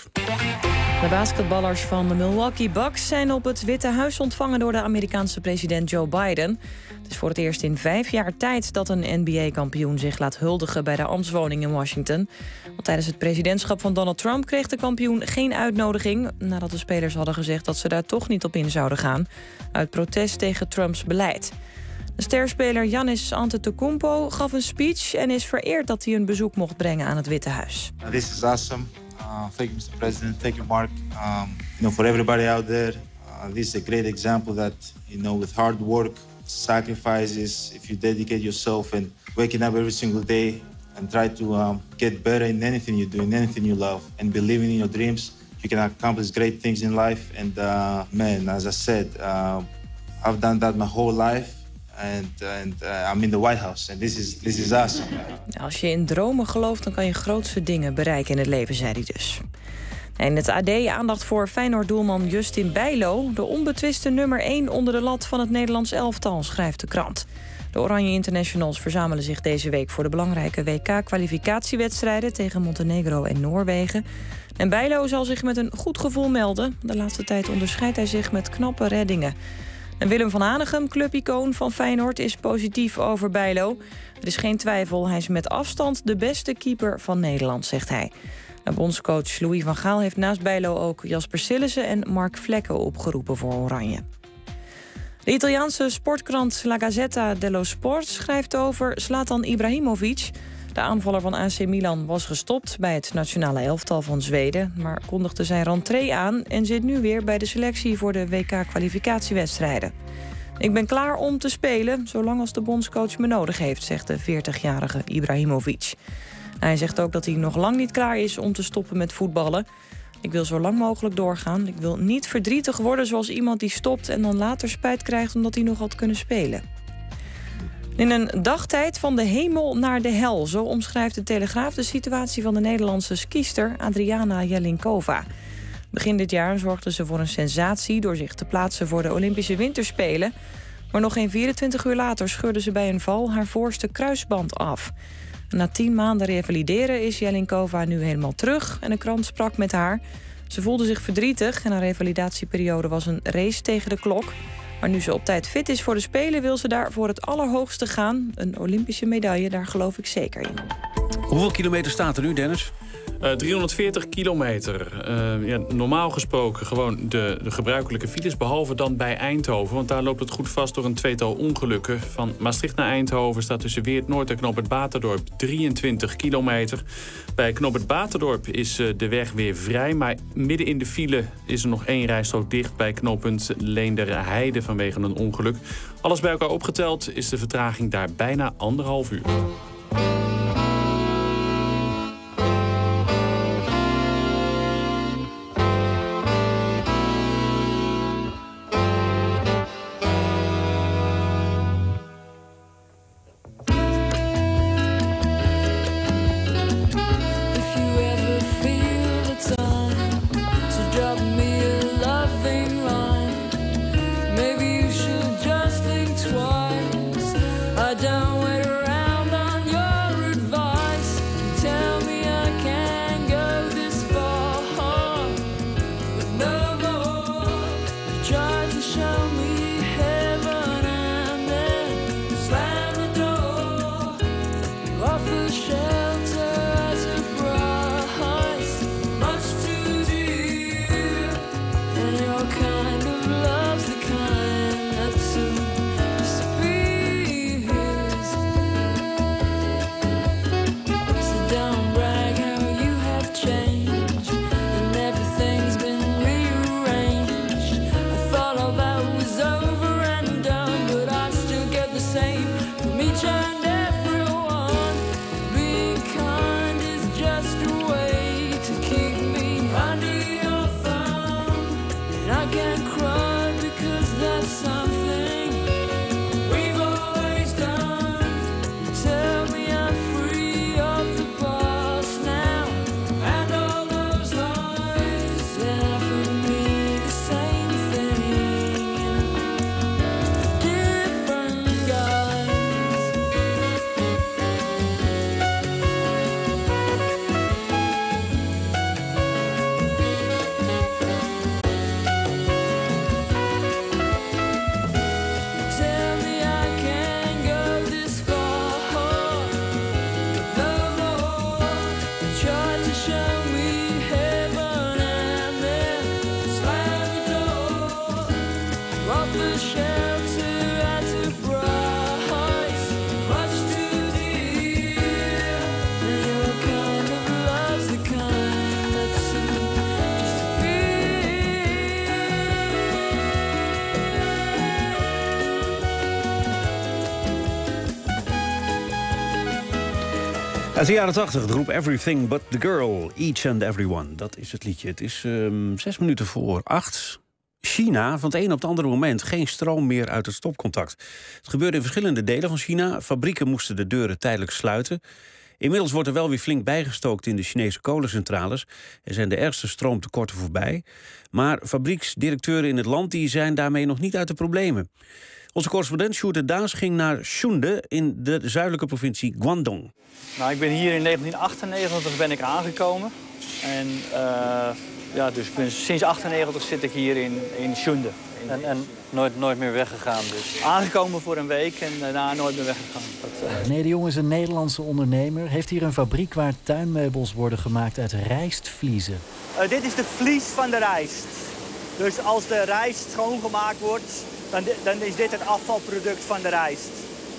De basketballers van de Milwaukee Bucks zijn op het Witte Huis ontvangen door de Amerikaanse president Joe Biden. Het is voor het eerst in 5 jaar tijd dat een NBA-kampioen zich laat huldigen bij de ambtswoning in Washington. Want tijdens het presidentschap van Donald Trump kreeg de kampioen geen uitnodiging, nadat de spelers hadden gezegd dat ze daar toch niet op in zouden gaan, uit protest tegen Trumps beleid. De sterspeler Giannis Antetokounmpo gaf een speech en is vereerd dat hij een bezoek mocht brengen aan het Witte Huis. This is awesome. Thank you, Mr. President. Thank you, Mark. For everybody out there, this is a great example that, with hard work, sacrifices, if you dedicate yourself and waking up every single day and try to get better in anything you do, in anything you love, and believing in your dreams, you can accomplish great things in life. And man, as I said, I've done that my whole life. And I'm in the White House. And this is awesome. Als je in dromen gelooft, dan kan je grootste dingen bereiken in het leven, zei hij dus. En het AD aandacht voor Feyenoord-doelman Justin Bijlo, de onbetwiste nummer 1 onder de lat van het Nederlands elftal, schrijft de krant. De Oranje Internationals verzamelen zich deze week voor de belangrijke WK-kwalificatiewedstrijden tegen Montenegro en Noorwegen. En Bijlo zal zich met een goed gevoel melden. De laatste tijd onderscheidt hij zich met knappe reddingen. En Willem van Hanegem, clubicoon van Feyenoord, is positief over Bijlo. Er is geen twijfel, hij is met afstand de beste keeper van Nederland, zegt hij. De bondscoach Louis van Gaal heeft naast Bijlo ook Jasper Sillissen en Mark Vlekken opgeroepen voor Oranje. De Italiaanse sportkrant La Gazzetta dello Sport schrijft over Zlatan Ibrahimovic. De aanvaller van AC Milan was gestopt bij het nationale elftal van Zweden, maar kondigde zijn rentree aan en zit nu weer bij de selectie voor de WK-kwalificatiewedstrijden. Ik ben klaar om te spelen, zolang als de bondscoach me nodig heeft, zegt de 40-jarige Ibrahimovic. Hij zegt ook dat hij nog lang niet klaar is om te stoppen met voetballen. Ik wil zo lang mogelijk doorgaan. Ik wil niet verdrietig worden zoals iemand die stopt en dan later spijt krijgt omdat hij nog had kunnen spelen. In een dagtijd van de hemel naar de hel. Zo omschrijft de Telegraaf de situatie van de Nederlandse skister Adriana Jelinkova. Begin dit jaar zorgde ze voor een sensatie door zich te plaatsen voor de Olympische Winterspelen. Maar nog geen 24 uur later scheurde ze bij een val haar voorste kruisband af. Na 10 maanden revalideren is Jelinkova nu helemaal terug en een krant sprak met haar. Ze voelde zich verdrietig en haar revalidatieperiode was een race tegen de klok. Maar nu ze op tijd fit is voor de Spelen wil ze daar voor het allerhoogste gaan. Een Olympische medaille, daar geloof ik zeker in. Hoeveel kilometer staat er nu, Dennis? 340 kilometer. Normaal gesproken gewoon de gebruikelijke files, behalve dan bij Eindhoven. Want daar loopt het goed vast door een tweetal ongelukken. Van Maastricht naar Eindhoven staat tussen Weert Noord en Knoop het Baterdorp 23 kilometer. Bij Knoop het Baterdorp is de weg weer vrij. Maar midden in de file is er nog 1 rijstrook dicht bij knooppunt Leenderheide vanwege een ongeluk. Alles bij elkaar opgeteld is de vertraging daar bijna 1,5 uur. Uit de jaren 80, de groep Everything But The Girl, Each and Everyone. Dat is het liedje. Het is 6 minuten voor 8. China, van het een op het andere moment geen stroom meer uit het stopcontact. Het gebeurde in verschillende delen van China. Fabrieken moesten de deuren tijdelijk sluiten. Inmiddels wordt er wel weer flink bijgestookt in de Chinese kolencentrales. Er zijn de ergste stroomtekorten voorbij. Maar fabrieksdirecteuren in het land die zijn daarmee nog niet uit de problemen. Onze correspondent Sjoerd de Daas ging naar Shunde in de zuidelijke provincie Guangdong. Nou, ik ben hier in 1998 ben ik aangekomen. En dus sinds 1998 zit ik hier in Shunde. En nooit meer weggegaan dus. Aangekomen voor een week en daarna nooit meer weggegaan. René de Jong is een Nederlandse ondernemer. Heeft hier een fabriek waar tuinmeubels worden gemaakt uit rijstvliezen. Dit is de vlies van de rijst. Dus als de rijst schoongemaakt wordt, dan is dit het afvalproduct van de rijst.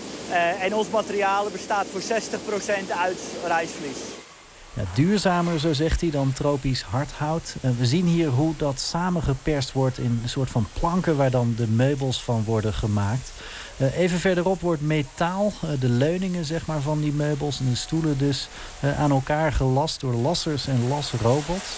En ons materiaal bestaat voor 60% uit rijstvlies. Ja, duurzamer, zo zegt hij, dan tropisch hardhout. We zien hier hoe dat samengeperst wordt in een soort van planken waar dan de meubels van worden gemaakt. Even verderop wordt metaal, de leuningen zeg maar, van die meubels en de stoelen dus aan elkaar gelast door lassers en lasrobots.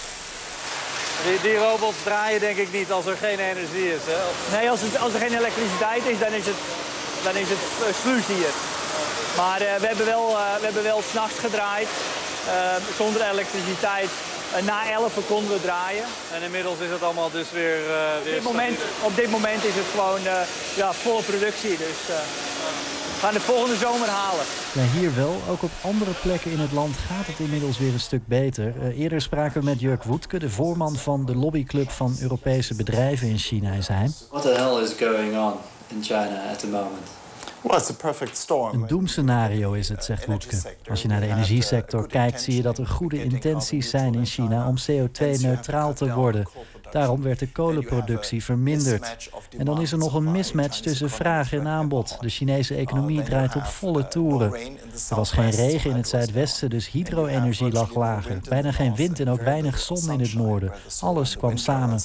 Die robots draaien denk ik niet als er geen energie is. Hè? Nee, als er geen elektriciteit is, dan is het dan is het sluis hier. Maar we hebben wel 's nachts gedraaid. Zonder elektriciteit. Na 11 konden we draaien. En inmiddels is het allemaal dus weer op dit moment is het gewoon volle productie. Dus we gaan de volgende zomer halen. Ja, hier wel. Ook op andere plekken in het land gaat het inmiddels weer een stuk beter. Eerder spraken we met Jörg Woedke, de voorman van de lobbyclub van Europese bedrijven in China, is hij. What the hell is going on in China at the moment? Well, it's a perfect storm. Een doemscenario is het, zegt Woedke. Als je naar de energiesector kijkt, zie je dat er goede intenties zijn in China om CO2-neutraal te worden. Daarom werd de kolenproductie verminderd. En dan is er nog een mismatch tussen vraag en aanbod. De Chinese economie draait op volle toeren. Er was geen regen in het zuidwesten, dus hydro-energie lag lager. Bijna geen wind en ook weinig zon in het noorden. Alles kwam samen.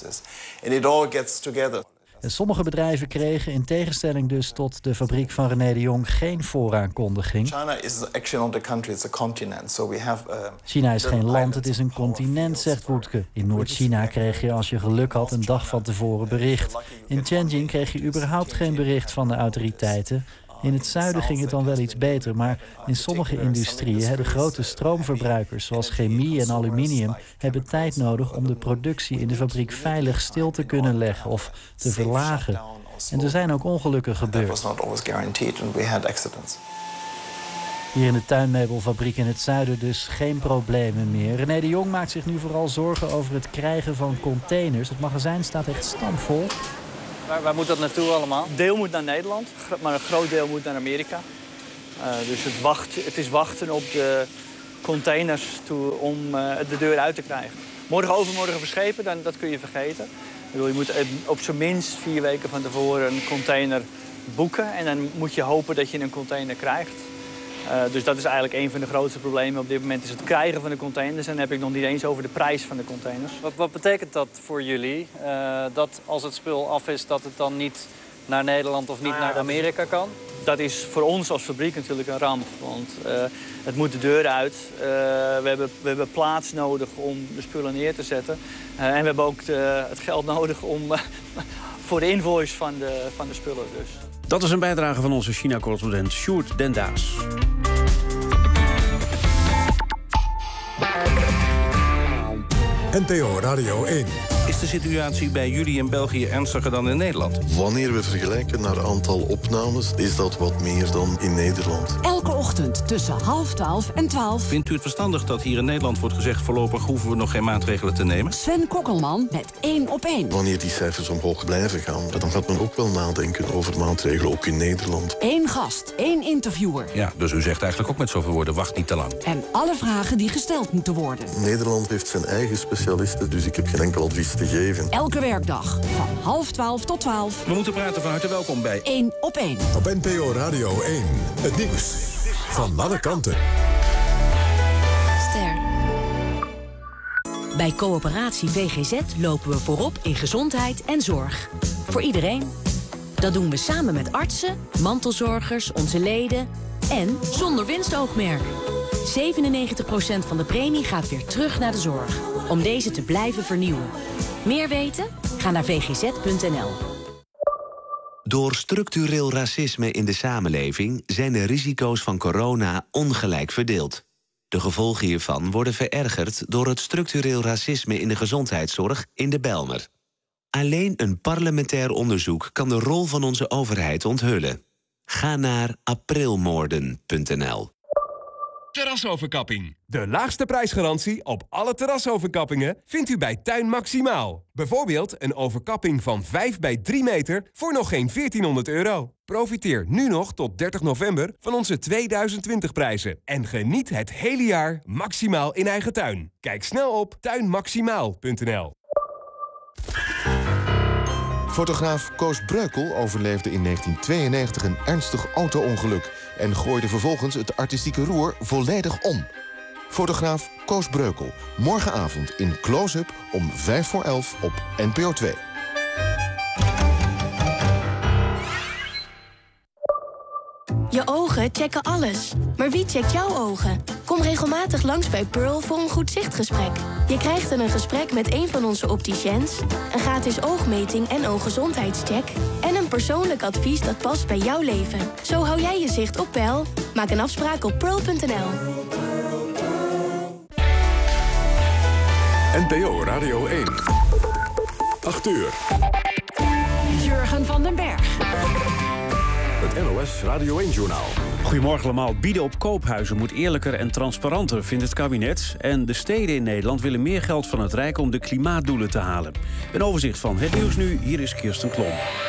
Sommige bedrijven kregen, in tegenstelling dus tot de fabriek van René de Jong, geen vooraankondiging. China is geen land, het is een continent, zegt Woedke. In Noord-China kreeg je, als je geluk had, een dag van tevoren bericht. In Tianjin kreeg je überhaupt geen bericht van de autoriteiten. In het zuiden ging het dan wel iets beter, maar in sommige industrieën, de grote stroomverbruikers zoals chemie en aluminium, hebben tijd nodig om de productie in de fabriek veilig stil te kunnen leggen of te verlagen. En er zijn ook ongelukken gebeurd. Hier in de tuinmeubelfabriek in het zuiden dus geen problemen meer. René de Jong maakt zich nu vooral zorgen over het krijgen van containers. Het magazijn staat echt stampvol. Waar moet dat naartoe allemaal? Een deel moet naar Nederland, maar een groot deel moet naar Amerika. Dus het is wachten op de containers toe om de deur uit te krijgen. Morgen overmorgen verschepen, dat kun je vergeten. Je moet op zijn minst 4 weken van tevoren een container boeken. En dan moet je hopen dat je een container krijgt. Dus dat is eigenlijk een van de grootste problemen op dit moment, is het krijgen van de containers. En dan heb ik nog niet eens over de prijs van de containers. Wat betekent dat voor jullie? Dat als het spul af is, dat het dan niet naar Nederland of niet naar Amerika kan? Dat is voor ons als fabriek natuurlijk een ramp. Want het moet de deur uit. We hebben plaats nodig om de spullen neer te zetten. En we hebben ook het geld nodig voor de invoice van de spullen. Dus. Dat is een bijdrage van onze China-correspondent Sjoerd Den Daas. NPO Radio 1. Is de situatie bij jullie in België ernstiger dan in Nederland? Wanneer we vergelijken naar aantal opnames, is dat wat meer dan in Nederland. Elke ochtend tussen 11:30 en 12. Vindt u het verstandig dat hier in Nederland wordt gezegd, voorlopig hoeven we nog geen maatregelen te nemen? Sven Kokkelman met 1 op 1. Wanneer die cijfers omhoog blijven gaan, dan gaat men ook wel nadenken over maatregelen, ook in Nederland. 1 gast, 1 interviewer. Ja, dus u zegt eigenlijk ook met zoveel woorden, wacht niet te lang. En alle vragen die gesteld moeten worden. Nederland heeft zijn eigen specialisten, dus ik heb geen enkel advies te geven. Elke werkdag van 11:30 tot 12. We moeten praten, van harte welkom bij 1 op 1. Op NPO Radio 1. Het nieuws van alle kanten. Ster. Bij Coöperatie VGZ lopen we voorop in gezondheid en zorg. Voor iedereen. Dat doen we samen met artsen, mantelzorgers, onze leden en zonder winstoogmerk. 97% van de premie gaat weer terug naar de zorg. Om deze te blijven vernieuwen. Meer weten? Ga naar vgz.nl. Door structureel racisme in de samenleving zijn de risico's van corona ongelijk verdeeld. De gevolgen hiervan worden verergerd door het structureel racisme in de gezondheidszorg in de Bijlmer. Alleen een parlementair onderzoek kan de rol van onze overheid onthullen. Ga naar aprilmoorden.nl. Terrasoverkapping. De laagste prijsgarantie op alle terrasoverkappingen vindt u bij Tuin Maximaal. Bijvoorbeeld een overkapping van 5 bij 3 meter voor nog geen €1400. Profiteer nu nog tot 30 november van onze 2020 prijzen. En geniet het hele jaar maximaal in eigen tuin. Kijk snel op tuinmaximaal.nl. Fotograaf Koos Breukel overleefde in 1992 een ernstig auto-ongeluk en gooide vervolgens het artistieke roer volledig om. Fotograaf Koos Breukel, morgenavond in Close-up om 11:05 op NPO 2. Je ogen checken alles. Maar wie checkt jouw ogen? Kom regelmatig langs bij Pearl voor een goed zichtgesprek. Je krijgt dan een gesprek met een van onze opticiëns, een gratis oogmeting en ooggezondheidscheck en een een persoonlijk advies dat past bij jouw leven. Zo hou jij je zicht op peil. Maak een afspraak op pearl.nl. NPO Radio 1. 8 uur. Jurgen van den Berg. Het NOS Radio 1-journaal. Goedemorgen allemaal. Bieden op koophuizen moet eerlijker en transparanter, vindt het kabinet. En de steden in Nederland willen meer geld van het Rijk om de klimaatdoelen te halen. Een overzicht van het nieuws nu. Hier is Kirsten Klom.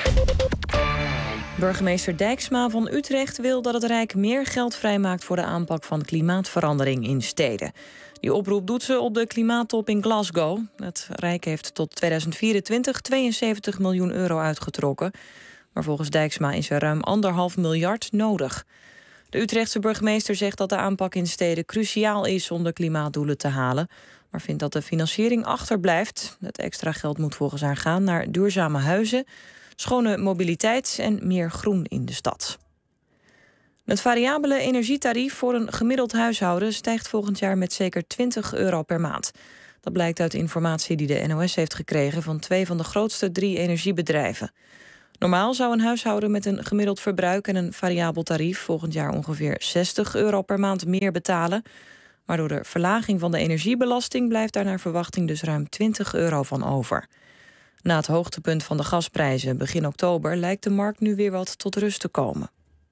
Burgemeester Dijksma van Utrecht wil dat het Rijk meer geld vrijmaakt voor de aanpak van klimaatverandering in steden. Die oproep doet ze op de klimaattop in Glasgow. Het Rijk heeft tot 2024 72 miljoen euro uitgetrokken. Maar volgens Dijksma is er ruim 1,5 miljard nodig. De Utrechtse burgemeester zegt dat de aanpak in steden cruciaal is om de klimaatdoelen te halen, maar vindt dat de financiering achterblijft. Het extra geld moet volgens haar gaan naar duurzame huizen, schone mobiliteit en meer groen in de stad. Het variabele energietarief voor een gemiddeld huishouden stijgt volgend jaar met zeker 20 euro per maand. Dat blijkt uit informatie die de NOS heeft gekregen van 2 van de grootste 3 energiebedrijven. Normaal zou een huishouden met een gemiddeld verbruik en een variabel tarief volgend jaar ongeveer 60 euro per maand meer betalen. Maar door de verlaging van de energiebelasting blijft daar naar verwachting dus ruim 20 euro van over. Na het hoogtepunt van de gasprijzen begin oktober lijkt de markt nu weer wat tot rust te komen.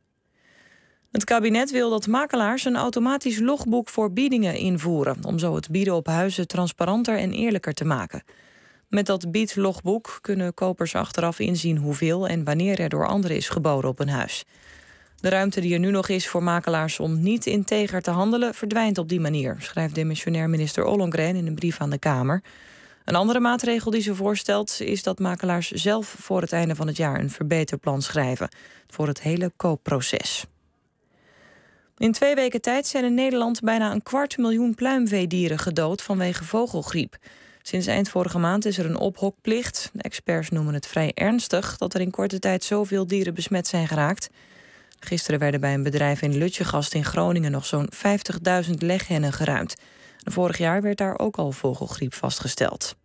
Het kabinet wil dat makelaars een automatisch logboek voor biedingen invoeren, om zo het bieden op huizen transparanter en eerlijker te maken. Met dat biedlogboek kunnen kopers achteraf inzien hoeveel en wanneer er door anderen is geboden op een huis. De ruimte die er nu nog is voor makelaars om niet integer te handelen verdwijnt op die manier, schrijft demissionair minister Ollongren in een brief aan de Kamer. Een andere maatregel die ze voorstelt is dat makelaars zelf voor het einde van het jaar een verbeterplan schrijven voor het hele koopproces. In 2 weken tijd zijn in Nederland bijna 250.000 pluimveedieren gedood vanwege vogelgriep. Sinds eind vorige maand is er een ophokplicht. De experts noemen het vrij ernstig dat er in korte tijd zoveel dieren besmet zijn geraakt. Gisteren werden bij een bedrijf in Lutjegast in Groningen nog zo'n 50.000 leghennen geruimd. En vorig jaar werd daar ook al vogelgriep vastgesteld.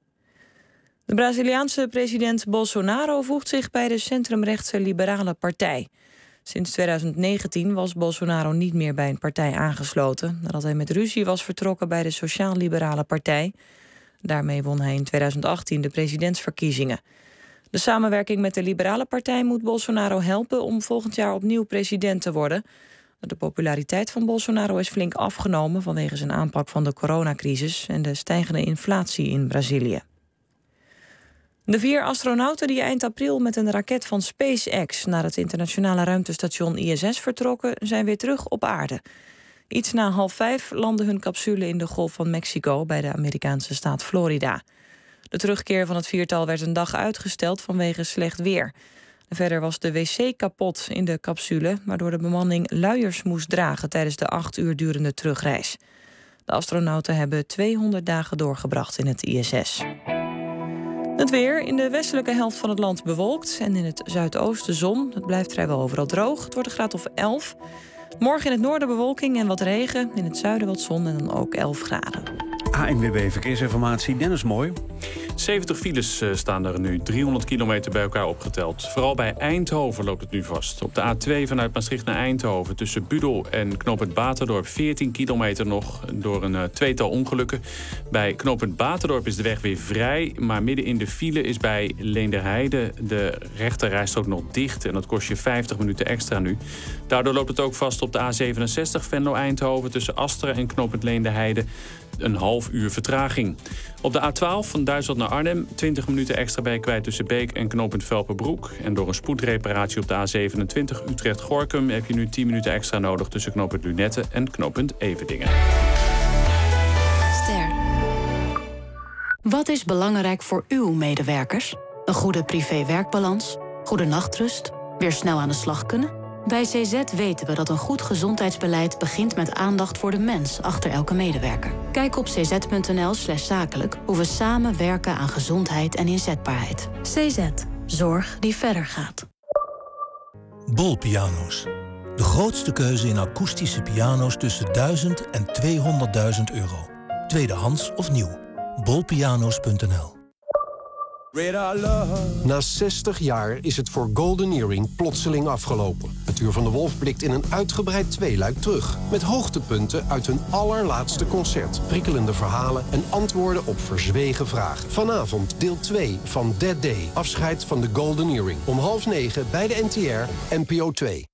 De Braziliaanse president Bolsonaro voegt zich bij de centrumrechtse Liberale Partij. Sinds 2019 was Bolsonaro niet meer bij een partij aangesloten, nadat hij met ruzie was vertrokken bij de Sociaal-Liberale Partij. Daarmee won hij in 2018 de presidentsverkiezingen. De samenwerking met de Liberale Partij moet Bolsonaro helpen om volgend jaar opnieuw president te worden. De populariteit van Bolsonaro is flink afgenomen vanwege zijn aanpak van de coronacrisis en de stijgende inflatie in Brazilië. De 4 astronauten die eind april met een raket van SpaceX naar het internationale ruimtestation ISS vertrokken, zijn weer terug op aarde. Iets na 4:30 landde hun capsule in de Golf van Mexico bij de Amerikaanse staat Florida. De terugkeer van het viertal werd een dag uitgesteld vanwege slecht weer. Verder was de wc kapot in de capsule, waardoor de bemanning luiers moest dragen tijdens de 8 uur durende terugreis. De astronauten hebben 200 dagen doorgebracht in het ISS. Het weer: in de westelijke helft van het land bewolkt en in het zuidoosten zon. Het blijft vrijwel overal droog. Het wordt een graad of 11. Morgen in het noorden bewolking en wat regen. In het zuiden wat zon en dan ook 11 graden. ANWB Verkeersinformatie, Dennis Mooi. 70 files staan er nu, 300 kilometer bij elkaar opgeteld. Vooral bij Eindhoven loopt het nu vast. Op de A2 vanuit Maastricht naar Eindhoven tussen Budel en knooppunt Baterdorp 14 kilometer nog door een tweetal ongelukken. Bij knooppunt Baterdorp is de weg weer vrij, maar midden in de file is bij Leenderheide de rechterrijstrook nog dicht en dat kost je 50 minuten extra nu. Daardoor loopt het ook vast op de A67 Venlo-Eindhoven tussen Asteren en knooppunt Leenderheide. Een half uur vertraging. Op de A12 van Duitsland naar Arnhem 20 minuten extra bij kwijt tussen Beek en knooppunt Velperbroek. En door een spoedreparatie op de A27 Utrecht-Gorkum heb je nu 10 minuten extra nodig tussen knooppunt Lunette en knooppunt Everdingen. Ster. Wat is belangrijk voor uw medewerkers? Een goede privé-werkbalans, goede nachtrust, weer snel aan de slag kunnen? Bij CZ weten we dat een goed gezondheidsbeleid begint met aandacht voor de mens achter elke medewerker. Kijk op cz.nl/zakelijk hoe we samen werken aan gezondheid en inzetbaarheid. CZ. Zorg die verder gaat. Bol Piano's. De grootste keuze in akoestische piano's tussen 1000 en 200.000 euro. Tweedehands of nieuw. bolpiano's.nl. Na 60 jaar is het voor Golden Earring plotseling afgelopen. Tuur van de Wolf blikt in een uitgebreid tweeluik terug. Met hoogtepunten uit hun allerlaatste concert. Prikkelende verhalen en antwoorden op verzwegen vragen. Vanavond deel 2 van That Day. Afscheid van de Golden Earring. Om 20:30 bij de NTR, NPO 2.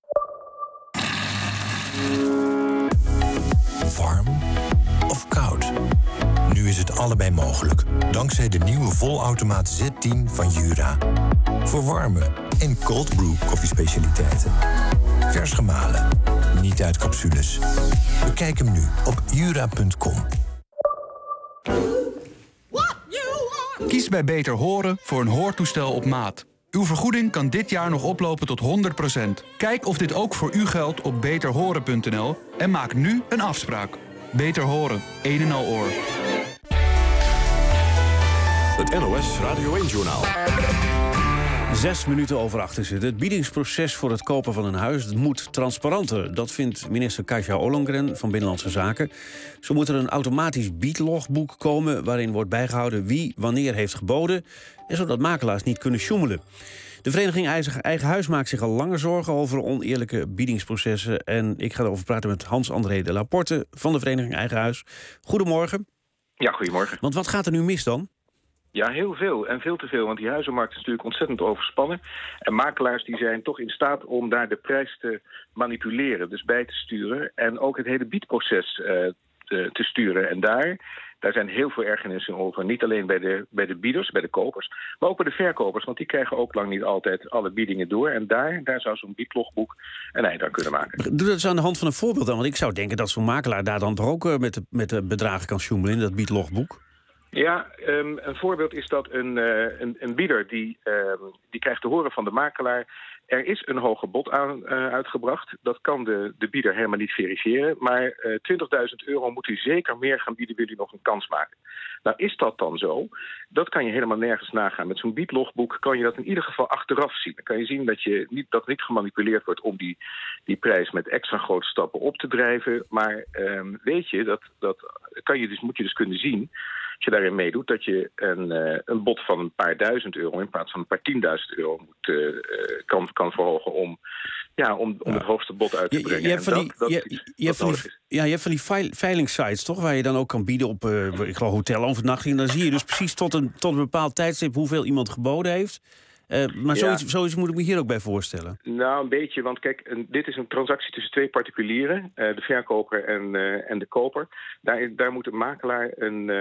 Warm of koud? Nu is het allebei mogelijk, dankzij de nieuwe volautomaat Z10 van Jura. Voor warme en cold brew koffiespecialiteiten. Vers gemalen, niet uit capsules. Bekijk hem nu op jura.com. Kies bij Beter Horen voor een hoortoestel op maat. Uw vergoeding kan dit jaar nog oplopen tot 100%. Kijk of dit ook voor u geldt op beterhoren.nl en maak nu een afspraak. Beter Horen, een en al oor. Het NOS Radio 1-journaal. 6 minuten over 8 is het. Het biedingsproces voor het kopen van een huis moet transparanter. Dat vindt minister Kajsa Ollongren van Binnenlandse Zaken. Zo moet er een automatisch biedlogboek komen waarin wordt bijgehouden wie wanneer heeft geboden, en zodat makelaars niet kunnen sjoemelen. De vereniging Eigen Huis maakt zich al langer zorgen over oneerlijke biedingsprocessen. En ik ga erover praten met Hans-André de Laporte van de vereniging Eigen Huis. Goedemorgen. Ja, goedemorgen. Want wat gaat er nu mis dan? Ja, heel veel en veel te veel, want die huizenmarkt is natuurlijk ontzettend overspannen. En makelaars die zijn toch in staat om daar de prijs te manipuleren, dus bij te sturen. En ook het hele biedproces te sturen. En daar zijn heel veel ergernissen over. Niet alleen bij de bieders, bij de kopers, maar ook bij de verkopers. Want die krijgen ook lang niet altijd alle biedingen door. En daar zou zo'n biedlogboek een eind aan kunnen maken. Doe dat eens aan de hand van een voorbeeld dan. Want ik zou denken dat zo'n makelaar daar dan toch ook met de bedragen kan sjoemelen in dat biedlogboek. Ja, een voorbeeld is dat een bieder die krijgt te horen van de makelaar: er is een hoger bod uitgebracht. Dat kan de bieder helemaal niet verifiëren. Maar €20.000 moet u zeker meer gaan bieden, wil u nog een kans maken. Nou, is dat dan zo? Dat kan je helemaal nergens nagaan. Met zo'n biedlogboek kan je dat in ieder geval achteraf zien. Dan kan je zien dat niet gemanipuleerd wordt om die prijs met extra grote stappen op te drijven. Maar weet je, moet je dus kunnen zien, als je daarin meedoet, dat je een bod van een paar €1.000 in plaats van een paar €10.000 kan verhogen om het hoogste bod uit te brengen. Je hebt van die veilingsites, toch? Waar je dan ook kan bieden op ik geloof hotelovernachting. Dan zie je dus precies tot een bepaald tijdstip hoeveel iemand geboden heeft. Maar zoiets moet ik me hier ook bij voorstellen. Nou, een beetje, want kijk, dit is een transactie tussen twee particulieren. De verkoper en de koper. Daar moet de makelaar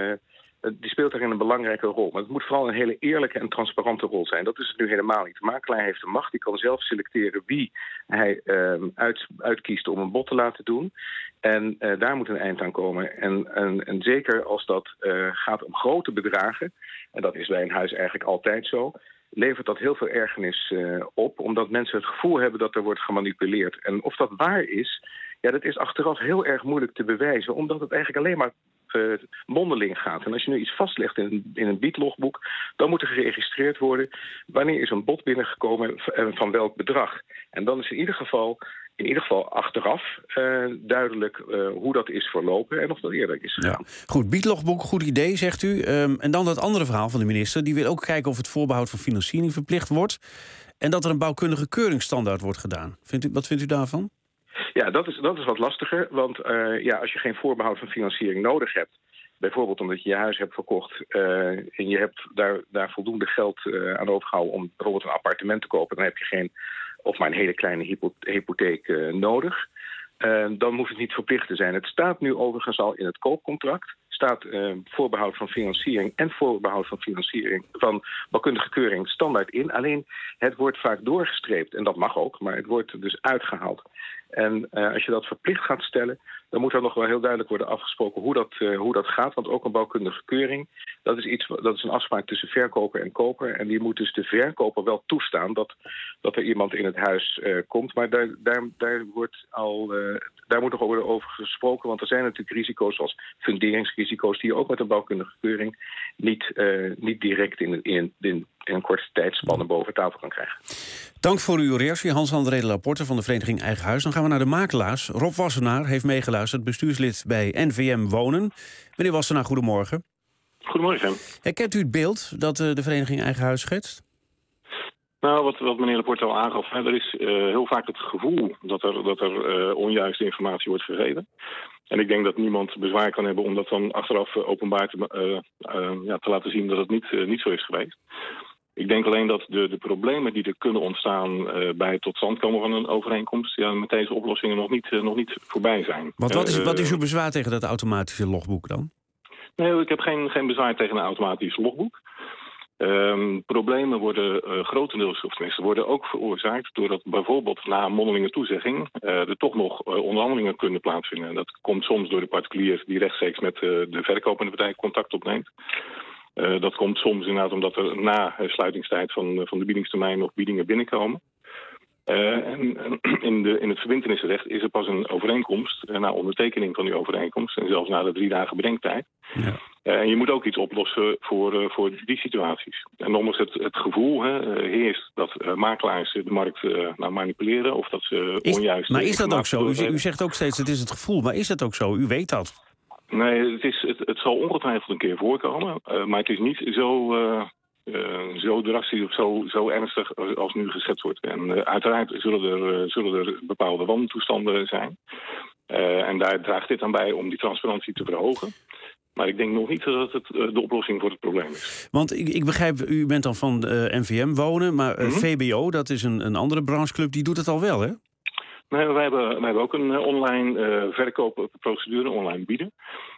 die speelt daarin een belangrijke rol. Maar het moet vooral een hele eerlijke en transparante rol zijn. Dat is het nu helemaal niet. De makelaar heeft de macht. Die kan zelf selecteren wie hij uitkiest om een bod te laten doen. En daar moet een eind aan komen. En zeker als dat gaat om grote bedragen, en dat is bij een huis eigenlijk altijd zo, levert dat heel veel ergernis op. Omdat mensen het gevoel hebben dat er wordt gemanipuleerd. En of dat waar is, dat is achteraf heel erg moeilijk te bewijzen. Omdat het eigenlijk alleen maar mondeling gaat. En als je nu iets vastlegt in een biedlogboek, dan moet er geregistreerd worden wanneer is een bod binnengekomen en van welk bedrag. En dan is in ieder geval achteraf duidelijk hoe dat is verlopen en of dat eerlijk is gegaan. Ja. Goed, biedlogboek, goed idee, zegt u. En dan dat andere verhaal van de minister. Die wil ook kijken of het voorbehoud van financiering verplicht wordt. En dat er een bouwkundige keuringsstandaard wordt gedaan. Wat vindt u daarvan? Ja, dat is wat lastiger. Want als je geen voorbehoud van financiering nodig hebt, bijvoorbeeld omdat je je huis hebt verkocht en je hebt daar voldoende geld aan overgehouden om bijvoorbeeld een appartement te kopen, dan heb je geen of maar een hele kleine hypotheek nodig. Dan moet het niet verplicht te zijn. Het staat nu overigens al in het koopcontract. Staat voorbehoud van financiering en voorbehoud van financiering van bouwkundige keuring standaard in. Alleen het wordt vaak doorgestreept en dat mag ook, maar het wordt er dus uitgehaald. En als je dat verplicht gaat stellen, dan moet er nog wel heel duidelijk worden afgesproken hoe dat gaat. Want ook een bouwkundige keuring, dat is een afspraak tussen verkoper en koper. En die moet dus de verkoper wel toestaan dat er iemand in het huis komt. Maar daar moet nog worden over gesproken. Want er zijn natuurlijk risico's zoals funderingsrisico's die je ook met een bouwkundige keuring niet direct in een korte tijdspanne boven tafel kan krijgen. Dank voor uw reactie, Hans-André de Laporte van de vereniging Eigen Huis. Dan gaan we naar de makelaars. Rob Wassenaar heeft meegeluisterd, bestuurslid bij NVM Wonen. Meneer Wassenaar, goedemorgen. Goedemorgen. Herkent u het beeld dat de vereniging Eigen Huis schetst? Nou, wat meneer Laporte al aangaf, er is heel vaak het gevoel dat er onjuiste informatie wordt gegeven. En ik denk dat niemand bezwaar kan hebben om dat dan achteraf openbaar te laten zien dat het niet zo is geweest. Ik denk alleen dat de problemen die er kunnen ontstaan bij het tot stand komen van een overeenkomst, met deze oplossingen nog niet voorbij zijn. Want wat is uw bezwaar tegen dat automatische logboek dan? Nee, ik heb geen bezwaar tegen een automatisch logboek. Problemen worden grotendeels, of tenminste worden ook veroorzaakt doordat bijvoorbeeld na een mondelinge toezegging er toch nog onderhandelingen kunnen plaatsvinden. Dat komt soms door de particulier die rechtstreeks met de verkopende partij contact opneemt. Dat komt soms inderdaad omdat er na sluitingstijd van de biedingstermijn nog biedingen binnenkomen. En in het verbintenissenrecht is er pas een overeenkomst na ondertekening van die overeenkomst en zelfs na de 3 dagen bedenktijd. Ja. En je moet ook iets oplossen voor die situaties. En nogmaals, het gevoel heerst dat makelaars de markt manipuleren of dat ze onjuist... Maar is dat ook zo? U zegt ook steeds het is het gevoel, maar is dat ook zo? U weet dat. Nee, het zal ongetwijfeld een keer voorkomen, maar het is niet zo drastisch of zo ernstig als nu geschetst wordt. En uiteraard zullen er bepaalde wantoestanden zijn. En daar draagt dit aan bij om die transparantie te verhogen. Maar ik denk nog niet dat het de oplossing voor het probleem is. Want ik begrijp, u bent dan van NVM Wonen, maar VBO, dat is een andere brancheclub, die doet het al wel, hè? Nee, wij hebben ook een online verkoopprocedure, online bieden.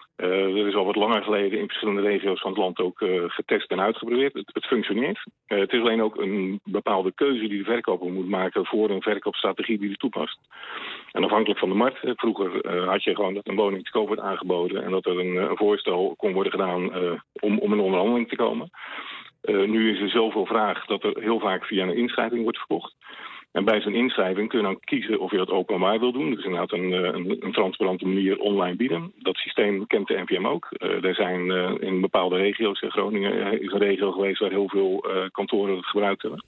Er is al wat langer geleden in verschillende regio's van het land ook getest en uitgeprobeerd. Het functioneert. Het is alleen ook een bepaalde keuze die de verkoper moet maken voor een verkoopstrategie die hij toepast. En afhankelijk van de markt. Vroeger had je gewoon dat een woning te koop werd aangeboden en dat er een voorstel kon worden gedaan om een onderhandeling te komen. Nu is er zoveel vraag dat er heel vaak via een inschrijving wordt verkocht. En bij zo'n inschrijving kun je dan kiezen of je dat openbaar wil doen. Dus inderdaad een transparante manier online bieden. Dat systeem kent de NVM ook. Er zijn in bepaalde regio's, Groningen is een regio geweest waar heel veel kantoren het gebruikt hebben.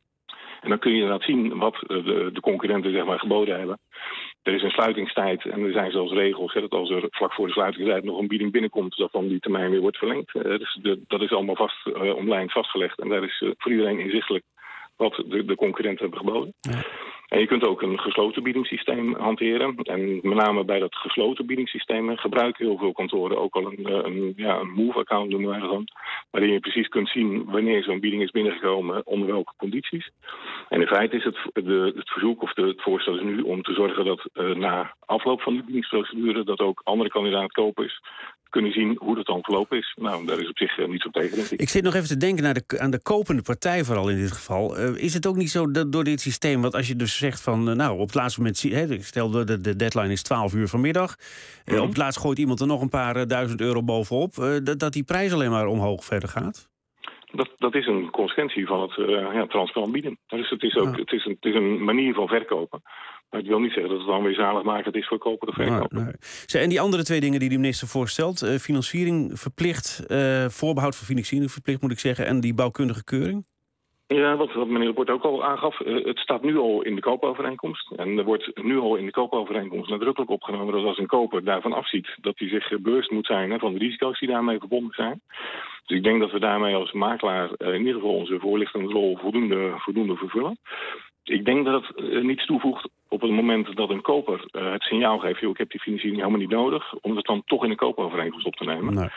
En dan kun je inderdaad zien wat de concurrenten geboden hebben. Er is een sluitingstijd en er zijn zelfs regels dat als er vlak voor de sluitingstijd nog een bieding binnenkomt, dat dan die termijn weer wordt verlengd. Dus dat is allemaal online vastgelegd en daar is voor iedereen inzichtelijk wat de concurrenten hebben geboden. Ja. En je kunt ook een gesloten biedingssysteem hanteren. En met name bij dat gesloten biedingssysteem gebruiken heel veel kantoren ook al een move-account noemen wij dat dan. Waarin je precies kunt zien wanneer zo'n bieding is binnengekomen, onder welke condities. En in feite is het verzoek of het voorstel is nu om te zorgen dat na afloop van de biedingsprocedure dat ook andere kandidaat-kopers kunnen zien hoe dat dan verlopen is. Nou, daar is op zich niets op tegen, denk ik. Ik zit nog even te denken aan de kopende partij vooral in dit geval. Is het ook niet zo dat door dit systeem, want als je dus zegt van op het laatste moment, stel de deadline is 12 uur vanmiddag, op het laatst gooit iemand er nog een paar duizend euro bovenop, dat die prijs alleen maar omhoog verder gaat? Dat is een consequentie van het transparant bieden. Dus het is een manier van verkopen. Maar het wil niet zeggen dat het dan weer zaligmakend is voor koper of verkoper. Nee. En die andere 2 dingen die de minister voorstelt, financiering verplicht, voorbehoud van financiering verplicht moet ik zeggen, en die bouwkundige keuring? Ja, wat meneer Laporte ook al aangaf, het staat nu al in de koopovereenkomst. En er wordt nu al in de koopovereenkomst nadrukkelijk opgenomen dat als een koper daarvan afziet dat hij zich bewust moet zijn van de risico's die daarmee verbonden zijn. Dus ik denk dat we daarmee als makelaar in ieder geval onze voorlichtende rol voldoende vervullen. Ik denk dat het niets toevoegt op het moment dat een koper het signaal geeft, ik heb die financiering helemaal niet nodig, om het dan toch in de koopovereenkomst op te nemen. Nee.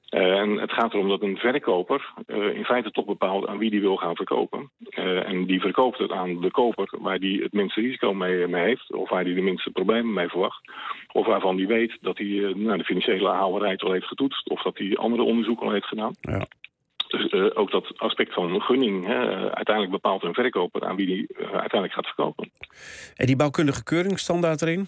En het gaat erom dat een verkoper in feite toch bepaalt aan wie die wil gaan verkopen. En die verkoopt het aan de koper waar die het minste risico mee heeft, of waar die de minste problemen mee verwacht. Of waarvan die weet dat hij de financiële haalbaarheid al heeft getoetst, of dat hij andere onderzoeken al heeft gedaan. Ja. Dus ook dat aspect van gunning, uiteindelijk bepaalt een verkoper aan wie die uiteindelijk gaat verkopen. En die bouwkundige keuring standaard erin?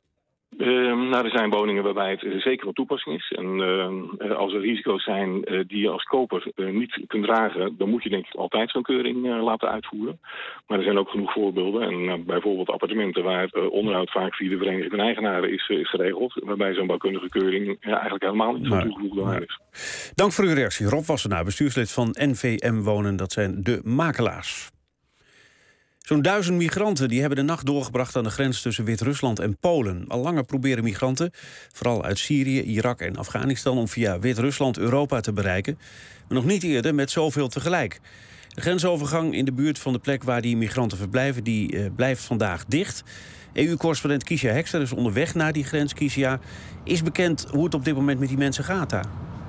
Er zijn woningen waarbij het zeker van toepassing is. En als er risico's zijn die je als koper niet kunt dragen, dan moet je denk ik altijd zo'n keuring laten uitvoeren. Maar er zijn ook genoeg voorbeelden. En bijvoorbeeld appartementen waar onderhoud vaak via de vereniging van eigenaren is geregeld. Waarbij zo'n bouwkundige keuring eigenlijk helemaal niet van toegevoegde waarde is. Dank voor uw reactie. Rob Wassenaar, bestuurslid van NVM Wonen. Dat zijn de makelaars. Zo'n 1000 migranten die hebben de nacht doorgebracht aan de grens tussen Wit-Rusland en Polen. Al langer proberen migranten, vooral uit Syrië, Irak en Afghanistan, om via Wit-Rusland Europa te bereiken. Maar nog niet eerder met zoveel tegelijk. De grensovergang in de buurt van de plek waar die migranten verblijven, die blijft vandaag dicht. EU-correspondent Kiesja Hekster is onderweg naar die grens. Kiesja, is bekend hoe het op dit moment met die mensen gaat daar?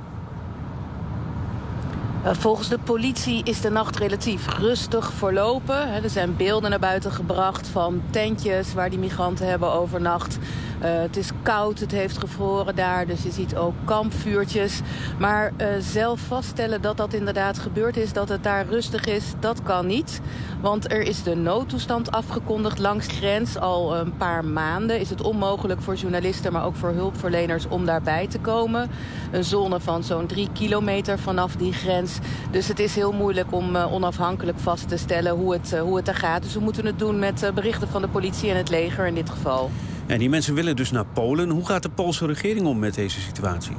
Volgens de politie is de nacht relatief rustig verlopen. Er zijn beelden naar buiten gebracht van tentjes waar die migranten hebben overnacht. Het is koud, het heeft gevroren daar, dus je ziet ook kampvuurtjes. Maar zelf vaststellen dat dat inderdaad gebeurd is, dat het daar rustig is, dat kan niet. Want er is de noodtoestand afgekondigd langs de grens. Al een paar maanden is het onmogelijk voor journalisten, maar ook voor hulpverleners om daarbij te komen. Een zone van zo'n 3 kilometer vanaf die grens. Dus het is heel moeilijk om onafhankelijk vast te stellen hoe het er gaat. Dus we moeten het doen met berichten van de politie en het leger in dit geval. Ja, die mensen willen dus naar Polen. Hoe gaat de Poolse regering om met deze situatie?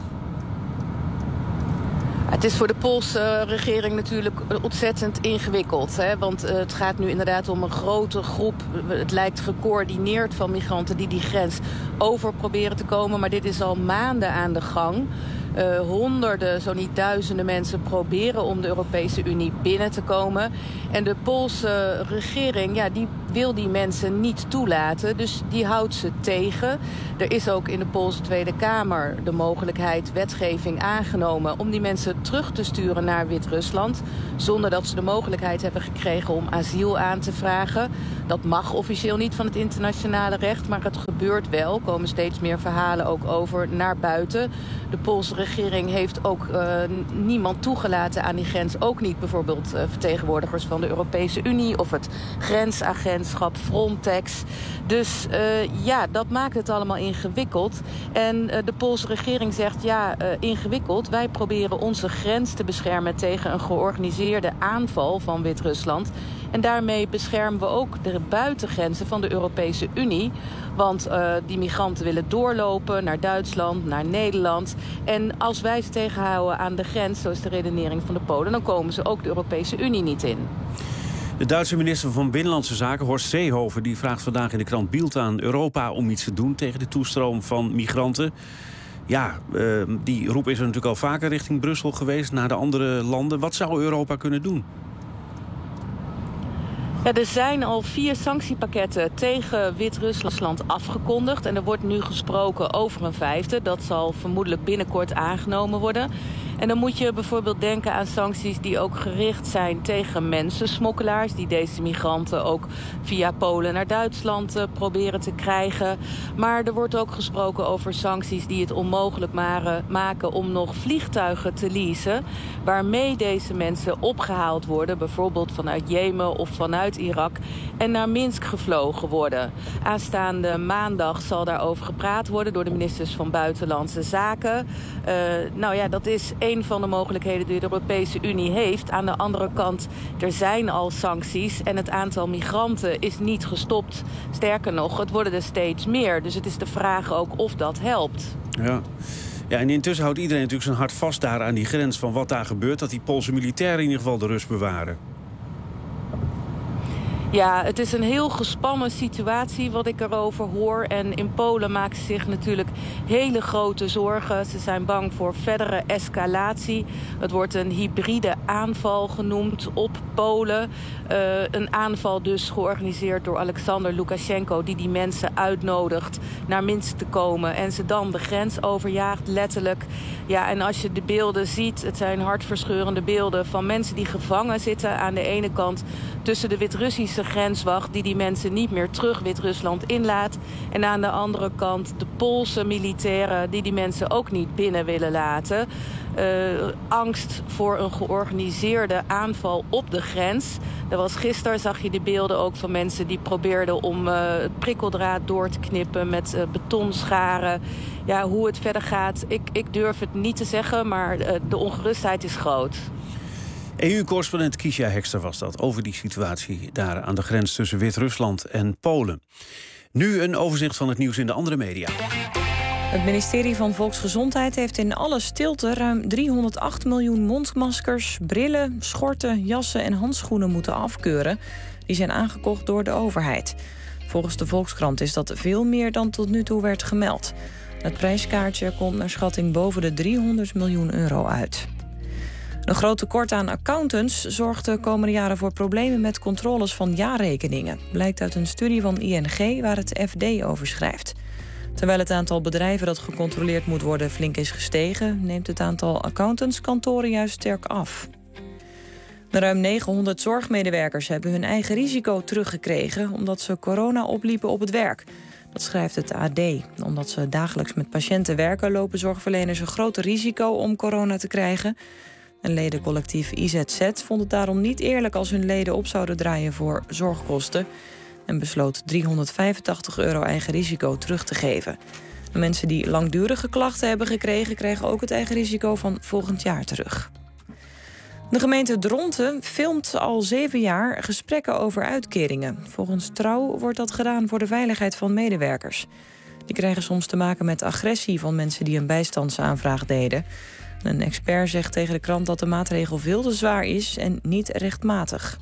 Het is voor de Poolse regering natuurlijk ontzettend ingewikkeld. Want het gaat nu inderdaad om een grote groep. Het lijkt gecoördineerd van migranten die grens over proberen te komen. Maar dit is al maanden aan de gang. Honderden, zo niet duizenden mensen proberen om de Europese Unie binnen te komen. En de Poolse regering, die wil die mensen niet toelaten. Dus die houdt ze tegen. Er is ook in de Poolse Tweede Kamer de mogelijkheid, wetgeving aangenomen om die mensen terug te sturen naar Wit-Rusland. Zonder dat ze de mogelijkheid hebben gekregen om asiel aan te vragen. Dat mag officieel niet van het internationale recht, maar het gebeurt wel. Er komen steeds meer verhalen ook over naar buiten. De Poolse regering heeft ook niemand toegelaten aan die grens. Ook niet bijvoorbeeld vertegenwoordigers van de Europese Unie of het grensagentschap Frontex. Dus dat maakt het allemaal ingewikkeld. En de Poolse regering zegt, ingewikkeld. Wij proberen onze grens te beschermen tegen een georganiseerde aanval van Wit-Rusland. En daarmee beschermen we ook de buitengrenzen van de Europese Unie. Want die migranten willen doorlopen naar Duitsland, naar Nederland. En als wij ze tegenhouden aan de grens, zo is de redenering van de Polen, dan komen ze ook de Europese Unie niet in. De Duitse minister van Binnenlandse Zaken, Horst Seehofer, die vraagt vandaag in de krant Bild aan Europa om iets te doen tegen de toestroom van migranten. Ja, die roep is er natuurlijk al vaker richting Brussel geweest, naar de andere landen. Wat zou Europa kunnen doen? Ja, er zijn al 4 sanctiepakketten tegen Wit-Rusland afgekondigd. En er wordt nu gesproken over een 5e. Dat zal vermoedelijk binnenkort aangenomen worden. En dan moet je bijvoorbeeld denken aan sancties die ook gericht zijn tegen mensensmokkelaars, die deze migranten ook via Polen naar Duitsland proberen te krijgen. Maar er wordt ook gesproken over sancties die het onmogelijk maken om nog vliegtuigen te leasen, waarmee deze mensen opgehaald worden, bijvoorbeeld vanuit Jemen of vanuit Irak, en naar Minsk gevlogen worden. Aanstaande maandag zal daarover gepraat worden door de ministers van Buitenlandse Zaken. Dat is een van de mogelijkheden die de Europese Unie heeft. Aan de andere kant, er zijn al sancties en het aantal migranten is niet gestopt. Sterker nog, het worden er steeds meer. Dus het is de vraag ook of dat helpt. Ja, en intussen houdt iedereen natuurlijk zijn hart vast daar aan die grens van wat daar gebeurt. Dat die Poolse militairen in ieder geval de rust bewaren. Ja, het is een heel gespannen situatie wat ik erover hoor. En in Polen maken ze zich natuurlijk hele grote zorgen. Ze zijn bang voor verdere escalatie. Het wordt een hybride aanval genoemd op Polen. Een aanval dus georganiseerd door Alexander Lukasjenko, die mensen uitnodigt naar Minsk te komen en ze dan de grens overjaagt, letterlijk. Ja, en als je de beelden ziet, het zijn hartverscheurende beelden van mensen die gevangen zitten aan de ene kant tussen de Wit-Russische grenswacht die mensen niet meer terug Wit-Rusland inlaat, en aan de andere kant de Poolse militairen die mensen ook niet binnen willen laten. Angst voor een georganiseerde aanval op de grens. Gisteren zag je de beelden ook van mensen die probeerden om prikkeldraad door te knippen met betonscharen. Ja, hoe het verder gaat, ik durf het niet te zeggen, maar de ongerustheid is groot. EU-correspondent Kiesja Hekster was dat, over die situatie daar aan de grens tussen Wit-Rusland en Polen. Nu een overzicht van het nieuws in de andere media. Het ministerie van Volksgezondheid heeft in alle stilte ruim 308 miljoen mondmaskers, brillen, schorten, jassen en handschoenen moeten afkeuren. Die zijn aangekocht door de overheid. Volgens de Volkskrant is dat veel meer dan tot nu toe werd gemeld. Het prijskaartje komt naar schatting boven de 300 miljoen euro uit. Een groot tekort aan accountants zorgt de komende jaren voor problemen met controles van jaarrekeningen. Blijkt uit een studie van ING waar het FD over schrijft. Terwijl het aantal bedrijven dat gecontroleerd moet worden flink is gestegen, neemt het aantal accountantskantoren juist sterk af. De ruim 900 zorgmedewerkers hebben hun eigen risico teruggekregen omdat ze corona opliepen op het werk. Dat schrijft het AD. Omdat ze dagelijks met patiënten werken, lopen zorgverleners een groter risico om corona te krijgen. Een ledencollectief IZZ vond het daarom niet eerlijk als hun leden op zouden draaien voor zorgkosten en besloot €385 eigen risico terug te geven. De mensen die langdurige klachten hebben gekregen, krijgen ook het eigen risico van volgend jaar terug. De gemeente Dronten filmt al 7 jaar gesprekken over uitkeringen. Volgens Trouw wordt dat gedaan voor de veiligheid van medewerkers. Die krijgen soms te maken met agressie van mensen die een bijstandsaanvraag deden. Een expert zegt tegen de krant dat de maatregel veel te zwaar is en niet rechtmatig.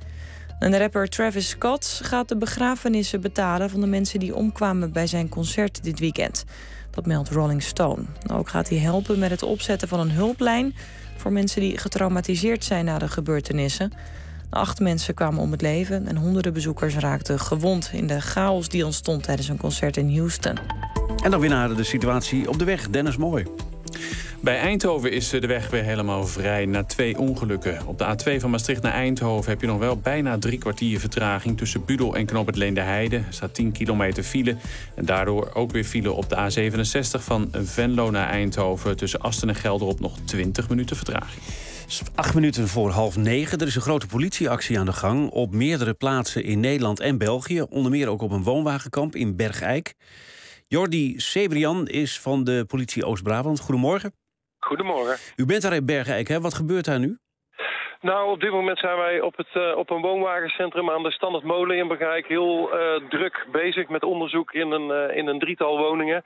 En rapper Travis Scott gaat de begrafenissen betalen van de mensen die omkwamen bij zijn concert dit weekend. Dat meldt Rolling Stone. Ook gaat hij helpen met het opzetten van een hulplijn voor mensen die getraumatiseerd zijn na de gebeurtenissen. 8 mensen kwamen om het leven en honderden bezoekers raakten gewond in de chaos die ontstond tijdens een concert in Houston. En dan weer naar de situatie op de weg. Dennis Mooi. Bij Eindhoven is de weg weer helemaal vrij na 2 ongelukken. Op de A2 van Maastricht naar Eindhoven heb je nog wel bijna 3 kwartier vertraging. Tussen Budel en Knoop het Leenderheide er staat 10 kilometer file. En daardoor ook weer file op de A67 van Venlo naar Eindhoven. Tussen Asten en Gelderop nog 20 minuten vertraging. 8 minuten voor 8:30. Er is een grote politieactie aan de gang op meerdere plaatsen in Nederland en België. Onder meer ook op een woonwagenkamp in Bergijk. Jordi Sebrian is van de politie Oost-Brabant. Goedemorgen. Goedemorgen. U bent daar in Bergijk, hè? Wat gebeurt daar nu? Nou, op dit moment zijn wij op een woonwagencentrum aan de Standerdmolen in Bergijk heel druk bezig met onderzoek in een 3-tal woningen.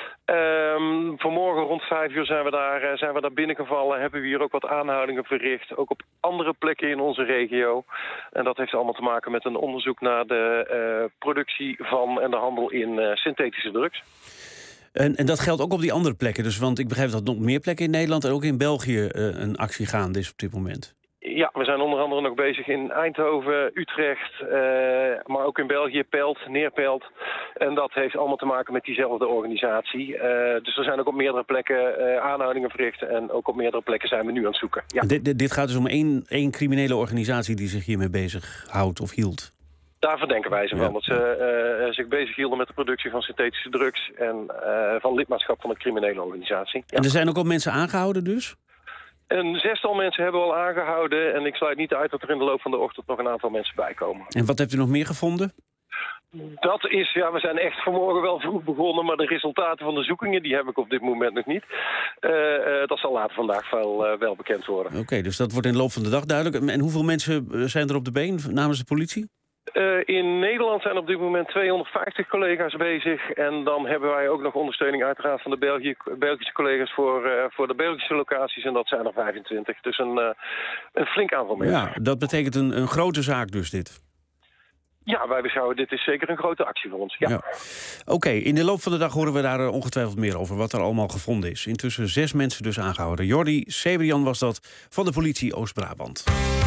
Vanmorgen rond 5 uur zijn we daar binnengevallen. Hebben we hier ook wat aanhoudingen verricht. Ook op andere plekken in onze regio. En dat heeft allemaal te maken met een onderzoek naar de productie van en de handel in synthetische drugs. En dat geldt ook op die andere plekken. Dus, want ik begrijp dat nog meer plekken in Nederland en ook in België een actie gaande is op dit moment. Ja, we zijn onder andere nog bezig in Eindhoven, Utrecht, maar ook in België, Pelt, Neerpelt. En dat heeft allemaal te maken met diezelfde organisatie. Dus er zijn ook op meerdere plekken aanhoudingen verricht en ook op meerdere plekken zijn we nu aan het zoeken. Ja. Dit gaat dus om één criminele organisatie die zich hiermee bezighoudt of hield? Daar verdenken wij ze van, dat ze zich bezighielden met de productie van synthetische drugs en van lidmaatschap van een criminele organisatie. Ja. En er zijn ook al mensen aangehouden dus? Een 6-tal mensen hebben we al aangehouden en ik sluit niet uit dat er in de loop van de ochtend nog een aantal mensen bijkomen. En wat hebt u nog meer gevonden? Dat is, we zijn echt vanmorgen wel vroeg begonnen, maar de resultaten van de zoekingen die heb ik op dit moment nog niet. Dat zal later vandaag wel bekend worden. Oké, dus dat wordt in de loop van de dag duidelijk. En hoeveel mensen zijn er op de been namens de politie? In Nederland zijn op dit moment 250 collega's bezig. En dan hebben wij ook nog ondersteuning uiteraard van de Belgische collega's voor de Belgische locaties. En dat zijn er 25. Dus een flink aantal mensen. Ja, dat betekent een grote zaak dus dit. Ja, wij beschouwen dit is zeker een grote actie voor ons. Ja. Oké, in de loop van de dag horen we daar ongetwijfeld meer over wat er allemaal gevonden is. Intussen 6 mensen dus aangehouden. Jordi Sebrian was dat van de politie Oost-Brabant.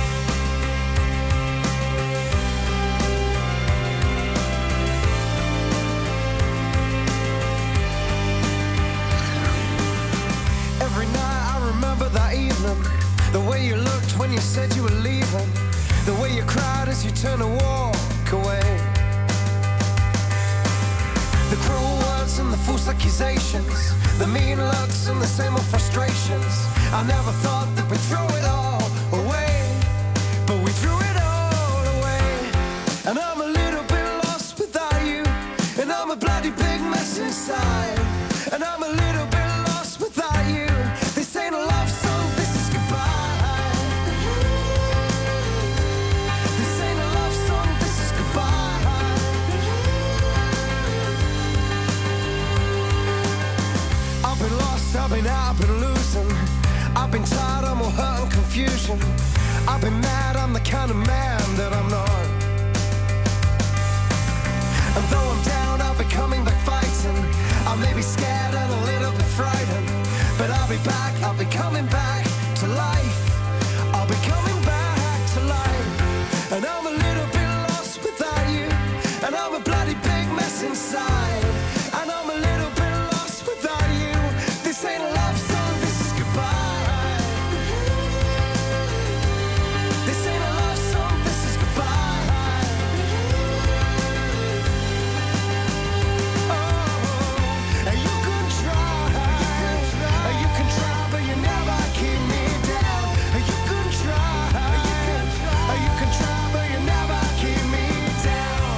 The way you looked when you said you were leaving. The way you cried as you turned to walk away. The cruel words and the false accusations. The mean looks and the same old frustrations. I never thought that we'd throw it all away. But we threw it all away. And I'm a little bit lost without you. And I'm a bloody big mess inside. And I'm a little bit lost without you. This ain't a love song, this is goodbye. This ain't a love song, this is goodbye. I've been lost, I've been out, I've been losing. I've been tired, I'm all hurt and confusion. I've been mad, I'm the kind of man that I'm not. And though I'm down, I'll be coming back fighting. I may be scared and a little bit frightened, but I'll be back, I'll be coming back to life. I'll be coming back to life. And I'm a little bit lost without you, and I'm a bloody big mess inside. And I'm a little bit lost without you. This ain't a love song, this is goodbye. This ain't a love song, this is goodbye. Oh, and you can try, but you never keep me down. You can try, but you never keep me down.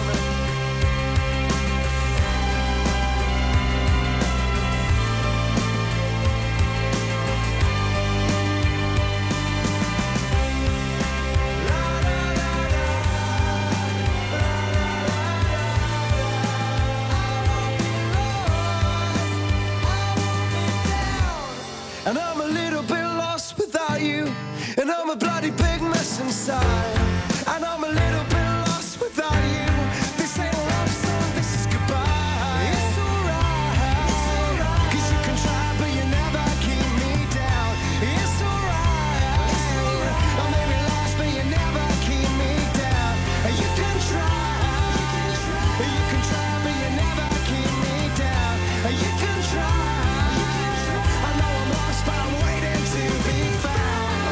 And I'm a little bit lost without you, and I'm a bloody big mess inside. And I'm a little bit lost without you. This ain't a love song, this is goodbye. It's alright, 'cause you can try, but you never keep me down. It's alright, I may be lost, but you never keep me down. You can try, but you never keep me down. You can try. I know I'm lost, but I'm waiting to be found.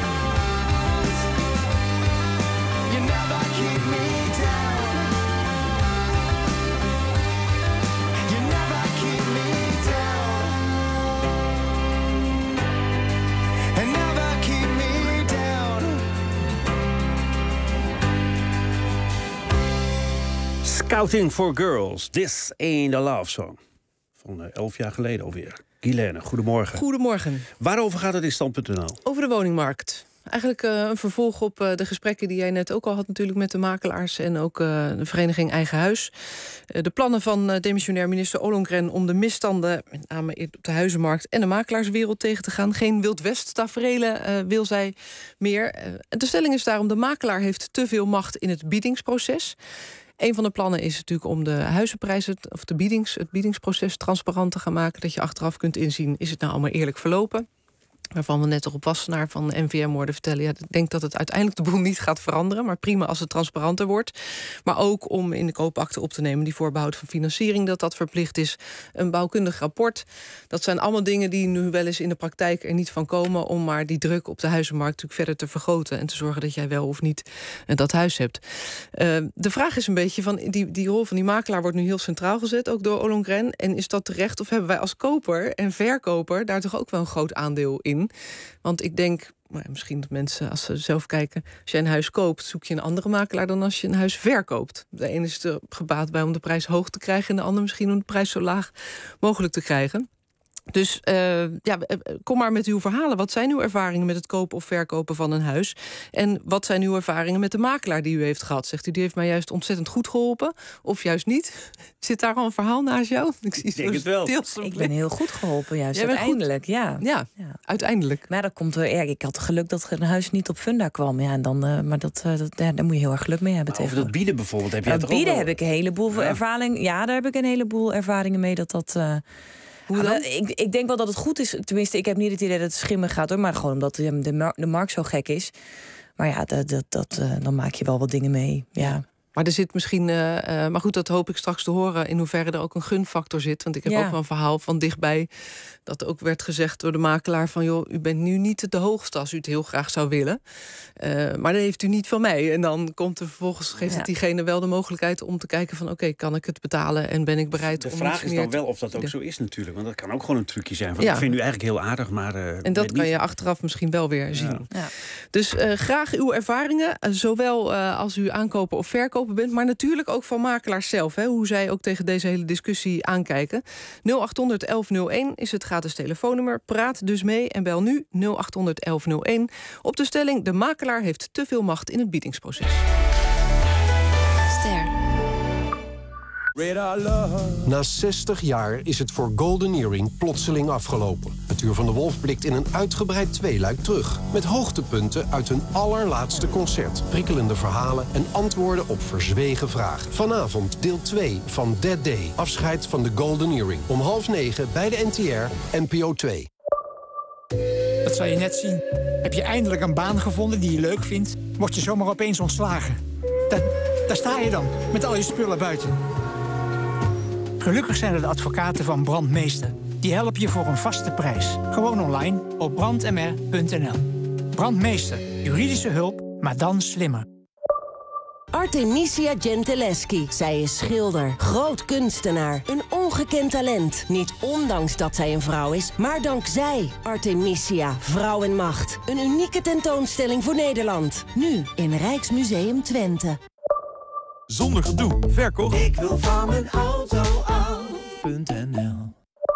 You never keep me down. You never keep me down. And never keep me down. Scouting for Girls, This Ain't a Love Song. Van 11 jaar geleden alweer. Guilaine, goedemorgen. Goedemorgen. Waarover gaat het in stand.nl? Over de woningmarkt. Eigenlijk een vervolg op de gesprekken die jij net ook al had natuurlijk met de makelaars en ook de vereniging Eigen Huis. De plannen van demissionair minister Ollongren om de misstanden, met name op de huizenmarkt en de makelaarswereld tegen te gaan. Geen Wild West taferelen wil zij meer. De stelling is daarom: de makelaar heeft te veel macht in het biedingsproces. Een van de plannen is natuurlijk om de huizenprijzen of het biedingsproces transparant te gaan maken. Dat je achteraf kunt inzien, is het nou allemaal eerlijk verlopen? Waarvan we net op Wassenaar van de NVM hoorden vertellen. Ja, ik denk dat het uiteindelijk de boel niet gaat veranderen. Maar prima als het transparanter wordt. Maar ook om in de koopakte op te nemen die voorbehoud van financiering, dat verplicht is. Een bouwkundig rapport. Dat zijn allemaal dingen die nu wel eens in de praktijk er niet van komen. Om maar die druk op de huizenmarkt natuurlijk verder te vergroten. En te zorgen dat jij wel of niet dat huis hebt. De vraag is een beetje van die rol van die makelaar wordt nu heel centraal gezet. Ook door Ollongren. En is dat terecht? Of hebben wij als koper en verkoper daar toch ook wel een groot aandeel in? Want ik denk, misschien dat mensen, als ze zelf kijken, als je een huis koopt, zoek je een andere makelaar dan als je een huis verkoopt. De ene is er gebaat bij om de prijs hoog te krijgen en de ander misschien om de prijs zo laag mogelijk te krijgen. Dus kom maar met uw verhalen. Wat zijn uw ervaringen met het kopen of verkopen van een huis? En wat zijn uw ervaringen met de makelaar die u heeft gehad? Zegt u, die heeft mij juist ontzettend goed geholpen? Of juist niet? Zit daar al een verhaal naast jou? Ik denk het wel. Ik ben heel goed geholpen, juist. Jij bent uiteindelijk, goed. Ja, uiteindelijk. Maar dat komt ik had geluk dat er een huis niet op funda kwam. Ja, en dan, maar daar moet je heel erg geluk mee hebben. Over dat bieden bijvoorbeeld. Heb jij toch bieden ook wel... heb ik een heleboel ervaring. Ja, daar heb ik een heleboel ervaringen mee ik denk wel dat het goed is. Tenminste, ik heb niet het idee dat het schimmig gaat, hoor, maar gewoon omdat de markt zo gek is. Maar ja, dan maak je wel wat dingen mee. Ja. Maar er zit misschien, maar goed, dat hoop ik straks te horen, in hoeverre er ook een gunfactor zit. Want ik heb ook wel een verhaal van dichtbij dat ook werd gezegd door de makelaar van, joh, u bent nu niet de hoogste als u het heel graag zou willen. Maar dat heeft u niet van mij. En dan komt er vervolgens, geeft het diegene wel de mogelijkheid om te kijken van, oké, kan ik het betalen en ben ik bereid om iets meer... De vraag is dan wel of dat ook zo is natuurlijk. Want dat kan ook gewoon een trucje zijn. Van, ik vind u eigenlijk heel aardig, maar... en dat kan je achteraf misschien wel weer zien. Ja. Dus graag uw ervaringen, zowel als u aankopen of verkopen bent, maar natuurlijk ook van makelaars zelf. Hè, hoe zij ook tegen deze hele discussie aankijken. 0800 1101 is het gratis telefoonnummer. Praat dus mee en bel nu 0800 1101 op de stelling: de makelaar heeft te veel macht in het biedingsproces. Ster. Na 60 jaar is het voor Golden Earring plotseling afgelopen. Het Uur van de Wolf blikt in een uitgebreid tweeluik terug. Met hoogtepunten uit hun allerlaatste concert. Prikkelende verhalen en antwoorden op verzwegen vragen. Vanavond deel 2 van That Day. Afscheid van de Golden Earring. Om 20:30 bij de NTR, NPO 2. Dat zal je net zien. Heb je eindelijk een baan gevonden die je leuk vindt, word je zomaar opeens ontslagen. Daar sta je dan, met al je spullen buiten. Gelukkig zijn er de advocaten van Brandmeester. Die helpen je voor een vaste prijs. Gewoon online op brandmr.nl. Brandmeester, juridische hulp, maar dan slimmer. Artemisia Gentileschi. Zij is schilder, groot kunstenaar, een ongekend talent. Niet ondanks dat zij een vrouw is, maar dankzij Artemisia, vrouw en macht. Een unieke tentoonstelling voor Nederland. Nu in Rijksmuseum Twente. Zonder gedoe, verkocht. Ik wil van mijn auto af.nl.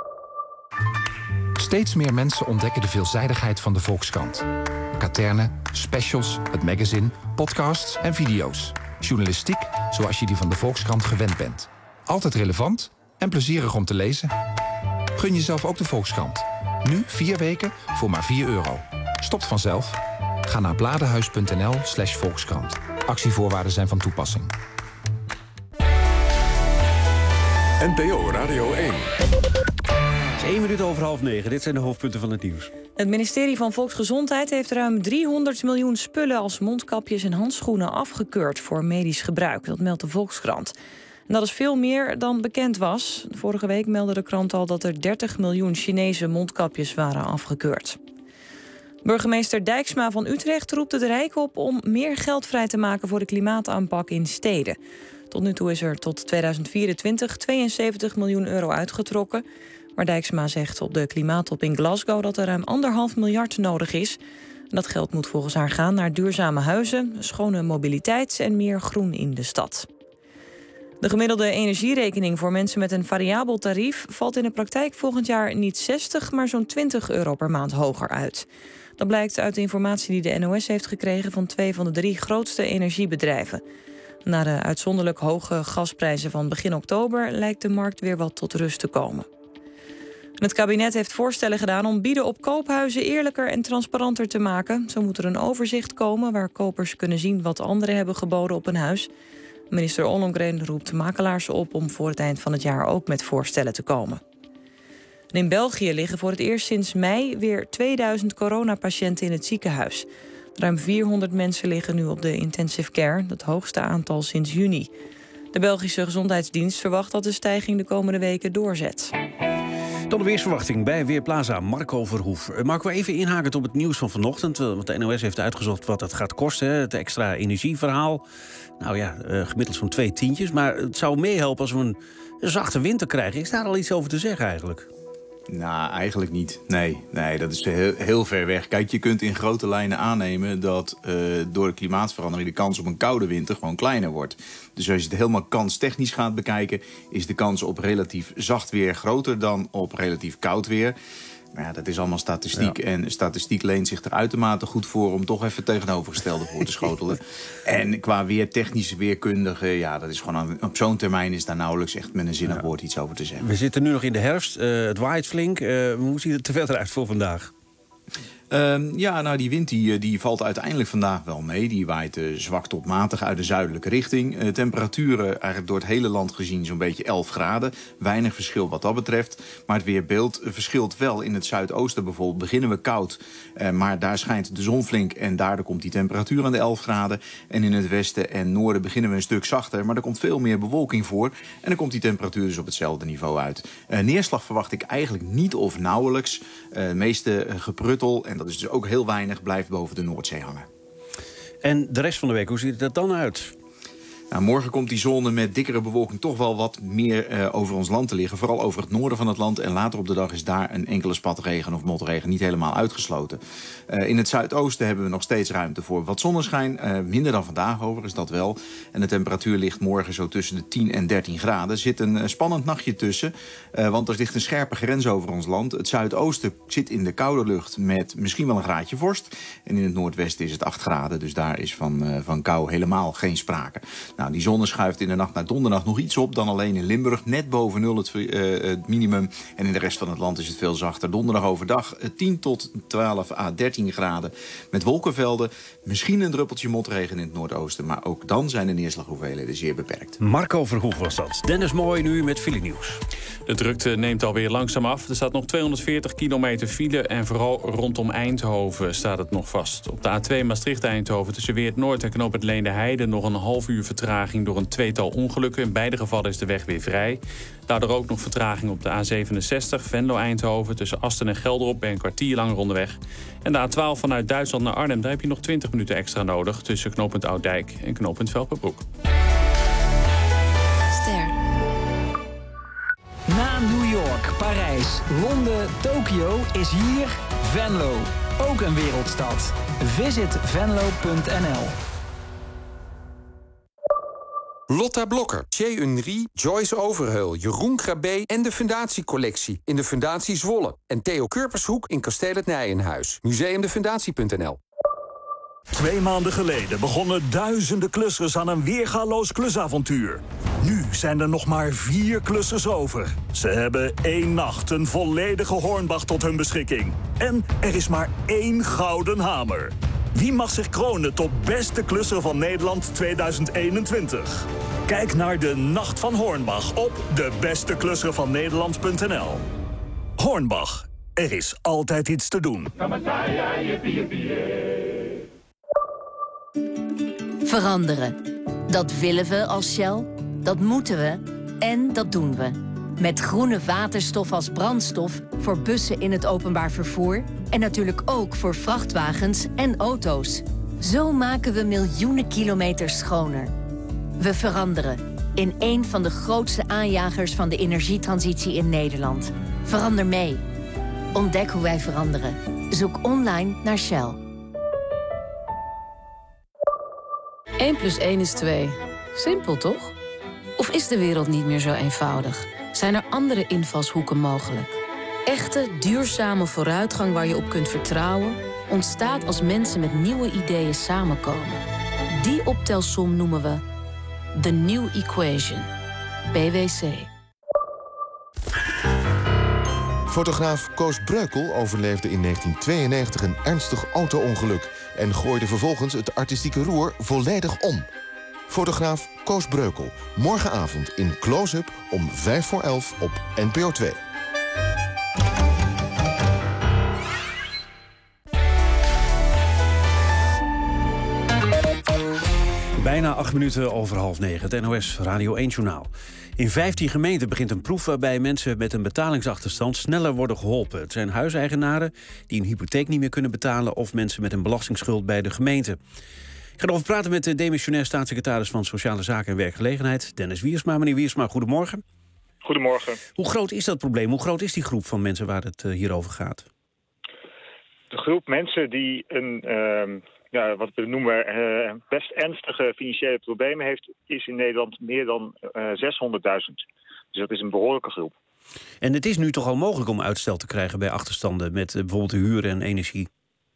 Steeds meer mensen ontdekken de veelzijdigheid van de Volkskrant. Katerne, specials, het magazine, podcasts en video's. Journalistiek zoals je die van de Volkskrant gewend bent. Altijd relevant en plezierig om te lezen. Gun jezelf ook de Volkskrant. Nu 4 weken voor maar €4. Stopt vanzelf. Ga naar bladenhuis.nl/Volkskrant. Actievoorwaarden zijn van toepassing. NPO Radio 1. 1 minuut over 8:30. Dit zijn de hoofdpunten van het nieuws. Het ministerie van Volksgezondheid heeft ruim 300 miljoen spullen als mondkapjes en handschoenen afgekeurd voor medisch gebruik. Dat meldt de Volkskrant. En dat is veel meer dan bekend was. Vorige week meldde de krant al dat er 30 miljoen Chinese mondkapjes waren afgekeurd. Burgemeester Dijksma van Utrecht roept het Rijk op om meer geld vrij te maken voor de klimaataanpak in steden. Tot nu toe is er tot 2024 €72 miljoen uitgetrokken. Maar Dijksma zegt op de klimaattop in Glasgow dat er ruim 1,5 miljard nodig is. En dat geld moet volgens haar gaan naar duurzame huizen, schone mobiliteit en meer groen in de stad. De gemiddelde energierekening voor mensen met een variabel tarief valt in de praktijk volgend jaar niet 60, maar zo'n €20 per maand hoger uit. Dat blijkt uit de informatie die de NOS heeft gekregen van 2 van de 3 grootste energiebedrijven. Na de uitzonderlijk hoge gasprijzen van begin oktober lijkt de markt weer wat tot rust te komen. Het kabinet heeft voorstellen gedaan om bieden op koophuizen eerlijker en transparanter te maken. Zo moet er een overzicht komen waar kopers kunnen zien wat anderen hebben geboden op een huis. Minister Ollongren roept makelaars op om voor het eind van het jaar ook met voorstellen te komen. En in België liggen voor het eerst sinds mei weer 2000 coronapatiënten in het ziekenhuis. Ruim 400 mensen liggen nu op de intensive care, het hoogste aantal sinds juni. De Belgische Gezondheidsdienst verwacht dat de stijging de komende weken doorzet. Dan de weersverwachting bij Weerplaza Marco Verhoef. Marco, even inhakend op het nieuws van vanochtend. Want de NOS heeft uitgezocht wat het gaat kosten. Het extra energieverhaal. Nou ja, gemiddeld zo'n 2 tientjes. Maar het zou meehelpen als we een zachte winter krijgen. Is daar al iets over te zeggen eigenlijk? Nou, eigenlijk niet. Nee, dat is heel ver weg. Kijk, je kunt in grote lijnen aannemen dat door de klimaatverandering de kans op een koude winter gewoon kleiner wordt. Dus als je het helemaal kanstechnisch gaat bekijken, is de kans op relatief zacht weer groter dan op relatief koud weer. Maar ja, dat is allemaal statistiek. Ja. En statistiek leent zich er uitermate goed voor om toch even tegenovergestelde voor te schotelen. En qua technische weerkundige, ja, dat is gewoon op zo'n termijn is daar nauwelijks echt met een zinnig woord iets over te zeggen. We zitten nu nog in de herfst. Het waait flink. Hoe ziet het er verder uit voor vandaag? Die wind die valt uiteindelijk vandaag wel mee. Die waait zwak tot matig uit de zuidelijke richting. Temperaturen eigenlijk door het hele land gezien zo'n beetje 11 graden. Weinig verschil wat dat betreft. Maar het weerbeeld verschilt wel. In het zuidoosten bijvoorbeeld beginnen we koud. Maar daar schijnt de zon flink en daardoor komt die temperatuur aan de 11 graden. En in het westen en noorden beginnen we een stuk zachter. Maar er komt veel meer bewolking voor. En dan komt die temperatuur dus op hetzelfde niveau uit. Neerslag verwacht ik eigenlijk niet of nauwelijks. De meeste gepruttel, en dat is dus ook heel weinig, blijft boven de Noordzee hangen. En de rest van de week, hoe ziet het er dan uit? Nou, morgen komt die zone met dikkere bewolking toch wel wat meer over ons land te liggen. Vooral over het noorden van het land. En later op de dag is daar een enkele spat regen of motregen niet helemaal uitgesloten. In het zuidoosten hebben we nog steeds ruimte voor wat zonneschijn. Minder dan vandaag overigens, dat wel. En de temperatuur ligt morgen zo tussen de 10 en 13 graden. Er zit een spannend nachtje tussen. Want er ligt een scherpe grens over ons land. Het zuidoosten zit in de koude lucht met misschien wel een graadje vorst. En in het noordwesten is het 8 graden. Dus daar is van kou helemaal geen sprake. Nou, Nou, die zon schuift in de nacht naar donderdag nog iets op dan alleen in Limburg. Net boven 0 het minimum. En in de rest van het land is het veel zachter. Donderdag overdag 10 tot 12 à 13 graden met wolkenvelden. Misschien een druppeltje motregen in het noordoosten. Maar ook dan zijn de neerslaghoeveelheden zeer beperkt. Marco Verhoef was dat. Dennis Mooi nu met file nieuws. De drukte neemt alweer langzaam af. Er staat nog 240 kilometer file en vooral rondom Eindhoven staat het nog vast. Op de A2 Maastricht-Eindhoven tussen Weert-Noord en knooppunt Leende-Heide nog een half uur vertraging door een tweetal ongelukken. In beide gevallen is de weg weer vrij. Daardoor ook nog vertraging op de A67 Venlo-Eindhoven tussen Asten en Gelderop ben je een kwartier langer onderweg. En de A12 vanuit Duitsland naar Arnhem, daar heb je nog 20 minuten extra nodig tussen knooppunt Ouddijk en knooppunt Velperbroek. Na New York, Parijs, Londen, Tokio is hier Venlo. Ook een wereldstad. Visit venlo.nl. Lotta Blokker, Jay Unry, Joyce Overheul, Jeroen Krabbe en de Fundatiecollectie in de Fundatie Zwolle. En Theo Kurpershoek in Kasteel het Nijenhuis. Museumdefundatie.nl. 2 maanden geleden begonnen duizenden klussers aan een weergaloos klusavontuur. Nu zijn er nog maar 4 klussers over. Ze hebben 1 nacht een volledige Hornbach tot hun beschikking. En er is maar 1 gouden hamer. Wie mag zich kronen tot beste klusser van Nederland 2021? Kijk naar de Nacht van Hornbach op debesteklusservannederland.nl. Hornbach, er is altijd iets te doen. Veranderen. Dat willen we als Shell, dat moeten we en dat doen we. Met groene waterstof als brandstof voor bussen in het openbaar vervoer en natuurlijk ook voor vrachtwagens en auto's. Zo maken we miljoenen kilometers schoner. We veranderen in een van de grootste aanjagers van de energietransitie in Nederland. Verander mee. Ontdek hoe wij veranderen. Zoek online naar Shell. 1 + 1 is 2. Simpel, toch? Of is de wereld niet meer zo eenvoudig? Zijn er andere invalshoeken mogelijk? Echte, duurzame vooruitgang waar je op kunt vertrouwen ontstaat als mensen met nieuwe ideeën samenkomen. Die optelsom noemen we The New Equation. PwC. Fotograaf Koos Breukel overleefde in 1992 een ernstig auto-ongeluk en gooide vervolgens het artistieke roer volledig om. Fotograaf Koos Breukel, morgenavond in Close-up om 11:05 op NPO 2. Bijna 8 minuten over 8:30, het NOS Radio 1-journaal. In 15 gemeenten begint een proef waarbij mensen met een betalingsachterstand sneller worden geholpen. Het zijn huiseigenaren die een hypotheek niet meer kunnen betalen of mensen met een belastingsschuld bij de gemeente. Ik ga erover praten met de demissionair staatssecretaris van Sociale Zaken en Werkgelegenheid, Dennis Wiersma. Meneer Wiersma, goedemorgen. Goedemorgen. Hoe groot is dat probleem? Hoe groot is die groep van mensen waar het hier over gaat? De groep mensen die een wat we noemen best ernstige financiële problemen heeft, is in Nederland meer dan 600.000. Dus dat is een behoorlijke groep. En het is nu toch al mogelijk om uitstel te krijgen bij achterstanden met bijvoorbeeld de huur en energie?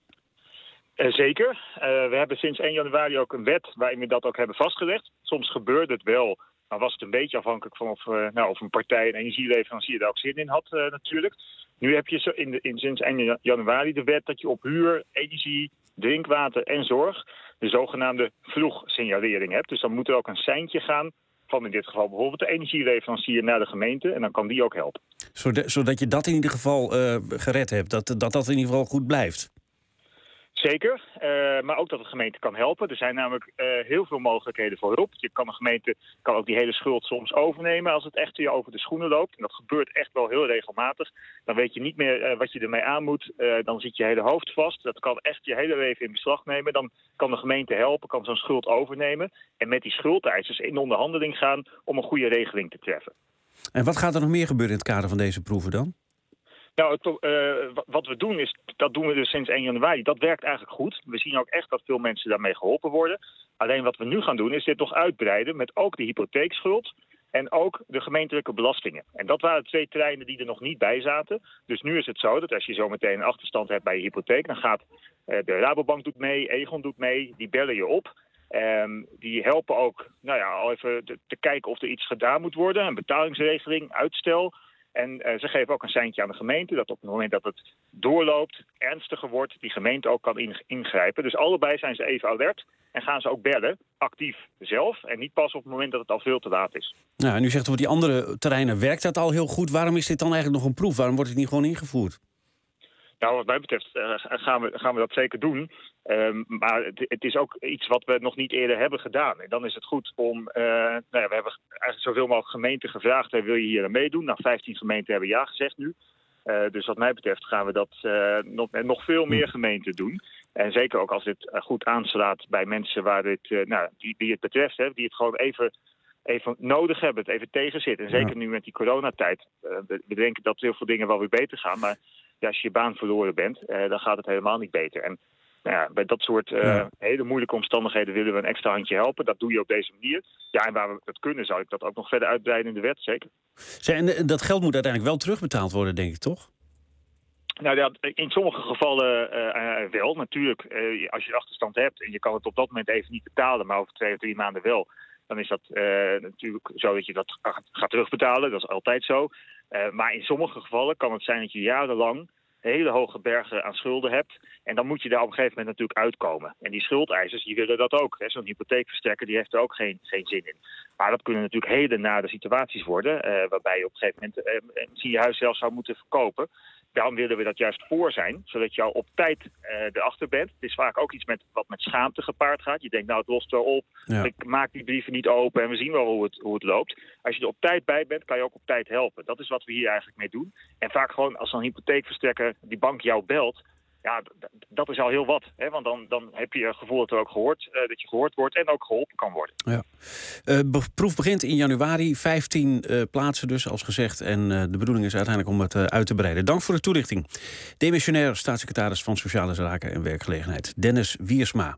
Zeker. We hebben sinds 1 januari ook een wet waarin we dat ook hebben vastgelegd. Soms gebeurde het wel, maar was het een beetje afhankelijk van of een partij, een energieleverancier daar ook zin in had natuurlijk. Nu heb je sinds 1 januari de wet dat je op huur, energie, drinkwater en zorg de zogenaamde vroegsignalering hebt. Dus dan moet er ook een seintje gaan van in dit geval bijvoorbeeld de energieleverancier naar de gemeente en dan kan die ook helpen. Zodat je dat in ieder geval gered hebt, dat in ieder geval goed blijft. Zeker, maar ook dat de gemeente kan helpen. Er zijn namelijk heel veel mogelijkheden voor hulp. De gemeente kan ook die hele schuld soms overnemen als het echt je over de schoenen loopt. En dat gebeurt echt wel heel regelmatig. Dan weet je niet meer wat je ermee aan moet. Dan zit je hele hoofd vast. Dat kan echt je hele leven in beslag nemen. Dan kan de gemeente helpen, kan zo'n schuld overnemen. En met die schuldeisers in onderhandeling gaan om een goede regeling te treffen. En wat gaat er nog meer gebeuren in het kader van deze proeven dan? Nou, wat we doen dat doen we dus sinds 1 januari. Dat werkt eigenlijk goed. We zien ook echt dat veel mensen daarmee geholpen worden. Alleen wat we nu gaan doen is dit nog uitbreiden met ook de hypotheekschuld en ook de gemeentelijke belastingen. En dat waren 2 terreinen die er nog niet bij zaten. Dus nu is het zo dat als je zo meteen een achterstand hebt bij je hypotheek, dan gaat de Rabobank doet mee, Egon doet mee, die bellen je op. Die helpen ook al even te kijken of er iets gedaan moet worden. Een betalingsregeling, uitstel. En ze geven ook een seintje aan de gemeente dat op het moment dat het doorloopt, ernstiger wordt, die gemeente ook kan ingrijpen. Dus allebei zijn ze even alert en gaan ze ook bellen, actief zelf. En niet pas op het moment dat het al veel te laat is. Nou, en u zegt op die andere terreinen werkt dat al heel goed. Waarom is dit dan eigenlijk nog een proef? Waarom wordt het niet gewoon ingevoerd? Nou, wat mij betreft gaan we dat zeker doen. Maar het is ook iets wat we nog niet eerder hebben gedaan. En dan is het goed om... we hebben eigenlijk zoveel mogelijk gemeenten gevraagd. Wil je hier aan meedoen? Nou, 15 gemeenten hebben ja gezegd nu. Dus wat mij betreft gaan we dat nog veel meer gemeenten doen. En zeker ook als dit goed aanslaat bij mensen waar die het betreft. Die het gewoon even nodig hebben, het even tegenzit. En zeker nu met die coronatijd. We denken dat heel veel dingen wel weer beter gaan. Maar als je je baan verloren bent, dan gaat het helemaal niet beter. En bij dat soort hele moeilijke omstandigheden willen we een extra handje helpen. Dat doe je op deze manier. Ja, en waar we dat kunnen, zou ik dat ook nog verder uitbreiden in de wet, zeker. En dat geld moet uiteindelijk wel terugbetaald worden, denk ik, toch? Nou ja, in sommige gevallen wel. Natuurlijk, als je achterstand hebt en je kan het op dat moment even niet betalen, maar over 2 of 3 maanden wel, dan is dat natuurlijk zo dat je dat gaat terugbetalen. Dat is altijd zo. Maar in sommige gevallen kan het zijn dat je jarenlang hele hoge bergen aan schulden hebt. En dan moet je daar op een gegeven moment natuurlijk uitkomen. En die schuldeisers, die willen dat ook. Zo'n hypotheekverstrekker, die heeft er ook geen zin in. Maar dat kunnen natuurlijk hele nare situaties worden, waarbij je op een gegeven moment misschien je huis zelfs zou moeten verkopen. Daarom willen we dat juist voor zijn, zodat je al op tijd erachter bent. Het is vaak ook iets wat met schaamte gepaard gaat. Je denkt, nou, het lost wel op. Ja. Ik maak die brieven niet open en we zien wel hoe het loopt. Als je er op tijd bij bent, kan je ook op tijd helpen. Dat is wat we hier eigenlijk mee doen. En vaak gewoon als een hypotheekverstrekker die bank jou belt, ja, dat is al heel wat. Hè? Want dan heb je het gevoel dat je gehoord wordt en ook geholpen kan worden. Ja. Proef begint in januari, 15 plaatsen dus, als gezegd. En de bedoeling is uiteindelijk om het uit te breiden. Dank voor de toelichting. Demissionair staatssecretaris van Sociale Zaken en Werkgelegenheid, Dennis Wiersma.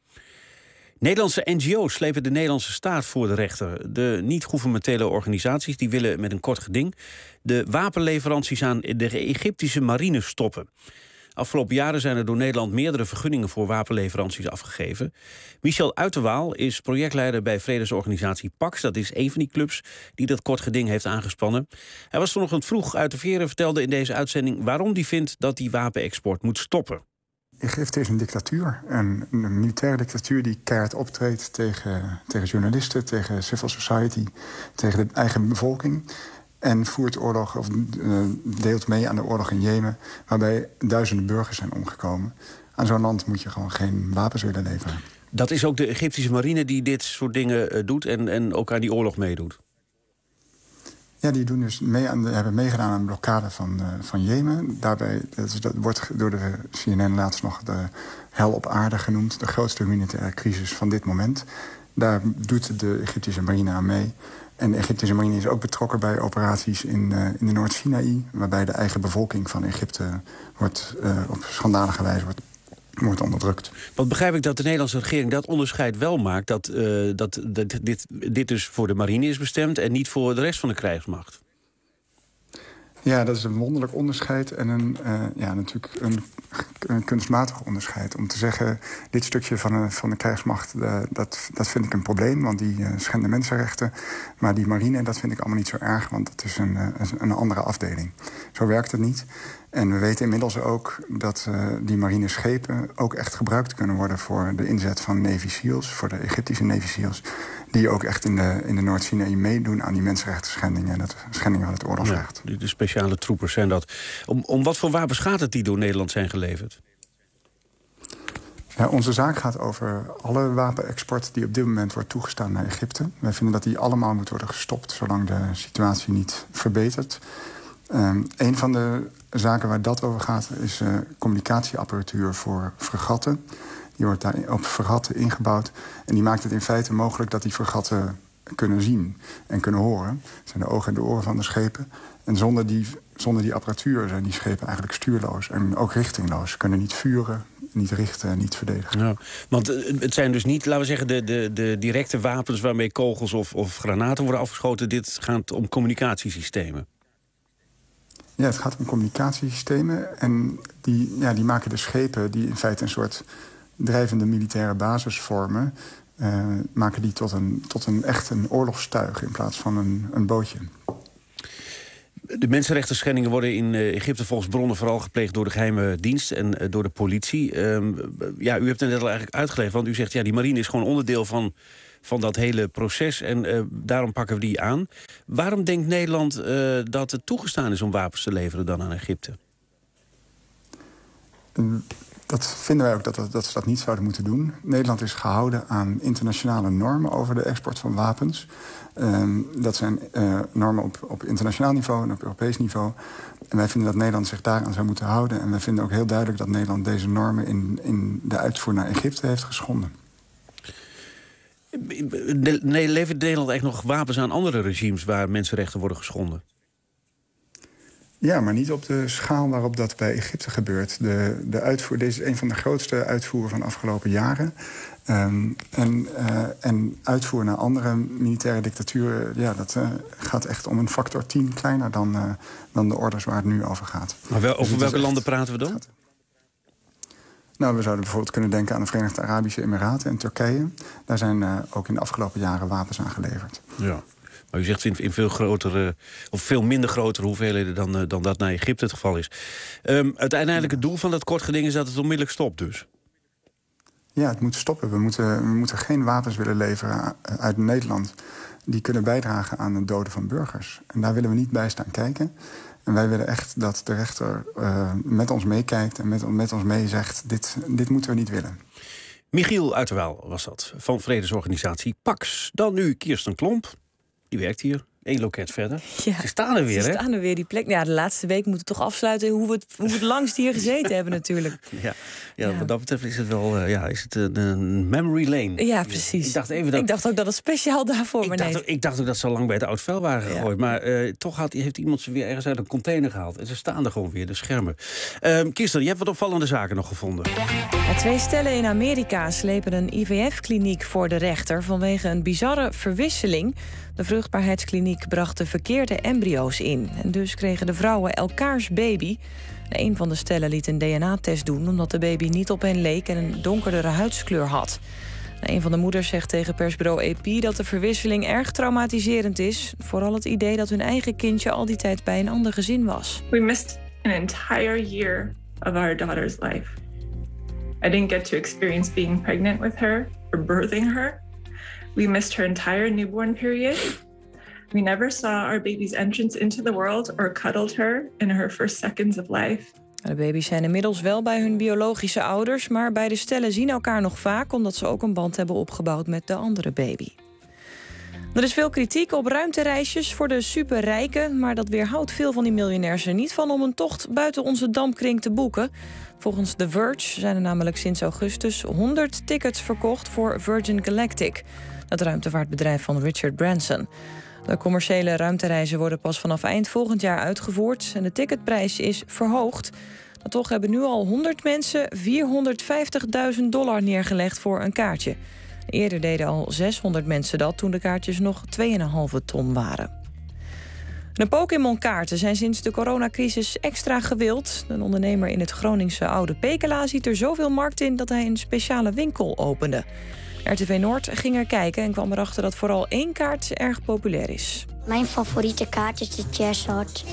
Nederlandse NGO's slepen de Nederlandse staat voor de rechter. De niet-gouvernementele organisaties die willen met een kort geding de wapenleveranties aan de Egyptische marine stoppen. Afgelopen jaren zijn er door Nederland meerdere vergunningen voor wapenleveranties afgegeven. Michel Uiterwaal is projectleider bij vredesorganisatie PAX. Dat is een van die clubs die dat kort geding heeft aangespannen. Hij was vanochtend vroeg uit de veren, vertelde in deze uitzending waarom hij vindt dat die wapenexport moet stoppen. Egypte is een dictatuur, een militaire dictatuur die keihard optreedt tegen journalisten, tegen civil society, tegen de eigen bevolking. En voert oorlog, of deelt mee aan de oorlog in Jemen, waarbij duizenden burgers zijn omgekomen. Aan zo'n land moet je gewoon geen wapens willen leveren. Dat is ook de Egyptische marine die dit soort dingen doet en ook aan die oorlog meedoet? Ja, die doen dus hebben meegedaan aan een blokkade van Jemen. Daarbij, dat wordt door de CNN laatst nog de hel op aarde genoemd. De grootste humanitaire crisis van dit moment. Daar doet de Egyptische marine aan mee. En de Egyptische marine is ook betrokken bij operaties in de Noord-Sinaï, waarbij de eigen bevolking van Egypte op schandalige wijze wordt onderdrukt. Want begrijp ik dat de Nederlandse regering dat onderscheid wel maakt, dat dit dus voor de marine is bestemd en niet voor de rest van de krijgsmacht? Ja, dat is een wonderlijk onderscheid en natuurlijk een kunstmatig onderscheid. Om te zeggen, dit stukje van de krijgsmacht, dat vind ik een probleem, want die schenden mensenrechten. Maar die marine, dat vind ik allemaal niet zo erg, want dat is een andere afdeling. Zo werkt het niet. En we weten inmiddels ook dat die marineschepen ook echt gebruikt kunnen worden voor de inzet van Navy SEALs, voor de Egyptische Navy SEALs, die ook echt in de Noord-Sinaï meedoen aan die mensenrechten schendingen en het schendingen van het oorlogsrecht. Ja, de speciale troepers zijn dat. Om wat voor wapens gaat het die door Nederland zijn geleverd? Ja, onze zaak gaat over alle wapenexport die op dit moment wordt toegestaan naar Egypte. Wij vinden dat die allemaal moet worden gestopt zolang de situatie niet verbetert. Een van de zaken waar dat over gaat is communicatieapparatuur voor fregatten. Die wordt daar op fregatten ingebouwd. En die maakt het in feite mogelijk dat die fregatten kunnen zien en kunnen horen. Dat zijn de ogen en de oren van de schepen. En zonder die apparatuur zijn die schepen eigenlijk stuurloos en ook richtingloos. Ze kunnen niet vuren, niet richten en niet verdedigen. Ja, want het zijn dus niet, laten we zeggen, de directe wapens waarmee kogels of granaten worden afgeschoten. Dit gaat om communicatiesystemen. Ja, het gaat om communicatiesystemen. En die maken de schepen die in feite een soort drijvende militaire basis vormen, maken die tot een echt een oorlogstuig in plaats van een bootje. De mensenrechtenschendingen worden in Egypte volgens bronnen vooral gepleegd door de geheime dienst en door de politie. U hebt het net al eigenlijk uitgelegd, want u zegt die marine is gewoon onderdeel van dat hele proces en daarom pakken we die aan. Waarom denkt Nederland dat het toegestaan is om wapens te leveren dan aan Egypte? Dat vinden wij ook dat ze dat niet zouden moeten doen. Nederland is gehouden aan internationale normen over de export van wapens. Dat zijn normen op internationaal niveau en op Europees niveau. En wij vinden dat Nederland zich daaraan zou moeten houden. En wij vinden ook heel duidelijk dat Nederland deze normen in de uitvoer naar Egypte heeft geschonden. Levert Nederland echt nog wapens aan andere regimes waar mensenrechten worden geschonden? Ja, maar niet op de schaal waarop dat bij Egypte gebeurt. De uitvoer, deze is een van de grootste uitvoeren van de afgelopen jaren. En uitvoer naar andere militaire dictaturen, dat gaat echt om een factor 10 kleiner dan de orders waar het nu over gaat. Maar over welke landen praten we dan? Nou, we zouden bijvoorbeeld kunnen denken aan de Verenigde Arabische Emiraten en Turkije. Daar zijn ook in de afgelopen jaren wapens aan geleverd. Ja. Maar u zegt in veel grotere of veel minder grotere hoeveelheden dan dat naar Egypte het geval is. Uiteindelijk het doel van dat kort geding is dat het onmiddellijk stopt dus. Ja, het moet stoppen. We moeten geen wapens willen leveren uit Nederland die kunnen bijdragen aan het doden van burgers. En daar willen we niet bij staan kijken. En wij willen echt dat de rechter met ons meekijkt en met ons meezegt, dit moeten we niet willen. Michiel Uiterwaal was dat, van vredesorganisatie PAX. Dan nu Kirsten Klomp. Die werkt hier, 1 loket verder. Ja, ze staan er weer, hè? Ze staan er weer, die plek. Ja, de laatste week moeten we toch afsluiten hoe we het langst hier gezeten hebben natuurlijk. Ja, wat dat betreft is het wel is het een memory lane. Ja, precies. Ik dacht ook dat het speciaal daarvoor was. Ik dacht ook dat ze al lang bij het oud vuil waren gegooid. Ja. Maar toch heeft iemand ze weer ergens uit een container gehaald. En ze staan er gewoon weer, de schermen. Kirsten, je hebt wat opvallende zaken nog gevonden. 2 stellen in Amerika slepen een IVF-kliniek voor de rechter vanwege een bizarre verwisseling. De vruchtbaarheidskliniek bracht de verkeerde embryo's in. En dus kregen de vrouwen elkaars baby. Een van de stellen liet een DNA-test doen omdat de baby niet op hen leek en een donkerdere huidskleur had. Een van de moeders zegt tegen persbureau AP dat de verwisseling erg traumatiserend is. Vooral het idee dat hun eigen kindje al die tijd bij een ander gezin was. We missed an entire year of our daughter's life. I didn't get to experience being pregnant with her or birthing her. We missed her entire newborn period. We never saw our baby's entrance into the world or cuddled her in her first seconds of life. De baby's zijn inmiddels wel bij hun biologische ouders, maar beide stellen zien elkaar nog vaak omdat ze ook een band hebben opgebouwd met de andere baby. Er is veel kritiek op ruimtereisjes voor de superrijken, maar dat weerhoudt veel van die miljonairs er niet van om een tocht buiten onze dampkring te boeken. Volgens The Verge zijn er namelijk sinds augustus 100 tickets verkocht voor Virgin Galactic, het ruimtevaartbedrijf van Richard Branson. De commerciële ruimtereizen worden pas vanaf eind volgend jaar uitgevoerd en de ticketprijs is verhoogd. Maar toch hebben nu al 100 mensen $450.000 neergelegd voor een kaartje. Eerder deden al 600 mensen dat toen de kaartjes nog 2,5 ton waren. De Pokémon-kaarten zijn sinds de coronacrisis extra gewild. Een ondernemer in het Groningse Oude Pekela ziet er zoveel markt in dat hij een speciale winkel opende. RTV Noord ging er kijken en kwam erachter dat vooral 1 kaart erg populair is. Mijn favoriete kaart is de Charizard.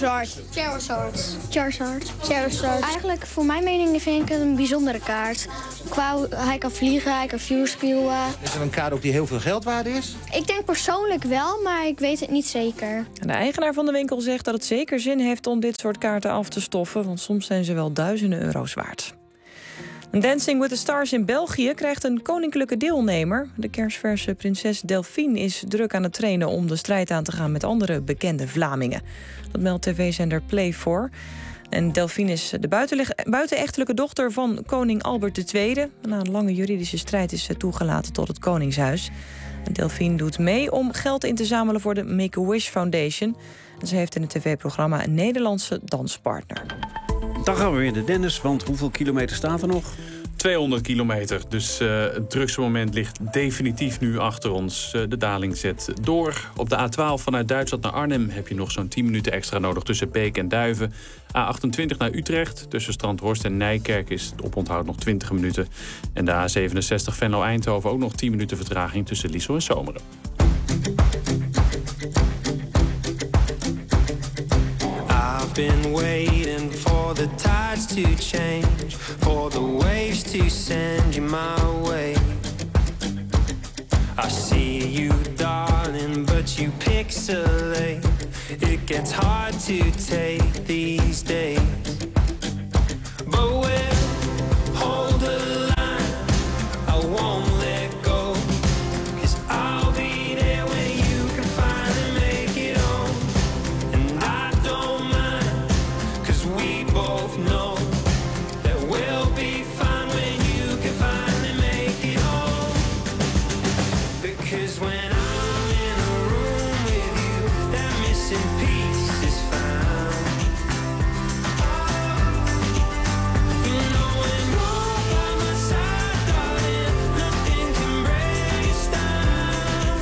Charizard. Eigenlijk, voor mijn mening, vind ik het een bijzondere kaart. Hij kan vliegen, hij kan vuur spuwen. Is het een kaart ook die heel veel geld waard is? Ik denk persoonlijk wel, maar ik weet het niet zeker. En de eigenaar van de winkel zegt dat het zeker zin heeft om dit soort kaarten af te stoffen, want soms zijn ze wel duizenden euro's waard. Dancing with the Stars in België krijgt een koninklijke deelnemer. De kersverse prinses Delphine is druk aan het trainen om de strijd aan te gaan met andere bekende Vlamingen. Dat meldt tv-zender Play 4. En Delphine is de buitenechtelijke dochter van koning Albert II. Na een lange juridische strijd is ze toegelaten tot het Koningshuis. En Delphine doet mee om geld in te zamelen voor de Make-A-Wish Foundation. En ze heeft in het tv-programma een Nederlandse danspartner. Dan gaan we weer naar Dennis, want hoeveel kilometer staat er nog? 200 kilometer. Dus het drukste moment ligt definitief nu achter ons. De daling zet door. Op de A12 vanuit Duitsland naar Arnhem heb je nog zo'n 10 minuten extra nodig tussen Beek en Duiven. A28 naar Utrecht. Tussen Strandhorst en Nijkerk is het oponthoud nog 20 minuten. En de A67 Venlo-Eindhoven ook nog 10 minuten vertraging tussen Liesel en Zomeren. I've been waiting for the tides to change, for the waves to send you my way. I see you, darling, but you pixelate. It gets hard to take these days. But we'll hold the line, I won't let go, 'cause I'll be there when you can finally make it home. And I don't mind, 'cause we both know that we'll be fine when you can finally make it home. Because when I'm in a room with you, that missing piece is found. You know when you're by my side, darling, nothing can break us down.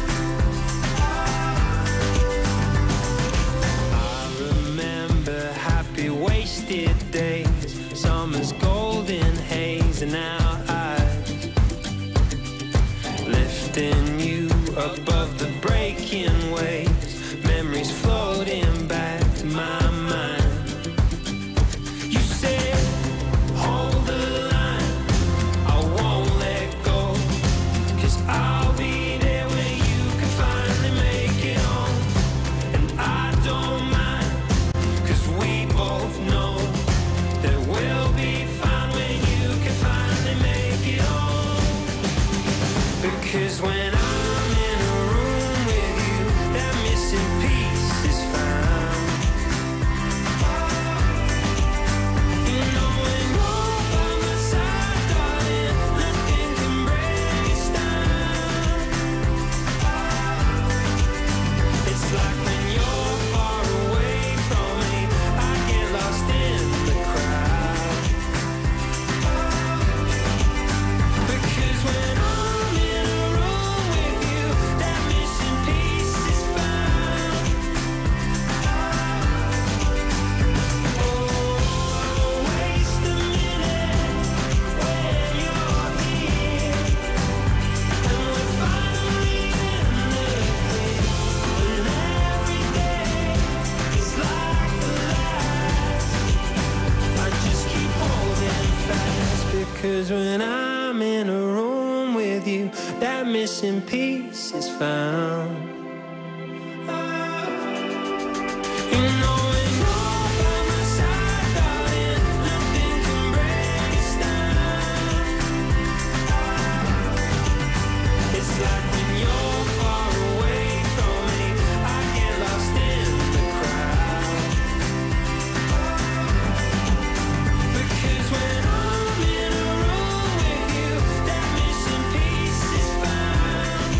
I remember happy wasted days, summer's golden haze in our eyes, lifting you above the breaking waves, memories floating back to my mind. You said, hold the line, I won't let go, 'cause I'll be there when you can finally make it home. And I don't mind, 'cause we both know that we'll be fine when you can finally make it home. Because when I'm in a room with you, that missing piece is found. You know when you're by my side, darling, nothing can break us down. It's like when you're far away from me, I get lost in the crowd. Because when I'm in a room with you, that missing piece is found. Oh, waste a minute when you're here, and we're finally in the clear. When every day is like the last, I just keep holding fast. Because when I'm in a room with you, that missing piece is found. You know when you're by my side, darling, nothing can break us down. It's like when you're far away from me, I get lost in the crowd. Because when I'm in a room with you, that missing piece is found.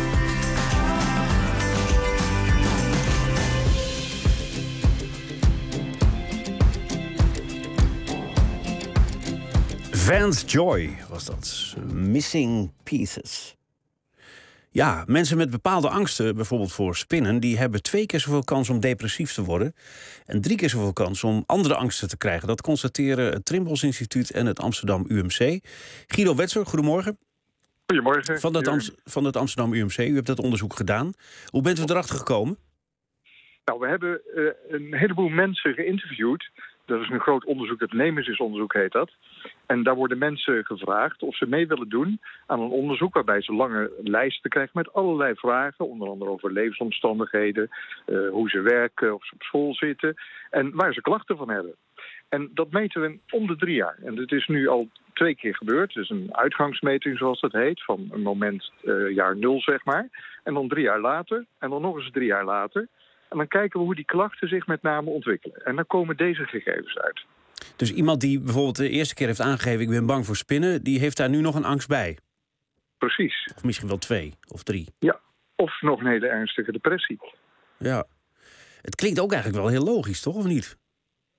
Vance Joy was dat. Missing Pieces. Ja, mensen met bepaalde angsten, bijvoorbeeld voor spinnen, die hebben 2 keer zoveel kans om depressief te worden en 3 keer zoveel kans om andere angsten te krijgen. Dat constateren het Trimbos Instituut en het Amsterdam UMC. Guido Wetser, goedemorgen. Goedemorgen. Van het Amsterdam UMC. U hebt dat onderzoek gedaan. Hoe bent u erachter gekomen? Nou, we hebben een heleboel mensen geïnterviewd. Dat is een groot onderzoek, het Nemesis-onderzoek heet dat. En daar worden mensen gevraagd of ze mee willen doen aan een onderzoek waarbij ze lange lijsten krijgen met allerlei vragen. Onder andere over levensomstandigheden, hoe ze werken, of ze op school zitten en waar ze klachten van hebben. En dat meten we om de 3 jaar. En dat is nu al 2 keer gebeurd. Het is een uitgangsmeting zoals dat heet, van een moment jaar 0 zeg maar. En dan 3 jaar later en dan nog eens 3 jaar later. En dan kijken we hoe die klachten zich met name ontwikkelen. En dan komen deze gegevens uit. Dus iemand die bijvoorbeeld de eerste keer heeft aangegeven, ik ben bang voor spinnen, die heeft daar nu nog een angst bij? Precies. Of misschien wel 2 of 3. Ja, of nog een hele ernstige depressie. Ja. Het klinkt ook eigenlijk wel heel logisch, toch? Of niet?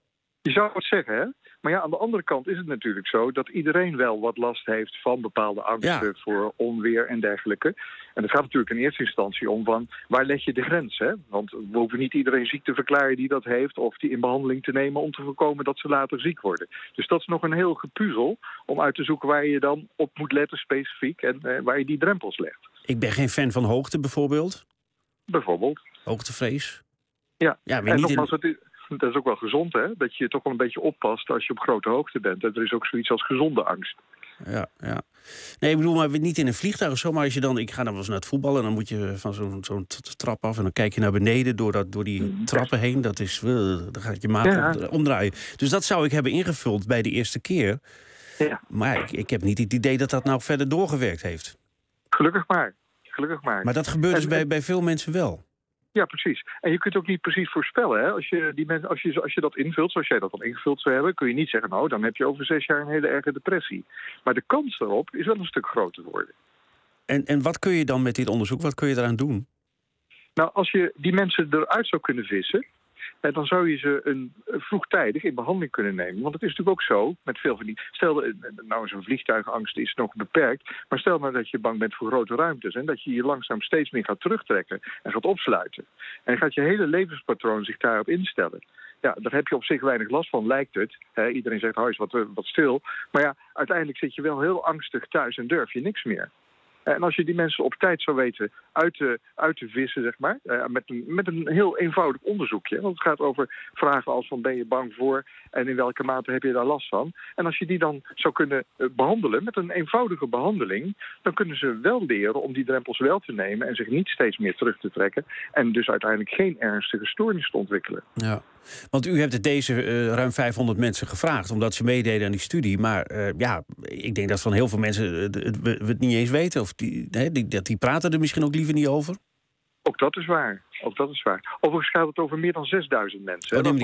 Je zou het zeggen, hè? Maar ja, aan de andere kant is het natuurlijk zo dat iedereen wel wat last heeft van bepaalde angsten voor onweer en dergelijke. En het gaat natuurlijk in eerste instantie om van waar leg je de grens, hè? Want we hoeven niet iedereen ziek te verklaren die dat heeft of die in behandeling te nemen om te voorkomen dat ze later ziek worden. Dus dat is nog een heel gepuzzel om uit te zoeken waar je dan op moet letten specifiek en waar je die drempels legt. Ik ben geen fan van hoogte bijvoorbeeld. Bijvoorbeeld. Hoogtevrees. Ja, en nogmaals, dat is ook wel gezond, hè? Dat je toch wel een beetje oppast als je op grote hoogte bent. En er is ook zoiets als gezonde angst. Ja. Nee, ik bedoel, maar niet in een vliegtuig of zo. Maar als je dan, ik ga dan wel eens naar het voetballen en dan moet je van zo'n trap af en dan kijk je naar beneden door die trappen heen. Dat is, dan gaat je maag omdraaien. Dus dat zou ik hebben ingevuld bij de eerste keer. Ja. Maar ik heb niet het idee dat dat nou verder doorgewerkt heeft. Gelukkig maar. Maar dat gebeurt dus bij veel mensen wel. Ja, precies. En je kunt ook niet precies voorspellen. Hè? Als je dat invult, zoals jij dat dan ingevuld zou hebben, kun je niet zeggen, nou, dan heb je over 6 jaar een hele erge depressie. Maar de kans daarop is wel een stuk groter worden. En wat kun je dan met dit onderzoek, wat kun je eraan doen? Nou, als je die mensen eruit zou kunnen vissen, dan zou je ze vroegtijdig in behandeling kunnen nemen. Want het is natuurlijk ook zo, met veel van die... Stel, nou zo'n vliegtuigangst is nog beperkt, maar stel nou dat je bang bent voor grote ruimtes en dat je je langzaam steeds meer gaat terugtrekken en gaat opsluiten. En gaat je hele levenspatroon zich daarop instellen. Ja, daar heb je op zich weinig last van, lijkt het. Iedereen zegt, is wat stil. Maar ja, uiteindelijk zit je wel heel angstig thuis en durf je niks meer. En als je die mensen op tijd zou weten uit te vissen, zeg maar, met een heel eenvoudig onderzoekje. Want het gaat over vragen als van ben je bang voor en in welke mate heb je daar last van. En als je die dan zou kunnen behandelen met een eenvoudige behandeling, dan kunnen ze wel leren om die drempels wel te nemen en zich niet steeds meer terug te trekken. En dus uiteindelijk geen ernstige stoornis te ontwikkelen. Ja, want u hebt deze ruim 500 mensen gevraagd omdat ze meededen aan die studie. Maar ik denk dat van heel veel mensen het niet eens weten. Of die praten er misschien ook liever niet over. Ook dat is waar. Overigens gaat het over meer dan 6000 mensen.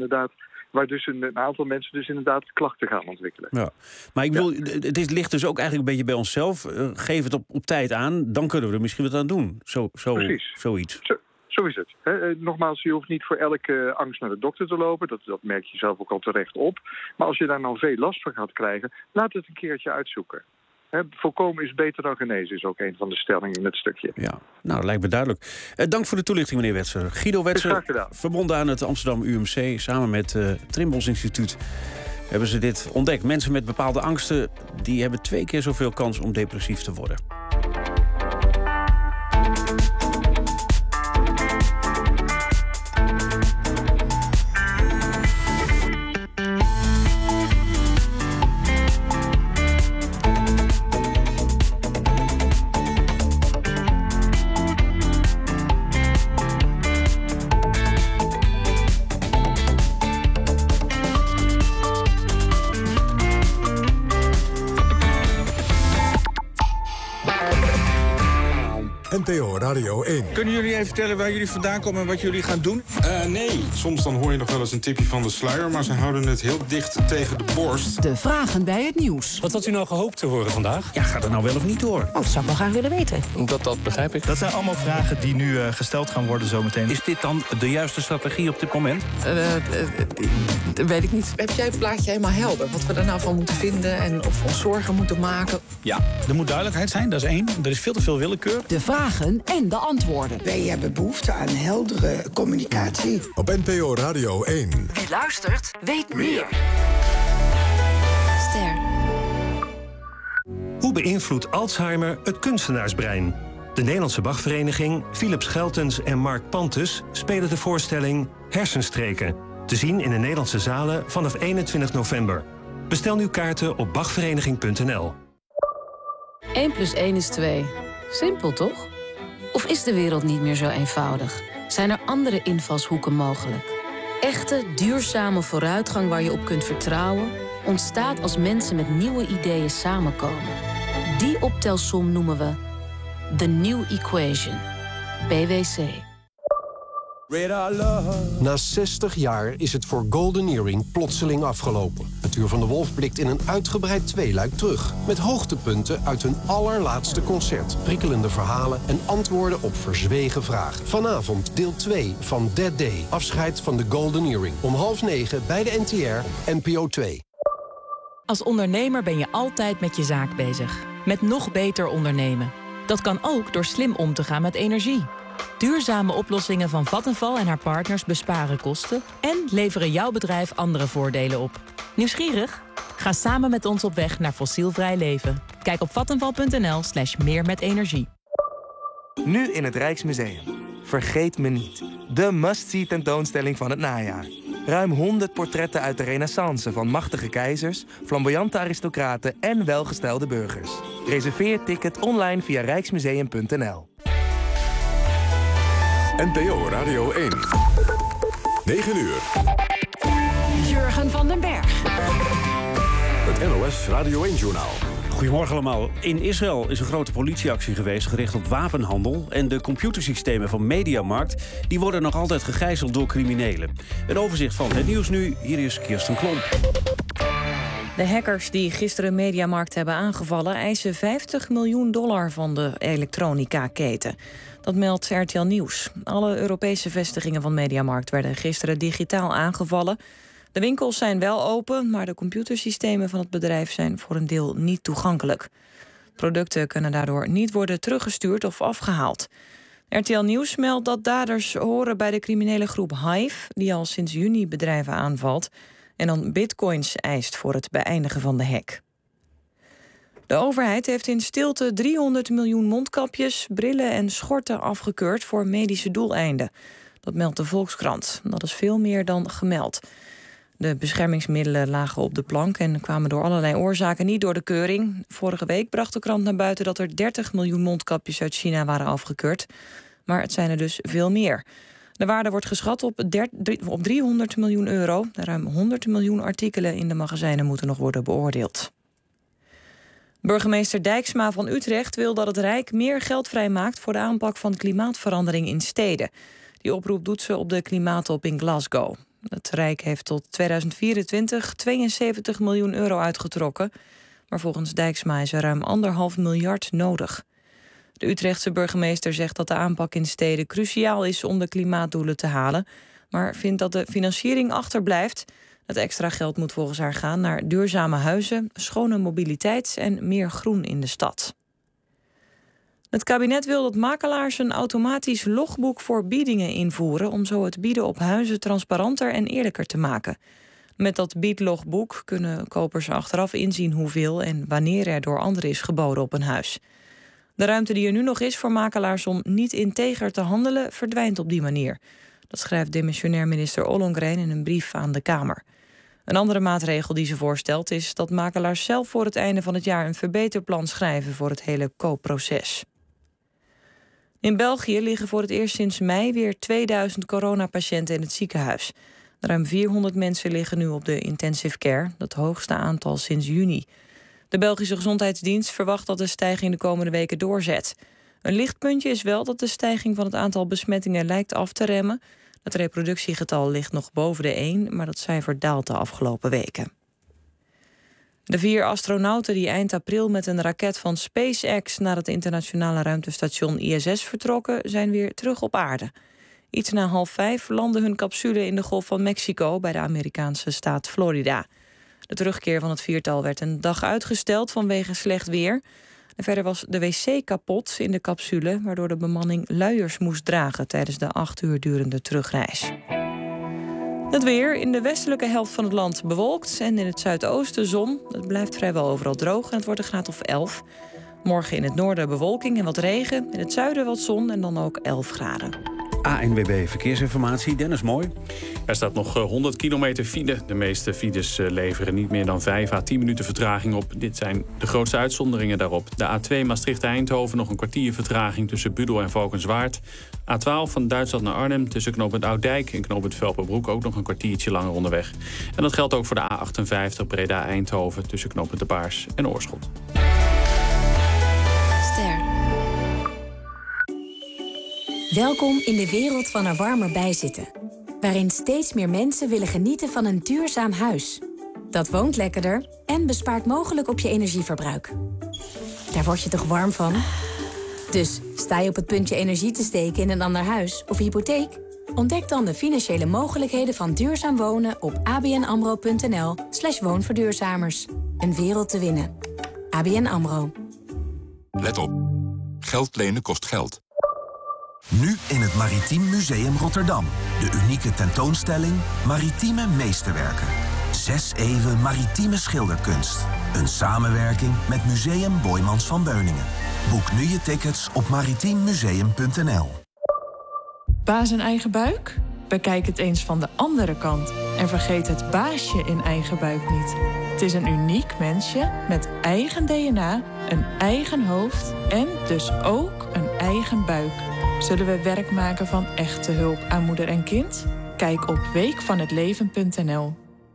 Waar dus een aantal mensen dus inderdaad klachten gaan ontwikkelen. Ja. Maar ik bedoel, het ligt dus ook eigenlijk een beetje bij onszelf. Geef het op tijd aan, dan kunnen we er misschien wat aan doen. Precies. Zoiets. Zo is het. Nogmaals, je hoeft niet voor elke angst naar de dokter te lopen. Dat merk je zelf ook al terecht op. Maar als je daar nou veel last van gaat krijgen, laat het een keertje uitzoeken. Voorkomen is beter dan genezen, is ook een van de stellingen in het stukje. Ja, nou, dat lijkt me duidelijk. Dank voor de toelichting, meneer Wetser. Guido Wetser, verbonden aan het Amsterdam UMC, samen met het Trimbos Instituut, hebben ze dit ontdekt. Mensen met bepaalde angsten, die hebben 2 keer zoveel kans om depressief te worden. NPO Radio 1. Kunnen jullie even vertellen waar jullie vandaan komen en wat jullie gaan doen? Nee, soms dan hoor je nog wel eens een tipje van de sluier, maar ze houden het heel dicht tegen de borst. De vragen bij het nieuws. Wat had u nou gehoopt te horen vandaag? Ja, gaat het nou wel of niet door? Dat zou ik wel graag willen weten. Dat begrijp ik. Dat zijn allemaal vragen die nu gesteld gaan worden zometeen. Is dit dan de juiste strategie op dit moment? Weet ik niet. Heb jij het plaatje helemaal helder? Wat we er nou van moeten vinden en of we ons zorgen moeten maken? Ja, er moet duidelijkheid zijn, dat is 1. Er is veel te veel willekeur. De vragen en de antwoorden. Wij hebben behoefte aan heldere communicatie. Op NPO Radio 1. Wie luistert, weet meer. Ster. Hoe beïnvloedt Alzheimer het kunstenaarsbrein? De Nederlandse Bachvereniging, Philip Scheltens en Mark Pantes spelen de voorstelling Hersenstreken. Te zien in de Nederlandse zalen vanaf 21 november. Bestel nu kaarten op bachvereniging.nl. 1 + 1 is 2. Simpel, toch? Of is de wereld niet meer zo eenvoudig? Zijn er andere invalshoeken mogelijk? Echte, duurzame vooruitgang waar je op kunt vertrouwen, ontstaat als mensen met nieuwe ideeën samenkomen. Die optelsom noemen we The New Equation. BWC. Na 60 jaar is het voor Golden Earring plotseling afgelopen. Natuur van de Wolf blikt in een uitgebreid tweeluik terug. Met hoogtepunten uit hun allerlaatste concert. Prikkelende verhalen en antwoorden op verzwegen vragen. Vanavond deel 2 van That Day. Afscheid van de Golden Earring. Om 20:30 bij de NTR, NPO 2. Als ondernemer ben je altijd met je zaak bezig. Met nog beter ondernemen. Dat kan ook door slim om te gaan met energie. Duurzame oplossingen van Vattenfall en haar partners besparen kosten en leveren jouw bedrijf andere voordelen op. Nieuwsgierig? Ga samen met ons op weg naar fossielvrij leven. Kijk op vattenfall.nl/meermetenergie. Nu in het Rijksmuseum. Vergeet me niet. De must-see tentoonstelling van het najaar. Ruim 100 portretten uit de Renaissance van machtige keizers, flamboyante aristocraten en welgestelde burgers. Reserveer je ticket online via rijksmuseum.nl. NPO Radio 1. 9 uur. Jurgen van den Berg. Het NOS Radio 1-journaal. Goedemorgen allemaal. In Israël is een grote politieactie geweest gericht op wapenhandel. En de computersystemen van Mediamarkt die worden nog altijd gegijzeld door criminelen. Een overzicht van het nieuws nu. Hier is Kirsten Klomp. De hackers die gisteren Mediamarkt hebben aangevallen eisen $50 miljoen van de elektronica-keten. Dat meldt RTL Nieuws. Alle Europese vestigingen van Mediamarkt werden gisteren digitaal aangevallen. De winkels zijn wel open, maar de computersystemen van het bedrijf zijn voor een deel niet toegankelijk. Producten kunnen daardoor niet worden teruggestuurd of afgehaald. RTL Nieuws meldt dat daders horen bij de criminele groep Hive, die al sinds juni bedrijven aanvalt en dan bitcoins eist voor het beëindigen van de hack. De overheid heeft in stilte 300 miljoen mondkapjes, brillen en schorten afgekeurd voor medische doeleinden. Dat meldt de Volkskrant. Dat is veel meer dan gemeld. De beschermingsmiddelen lagen op de plank en kwamen door allerlei oorzaken niet door de keuring. Vorige week bracht de krant naar buiten dat er 30 miljoen mondkapjes uit China waren afgekeurd. Maar het zijn er dus veel meer. De waarde wordt geschat op 300 miljoen euro. Ruim 100 miljoen artikelen in de magazijnen moeten nog worden beoordeeld. Burgemeester Dijksma van Utrecht wil dat het Rijk meer geld vrijmaakt voor de aanpak van klimaatverandering in steden. Die oproep doet ze op de klimaattop in Glasgow. Het Rijk heeft tot 2024 72 miljoen euro uitgetrokken. Maar volgens Dijksma is er ruim 1,5 miljard nodig. De Utrechtse burgemeester zegt dat de aanpak in steden cruciaal is om de klimaatdoelen te halen, maar vindt dat de financiering achterblijft. Het extra geld moet volgens haar gaan naar duurzame huizen, schone mobiliteit en meer groen in de stad. Het kabinet wil dat makelaars een automatisch logboek voor biedingen invoeren om zo het bieden op huizen transparanter en eerlijker te maken. Met dat biedlogboek kunnen kopers achteraf inzien hoeveel en wanneer er door anderen is geboden op een huis. De ruimte die er nu nog is voor makelaars om niet integer te handelen verdwijnt op die manier. Dat schrijft demissionair minister Ollongren in een brief aan de Kamer. Een andere maatregel die ze voorstelt is dat makelaars zelf voor het einde van het jaar een verbeterplan schrijven voor het hele koopproces. In België liggen voor het eerst sinds mei weer 2000 coronapatiënten in het ziekenhuis. Ruim 400 mensen liggen nu op de intensive care, het hoogste aantal sinds juni. De Belgische Gezondheidsdienst verwacht dat de stijging de komende weken doorzet. Een lichtpuntje is wel dat de stijging van het aantal besmettingen lijkt af te remmen. Het reproductiegetal ligt nog boven de 1, maar dat cijfer daalt de afgelopen weken. De 4 astronauten die eind april met een raket van SpaceX naar het internationale ruimtestation ISS vertrokken, zijn weer terug op aarde. Iets na 4:30 landde hun capsule in de Golf van Mexico bij de Amerikaanse staat Florida. De terugkeer van het viertal werd een dag uitgesteld vanwege slecht weer. En verder was de wc kapot in de capsule, waardoor de bemanning luiers moest dragen tijdens de 8 uur durende terugreis. Het weer in de westelijke helft van het land bewolkt en in het zuidoosten zon. Het blijft vrijwel overal droog en het wordt een graad of 11. Morgen in het noorden bewolking en wat regen. In het zuiden wat zon en dan ook 11 graden. ANWB Verkeersinformatie, Dennis Mooi. Er staat nog 100 kilometer file. De meeste files leveren niet meer dan 5 à 10 minuten vertraging op. Dit zijn de grootste uitzonderingen daarop. De A2 Maastricht-Eindhoven nog een kwartier vertraging tussen Budel en Valkenswaard. A12 van Duitsland naar Arnhem tussen knooppunt Oudijk en knooppunt Velperbroek ook nog een kwartiertje langer onderweg. En dat geldt ook voor de A58 Breda-Eindhoven tussen knooppunt De Baars en Oorschot. Welkom in de wereld van er warmer bij zitten. Waarin steeds meer mensen willen genieten van een duurzaam huis. Dat woont lekkerder en bespaart mogelijk op je energieverbruik. Daar word je toch warm van? Dus sta je op het punt je energie te steken in een ander huis of hypotheek? Ontdek dan de financiële mogelijkheden van duurzaam wonen op abnamro.nl/woonverduurzamers. Een wereld te winnen. ABN AMRO. Let op. Geld lenen kost geld. Nu in het Maritiem Museum Rotterdam. De unieke tentoonstelling Maritieme Meesterwerken. 6 eeuwen maritieme schilderkunst. Een samenwerking met Museum Boijmans van Beuningen. Boek nu je tickets op maritiemuseum.nl. Baas in eigen buik? Bekijk het eens van de andere kant. En vergeet het baasje in eigen buik niet. Het is een uniek mensje met eigen DNA, een eigen hoofd en dus ook een eigen buik. Zullen we werk maken van echte hulp aan moeder en kind? Kijk op weekvanhetleven.nl.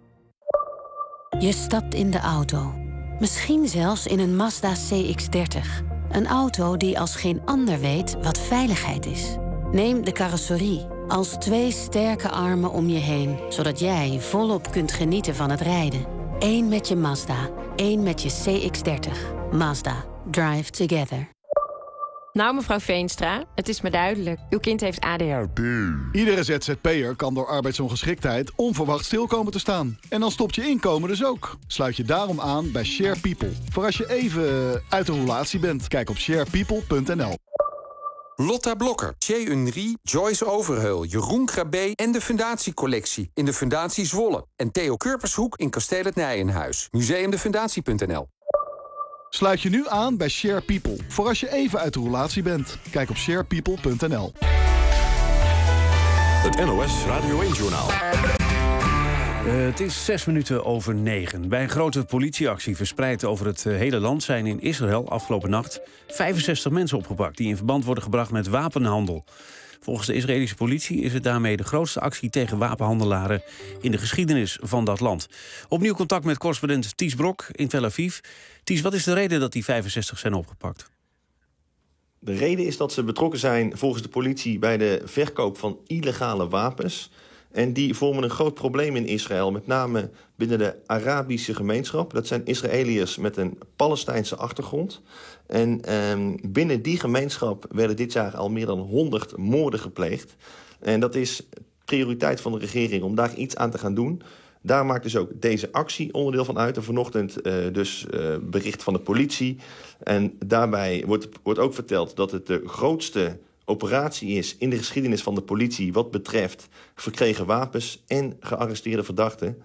Je stapt in de auto. Misschien zelfs in een Mazda CX-30. Een auto die als geen ander weet wat veiligheid is. Neem de carrosserie als 2 sterke armen om je heen, zodat jij volop kunt genieten van het rijden. 1 met je Mazda, 1 met je CX-30. Mazda. Drive together. Nou, mevrouw Veenstra, het is me duidelijk. Uw kind heeft ADHD. Iedere ZZP'er kan door arbeidsongeschiktheid onverwacht stil komen te staan. En dan stopt je inkomen dus ook. Sluit je daarom aan bij Share People. Voor als je even uit de roulatie bent. Kijk op sharepeople.nl. Lotta Blokker, Thierry Unry, Joyce Overheul, Jeroen Krabbe en de Fundatiecollectie in de Fundatie Zwolle. En Theo Kurpershoek in Kasteel het Nijenhuis. Museumdefundatie.nl. Sluit je nu aan bij Share People. Voor als je even uit de roulatie bent. Kijk op sharepeople.nl. Het NOS Radio 1-journaal. Het is 9:06. Bij een grote politieactie verspreid over het hele land zijn in Israël afgelopen nacht 65 mensen opgepakt die in verband worden gebracht met wapenhandel. Volgens de Israëlische politie is het daarmee de grootste actie tegen wapenhandelaren in de geschiedenis van dat land. Opnieuw contact met correspondent Ties Brok in Tel Aviv. Ties, wat is de reden dat die 65 zijn opgepakt? De reden is dat ze betrokken zijn volgens de politie bij de verkoop van illegale wapens. En die vormen een groot probleem in Israël, met name binnen de Arabische gemeenschap. Dat zijn Israëliërs met een Palestijnse achtergrond. En binnen die gemeenschap werden dit jaar al meer dan 100 moorden gepleegd. En dat is prioriteit van de regering om daar iets aan te gaan doen. Daar maakt dus ook deze actie onderdeel van uit. En vanochtend bericht van de politie. En daarbij wordt ook verteld dat het de grootste operatie is in de geschiedenis van de politie wat betreft verkregen wapens en gearresteerde verdachten.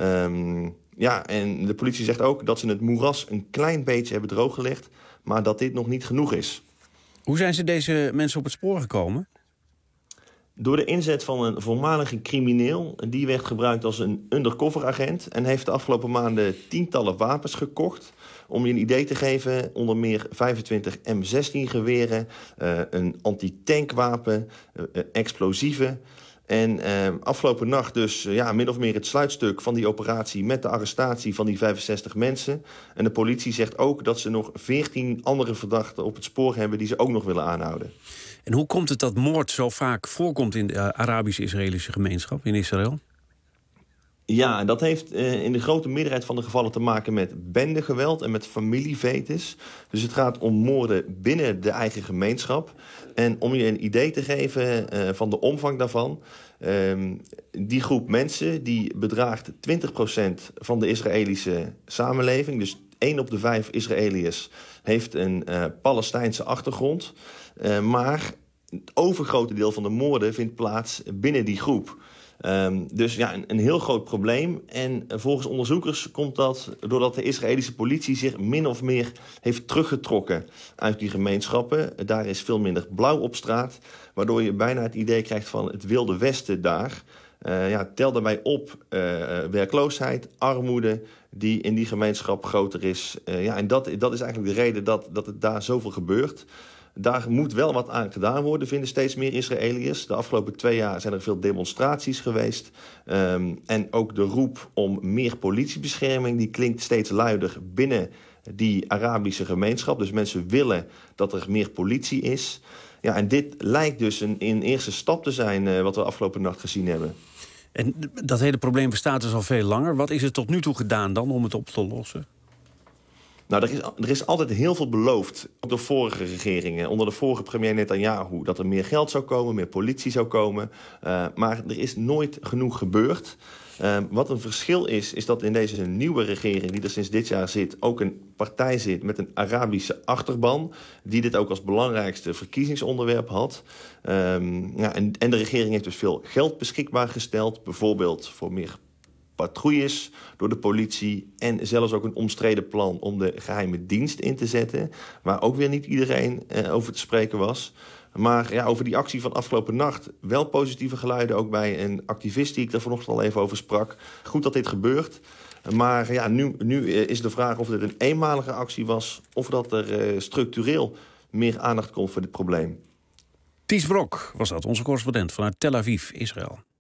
En de politie zegt ook dat ze het moeras een klein beetje hebben drooggelegd, maar dat dit nog niet genoeg is. Hoe zijn ze deze mensen op het spoor gekomen? Door de inzet van een voormalige crimineel. Die werd gebruikt als een undercover agent en heeft de afgelopen maanden tientallen wapens gekocht. Om je een idee te geven, onder meer 25 M16 geweren, een anti-tankwapen, explosieven. En afgelopen nacht dus min of meer het sluitstuk van die operatie met de arrestatie van die 65 mensen. En de politie zegt ook dat ze nog 14 andere verdachten op het spoor hebben die ze ook nog willen aanhouden. En hoe komt het dat moord zo vaak voorkomt in de Arabisch-Israëlische gemeenschap in Israël? Ja, dat heeft in de grote meerderheid van de gevallen te maken met bendegeweld en met familievetes. Dus het gaat om moorden binnen de eigen gemeenschap. En om je een idee te geven van de omvang daarvan. Die groep mensen die bedraagt 20% van de Israëlische samenleving. Dus 1 op de 5 Israëliërs heeft een Palestijnse achtergrond. Maar het overgrote deel van de moorden vindt plaats binnen die groep. Dus ja, een heel groot probleem. En volgens onderzoekers komt dat doordat de Israëlische politie zich min of meer heeft teruggetrokken uit die gemeenschappen. Daar is veel minder blauw op straat, waardoor je bijna het idee krijgt van het Wilde Westen daar. Tel daarbij op werkloosheid, armoede die in die gemeenschap groter is. En dat is eigenlijk de reden dat het daar zoveel gebeurt. Daar moet wel wat aan gedaan worden, vinden steeds meer Israëliërs. De afgelopen 2 jaar zijn er veel demonstraties geweest. En ook de roep om meer politiebescherming, die klinkt steeds luider binnen die Arabische gemeenschap. Dus mensen willen dat er meer politie is. Ja, en dit lijkt dus een eerste stap te zijn wat we afgelopen nacht gezien hebben. En dat hele probleem bestaat dus al veel langer. Wat is er tot nu toe gedaan dan om het op te lossen? Nou, er is altijd heel veel beloofd, ook door vorige regeringen. Onder de vorige premier Netanyahu, dat er meer geld zou komen, meer politie zou komen. Maar er is nooit genoeg gebeurd. Wat een verschil is dat in deze nieuwe regering die er sinds dit jaar zit ook een partij zit met een Arabische achterban, die dit ook als belangrijkste verkiezingsonderwerp had. En de regering heeft dus veel geld beschikbaar gesteld, bijvoorbeeld voor meer patrouilles door de politie en zelfs ook een omstreden plan om de geheime dienst in te zetten, waar ook weer niet iedereen over te spreken was. Maar ja, over die actie van afgelopen nacht wel positieve geluiden, ook bij een activist die ik daar vanochtend al even over sprak. Goed dat dit gebeurt. Maar ja, nu is de vraag of dit een eenmalige actie was of dat er structureel meer aandacht komt voor dit probleem. Ties Brok was dat, onze correspondent vanuit Tel Aviv, Israël.